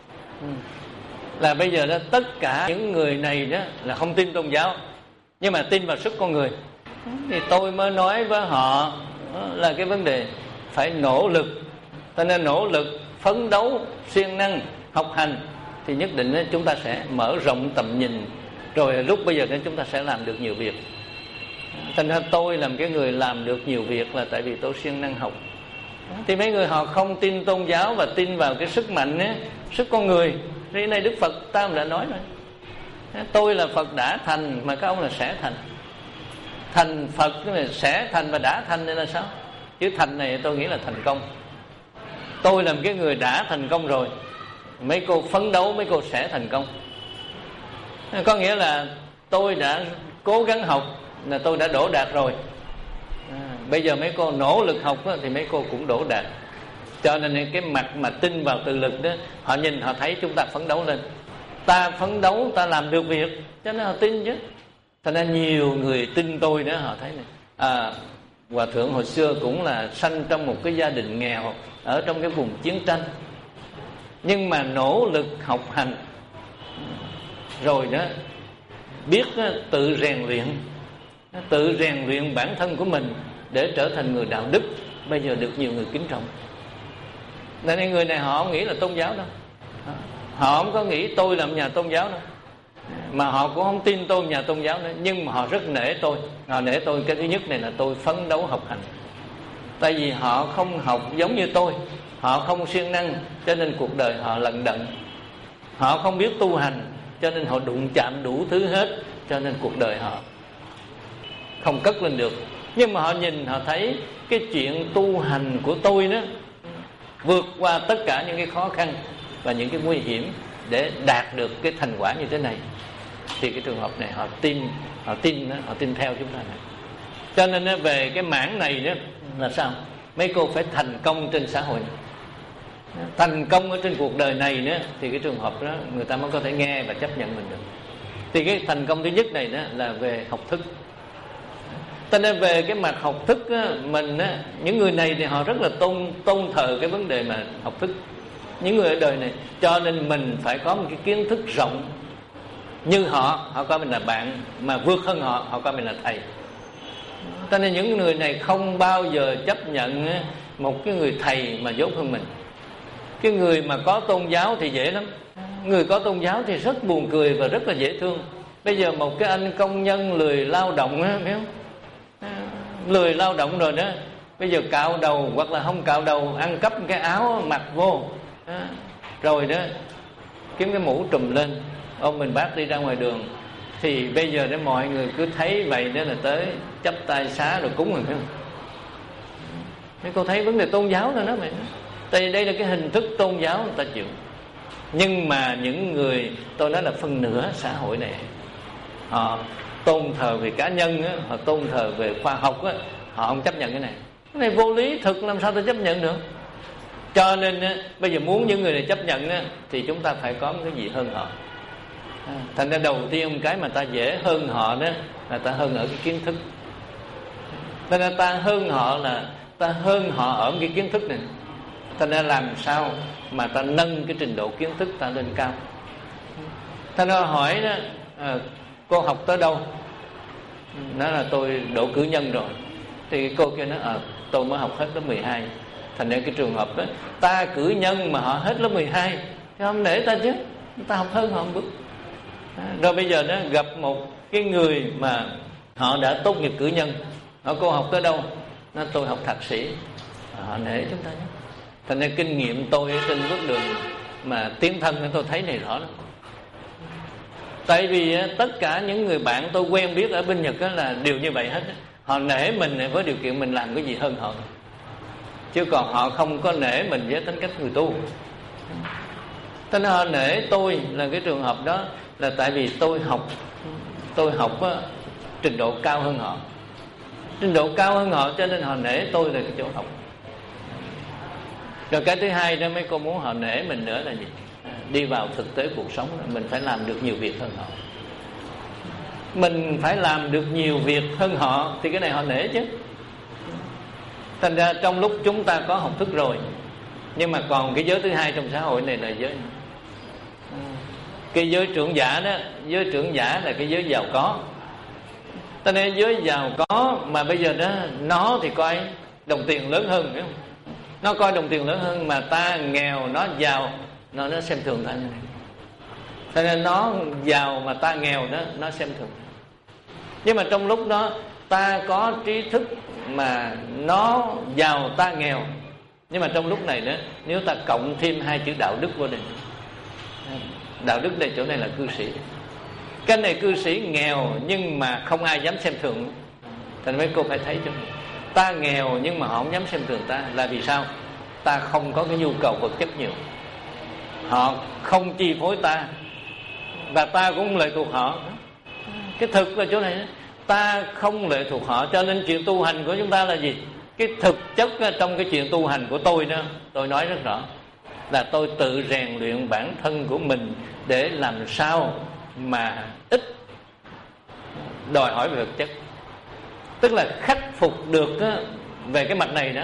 là bây giờ đó tất cả những người này đó là không tin tôn giáo, nhưng mà tin vào sức con người. Thì tôi mới nói với họ là cái vấn đề phải nỗ lực. Cho nên nỗ lực, phấn đấu, siêng năng, học hành thì nhất định đó, chúng ta sẽ mở rộng tầm nhìn. Rồi lúc bây giờ nên chúng ta sẽ làm được nhiều việc. Thành ra tôi làm cái người làm được nhiều việc là tại vì tôi siêng năng học. Thì mấy người họ không tin tôn giáo và tin vào cái sức mạnh ấy, sức con người. Thế này Đức Phật ta đã nói rồi. Tôi là Phật đã thành, mà các ông là sẽ thành. Thành Phật là sẽ thành và đã thành, đây là sao? Chứ thành này tôi nghĩ là thành công. Tôi làm cái người đã thành công rồi, mấy cô phấn đấu mấy cô sẽ thành công. Có nghĩa là tôi đã cố gắng học là tôi đã đỗ đạt rồi. À, bây giờ mấy cô nỗ lực học đó, thì mấy cô cũng đỗ đạt. Cho nên cái mặt mà tin vào tự lực đó, họ nhìn họ thấy chúng ta phấn đấu lên. Ta phấn đấu, ta làm được việc, cho nên họ tin chứ. Thành ra nhiều người tin tôi đó, họ thấy này, à, Hòa thượng hồi xưa cũng là sanh trong một cái gia đình nghèo ở trong cái vùng chiến tranh, nhưng mà nỗ lực học hành rồi đó, biết tự rèn luyện, tự rèn luyện bản thân của mình để trở thành người đạo đức, bây giờ được nhiều người kính trọng. Nên người này họ không nghĩ là tôn giáo đâu, họ không có nghĩ tôi làm nhà tôn giáo đâu, mà họ cũng không tin tôi nhà tôn giáo nữa, nhưng mà họ rất nể tôi. Họ nể tôi cái thứ nhất này là tôi phấn đấu học hành, tại vì họ không học giống như tôi, họ không siêng năng, cho nên cuộc đời họ lận đận. Họ không biết tu hành, cho nên họ đụng chạm đủ thứ hết, cho nên cuộc đời họ không cất lên được. Nhưng mà họ nhìn, họ thấy cái chuyện tu hành của tôi đó vượt qua tất cả những cái khó khăn và những cái nguy hiểm để đạt được cái thành quả như thế này, thì cái trường hợp này họ tin, họ tin, họ tin theo chúng ta này. Cho nên về cái mảng này đó là sao? Mấy cô phải thành công trên xã hội này, thành công ở trên cuộc đời này nữa, thì cái trường hợp đó người ta mới có thể nghe và chấp nhận mình được. Thì cái thành công thứ nhất này đó là về học thức. Cho nên về cái mặt học thức á, mình á, những người này thì họ rất là tôn tôn thờ cái vấn đề mà học thức, những người ở đời này, cho nên mình phải có một cái kiến thức rộng như họ. Họ coi mình là bạn, mà vượt hơn họ, họ coi mình là thầy. Cho nên những người này không bao giờ chấp nhận một cái người thầy mà dốt hơn mình. Cái người mà có tôn giáo thì dễ lắm, người có tôn giáo thì rất buồn cười và rất là dễ thương. Bây giờ một cái anh công nhân lười lao động á, biết không? Lười lao động rồi đó, bây giờ cạo đầu hoặc là không cạo đầu, ăn cắp cái áo mặc vô đó. Rồi đó kiếm cái mũ trùm lên, ôm mình bác đi ra ngoài đường, thì bây giờ đó mọi người cứ thấy vậy đó là tới chắp tay xá rồi cúng rồi, phải không? Mấy cô thấy vấn đề tôn giáo rồi đó mày. Tại vì đây là cái hình thức tôn giáo người ta chịu. Nhưng mà những người, tôi nói là phần nửa xã hội này, họ tôn thờ về cá nhân á, họ tôn thờ về khoa học á, họ không chấp nhận cái này. Cái này vô lý thực, làm sao tôi chấp nhận được? Cho nên á, bây giờ muốn những người này chấp nhận á, thì chúng ta phải có cái gì hơn họ. À, thành ra đầu tiên cái mà ta dễ hơn họ đó là ta hơn ở cái kiến thức. Thành ra ta hơn họ là ta hơn họ ở cái kiến thức này. Thành ra làm sao mà ta nâng cái trình độ kiến thức ta lên cao. Thành ra hỏi đó, à, cô học tới đâu? Nói là tôi đỗ cử nhân rồi. Thì cô kia nói, à, tôi mới học hết lớp mười hai. Thành ra cái trường hợp đó, ta cử nhân mà họ hết lớp mười hai thì không nể ta chứ, ta học hơn họ một bước. À, rồi bây giờ nó gặp một cái người mà họ đã tốt nghiệp cử nhân, họ cô học tới đâu? Nó tôi học thạc sĩ. À, họ nể chúng ta nhé. Thành ra kinh nghiệm tôi trên bước đường mà tiến thân tôi thấy này rõ lắm. Tại vì tất cả những người bạn tôi quen biết ở bên Nhật là đều như vậy hết. Họ nể mình với điều kiện mình làm cái gì hơn họ, chứ còn họ không có nể mình với tính cách người tu. Thế nên họ nể tôi là cái trường hợp đó là tại vì tôi học tôi học á, trình độ cao hơn họ, trình độ cao hơn họ cho nên họ nể tôi là cái chỗ học. Rồi cái thứ hai đó mấy cô muốn họ nể mình nữa là gì? Đi vào thực tế cuộc sống mình phải làm được nhiều việc hơn họ. Mình phải làm được nhiều việc hơn họ thì cái này họ nể chứ. Thành ra trong lúc chúng ta có học thức rồi, nhưng mà còn cái giới thứ hai trong xã hội này là giới cái giới trưởng giả đó. Giới trưởng giả là cái giới giàu có. Cho nên giới giàu có mà bây giờ đó nó thì coi đồng tiền lớn hơn, phải không? Nó coi đồng tiền lớn hơn, mà ta nghèo nó giàu, nó nó xem thường ta như này. Cho nên nó giàu mà ta nghèo đó, nó xem thường. Nhưng mà trong lúc đó ta có trí thức mà nó giàu ta nghèo, nhưng mà trong lúc này đó, nếu ta cộng thêm hai chữ đạo đức vô đây, đạo đức đây chỗ này là cư sĩ. Cái này cư sĩ nghèo nhưng mà không ai dám xem thường. Thành mấy cô phải thấy cho mình, ta nghèo nhưng mà họ không dám xem thường ta là vì sao? Ta không có cái nhu cầu vật chất nhiều, họ không chi phối ta, và ta cũng không lệ thuộc họ. Cái thực là chỗ này, ta không lệ thuộc họ, cho nên chuyện tu hành của chúng ta là gì? Cái thực chất trong cái chuyện tu hành của tôi đó, tôi nói rất rõ là tôi tự rèn luyện bản thân của mình để làm sao mà ít đòi hỏi về vật chất. tức là khắc phục được á, về cái mặt này đó.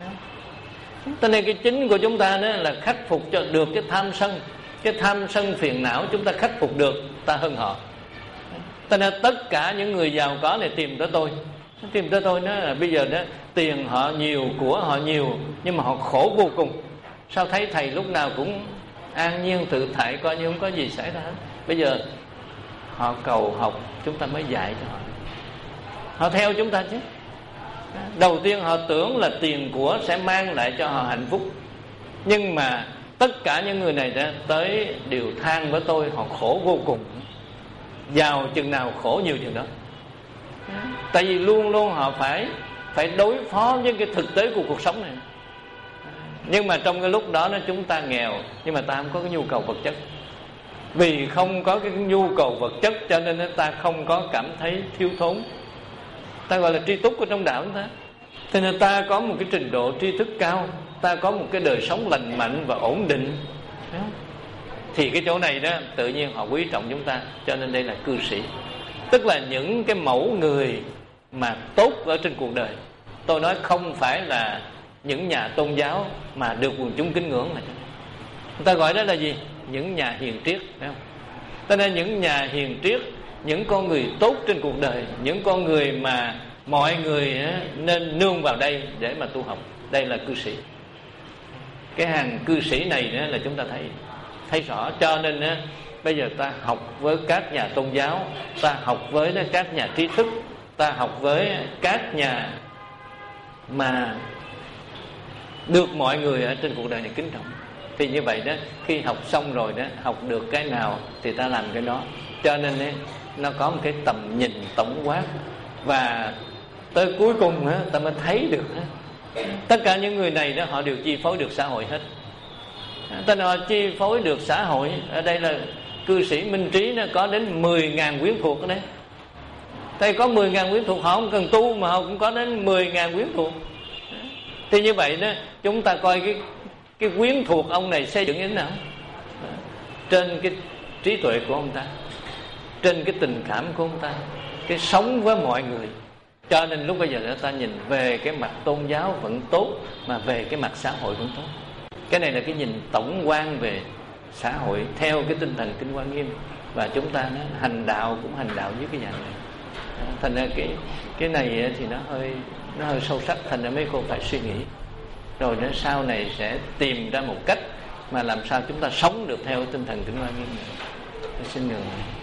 Cho nên cái chính của chúng ta đó là khắc phục cho được cái tham sân. Cái tham sân phiền não chúng ta khắc phục được, ta hơn họ. Cho nên tất cả những người giàu có này tìm tới tôi. Tìm tới tôi đó là bây giờ đó, tiền họ nhiều, của họ nhiều, nhưng mà họ khổ vô cùng. Sao thấy thầy lúc nào cũng an nhiên tự tại, coi như không có gì xảy ra hết. Bây giờ họ cầu học, chúng ta mới dạy cho họ. Họ theo chúng ta chứ. Đầu tiên họ tưởng là tiền của sẽ mang lại cho họ hạnh phúc, nhưng mà tất cả những người này đó tới đều than với tôi, họ khổ vô cùng. Giàu chừng nào khổ nhiều chừng đó. Tại vì luôn luôn họ phải phải đối phó với cái thực tế của cuộc sống này. Nhưng mà trong cái lúc đó nó chúng ta nghèo, nhưng mà ta không có cái nhu cầu vật chất. Vì không có cái nhu cầu vật chất cho nên ta không có cảm thấy thiếu thốn. Ta gọi là tri túc ở trong đạo chúng ta. Cho nên ta có một cái trình độ tri thức cao, ta có một cái đời sống lành mạnh và ổn định, thì cái chỗ này đó tự nhiên họ quý trọng chúng ta. Cho nên đây là cư sĩ, tức là những cái mẫu người mà tốt ở trên cuộc đời. Tôi nói không phải là những nhà tôn giáo mà được quần chúng kính ngưỡng, là người ta gọi đó là gì? Những nhà hiền triết, phải không? Cho nên những nhà hiền triết, những con người tốt trên cuộc đời, những con người mà mọi người nên nương vào đây để mà tu học, đây là cư sĩ. Cái hàng cư sĩ này là chúng ta thấy thấy rõ. Cho nên bây giờ ta học với các nhà tôn giáo, ta học với các nhà trí thức, ta học với các nhà mà được mọi người ở trên cuộc đời này kính trọng, thì như vậy đó, khi học xong rồi đó, học được cái nào thì ta làm cái đó. Cho nên ấy, nó có một cái tầm nhìn tổng quát, và tới cuối cùng á, ta mới thấy được á, tất cả những người này đó họ đều chi phối được xã hội hết. Ta nói chi phối được xã hội. Ở đây là cư sĩ Minh Trí nó có đến mười ngàn quyến thuộc ở đây. Đây có mười ngàn quyến thuộc, họ không cần tu mà họ cũng có đến mười ngàn quyến thuộc. Thì như vậy đó, chúng ta coi cái cái quyến thuộc ông này xây dựng như thế nào? Trên cái trí tuệ của ông ta, trên cái tình cảm của ông ta, cái sống với mọi người. Cho nên lúc bây giờ chúng ta nhìn về cái mặt tôn giáo vẫn tốt, mà về cái mặt xã hội vẫn tốt. Cái này là cái nhìn tổng quan về xã hội theo cái tinh thần Kinh Hoa Nghiêm. Và chúng ta nó hành đạo cũng hành đạo với cái dạng này. Thành ra cái cái này thì nó hơi nó hơi sâu sắc, thành ra mấy cô phải suy nghĩ. Rồi đến sau này sẽ tìm ra một cách mà làm sao chúng ta sống được theo tinh thần Kinh Hoa Nghiêm này. Tôi xin nhường.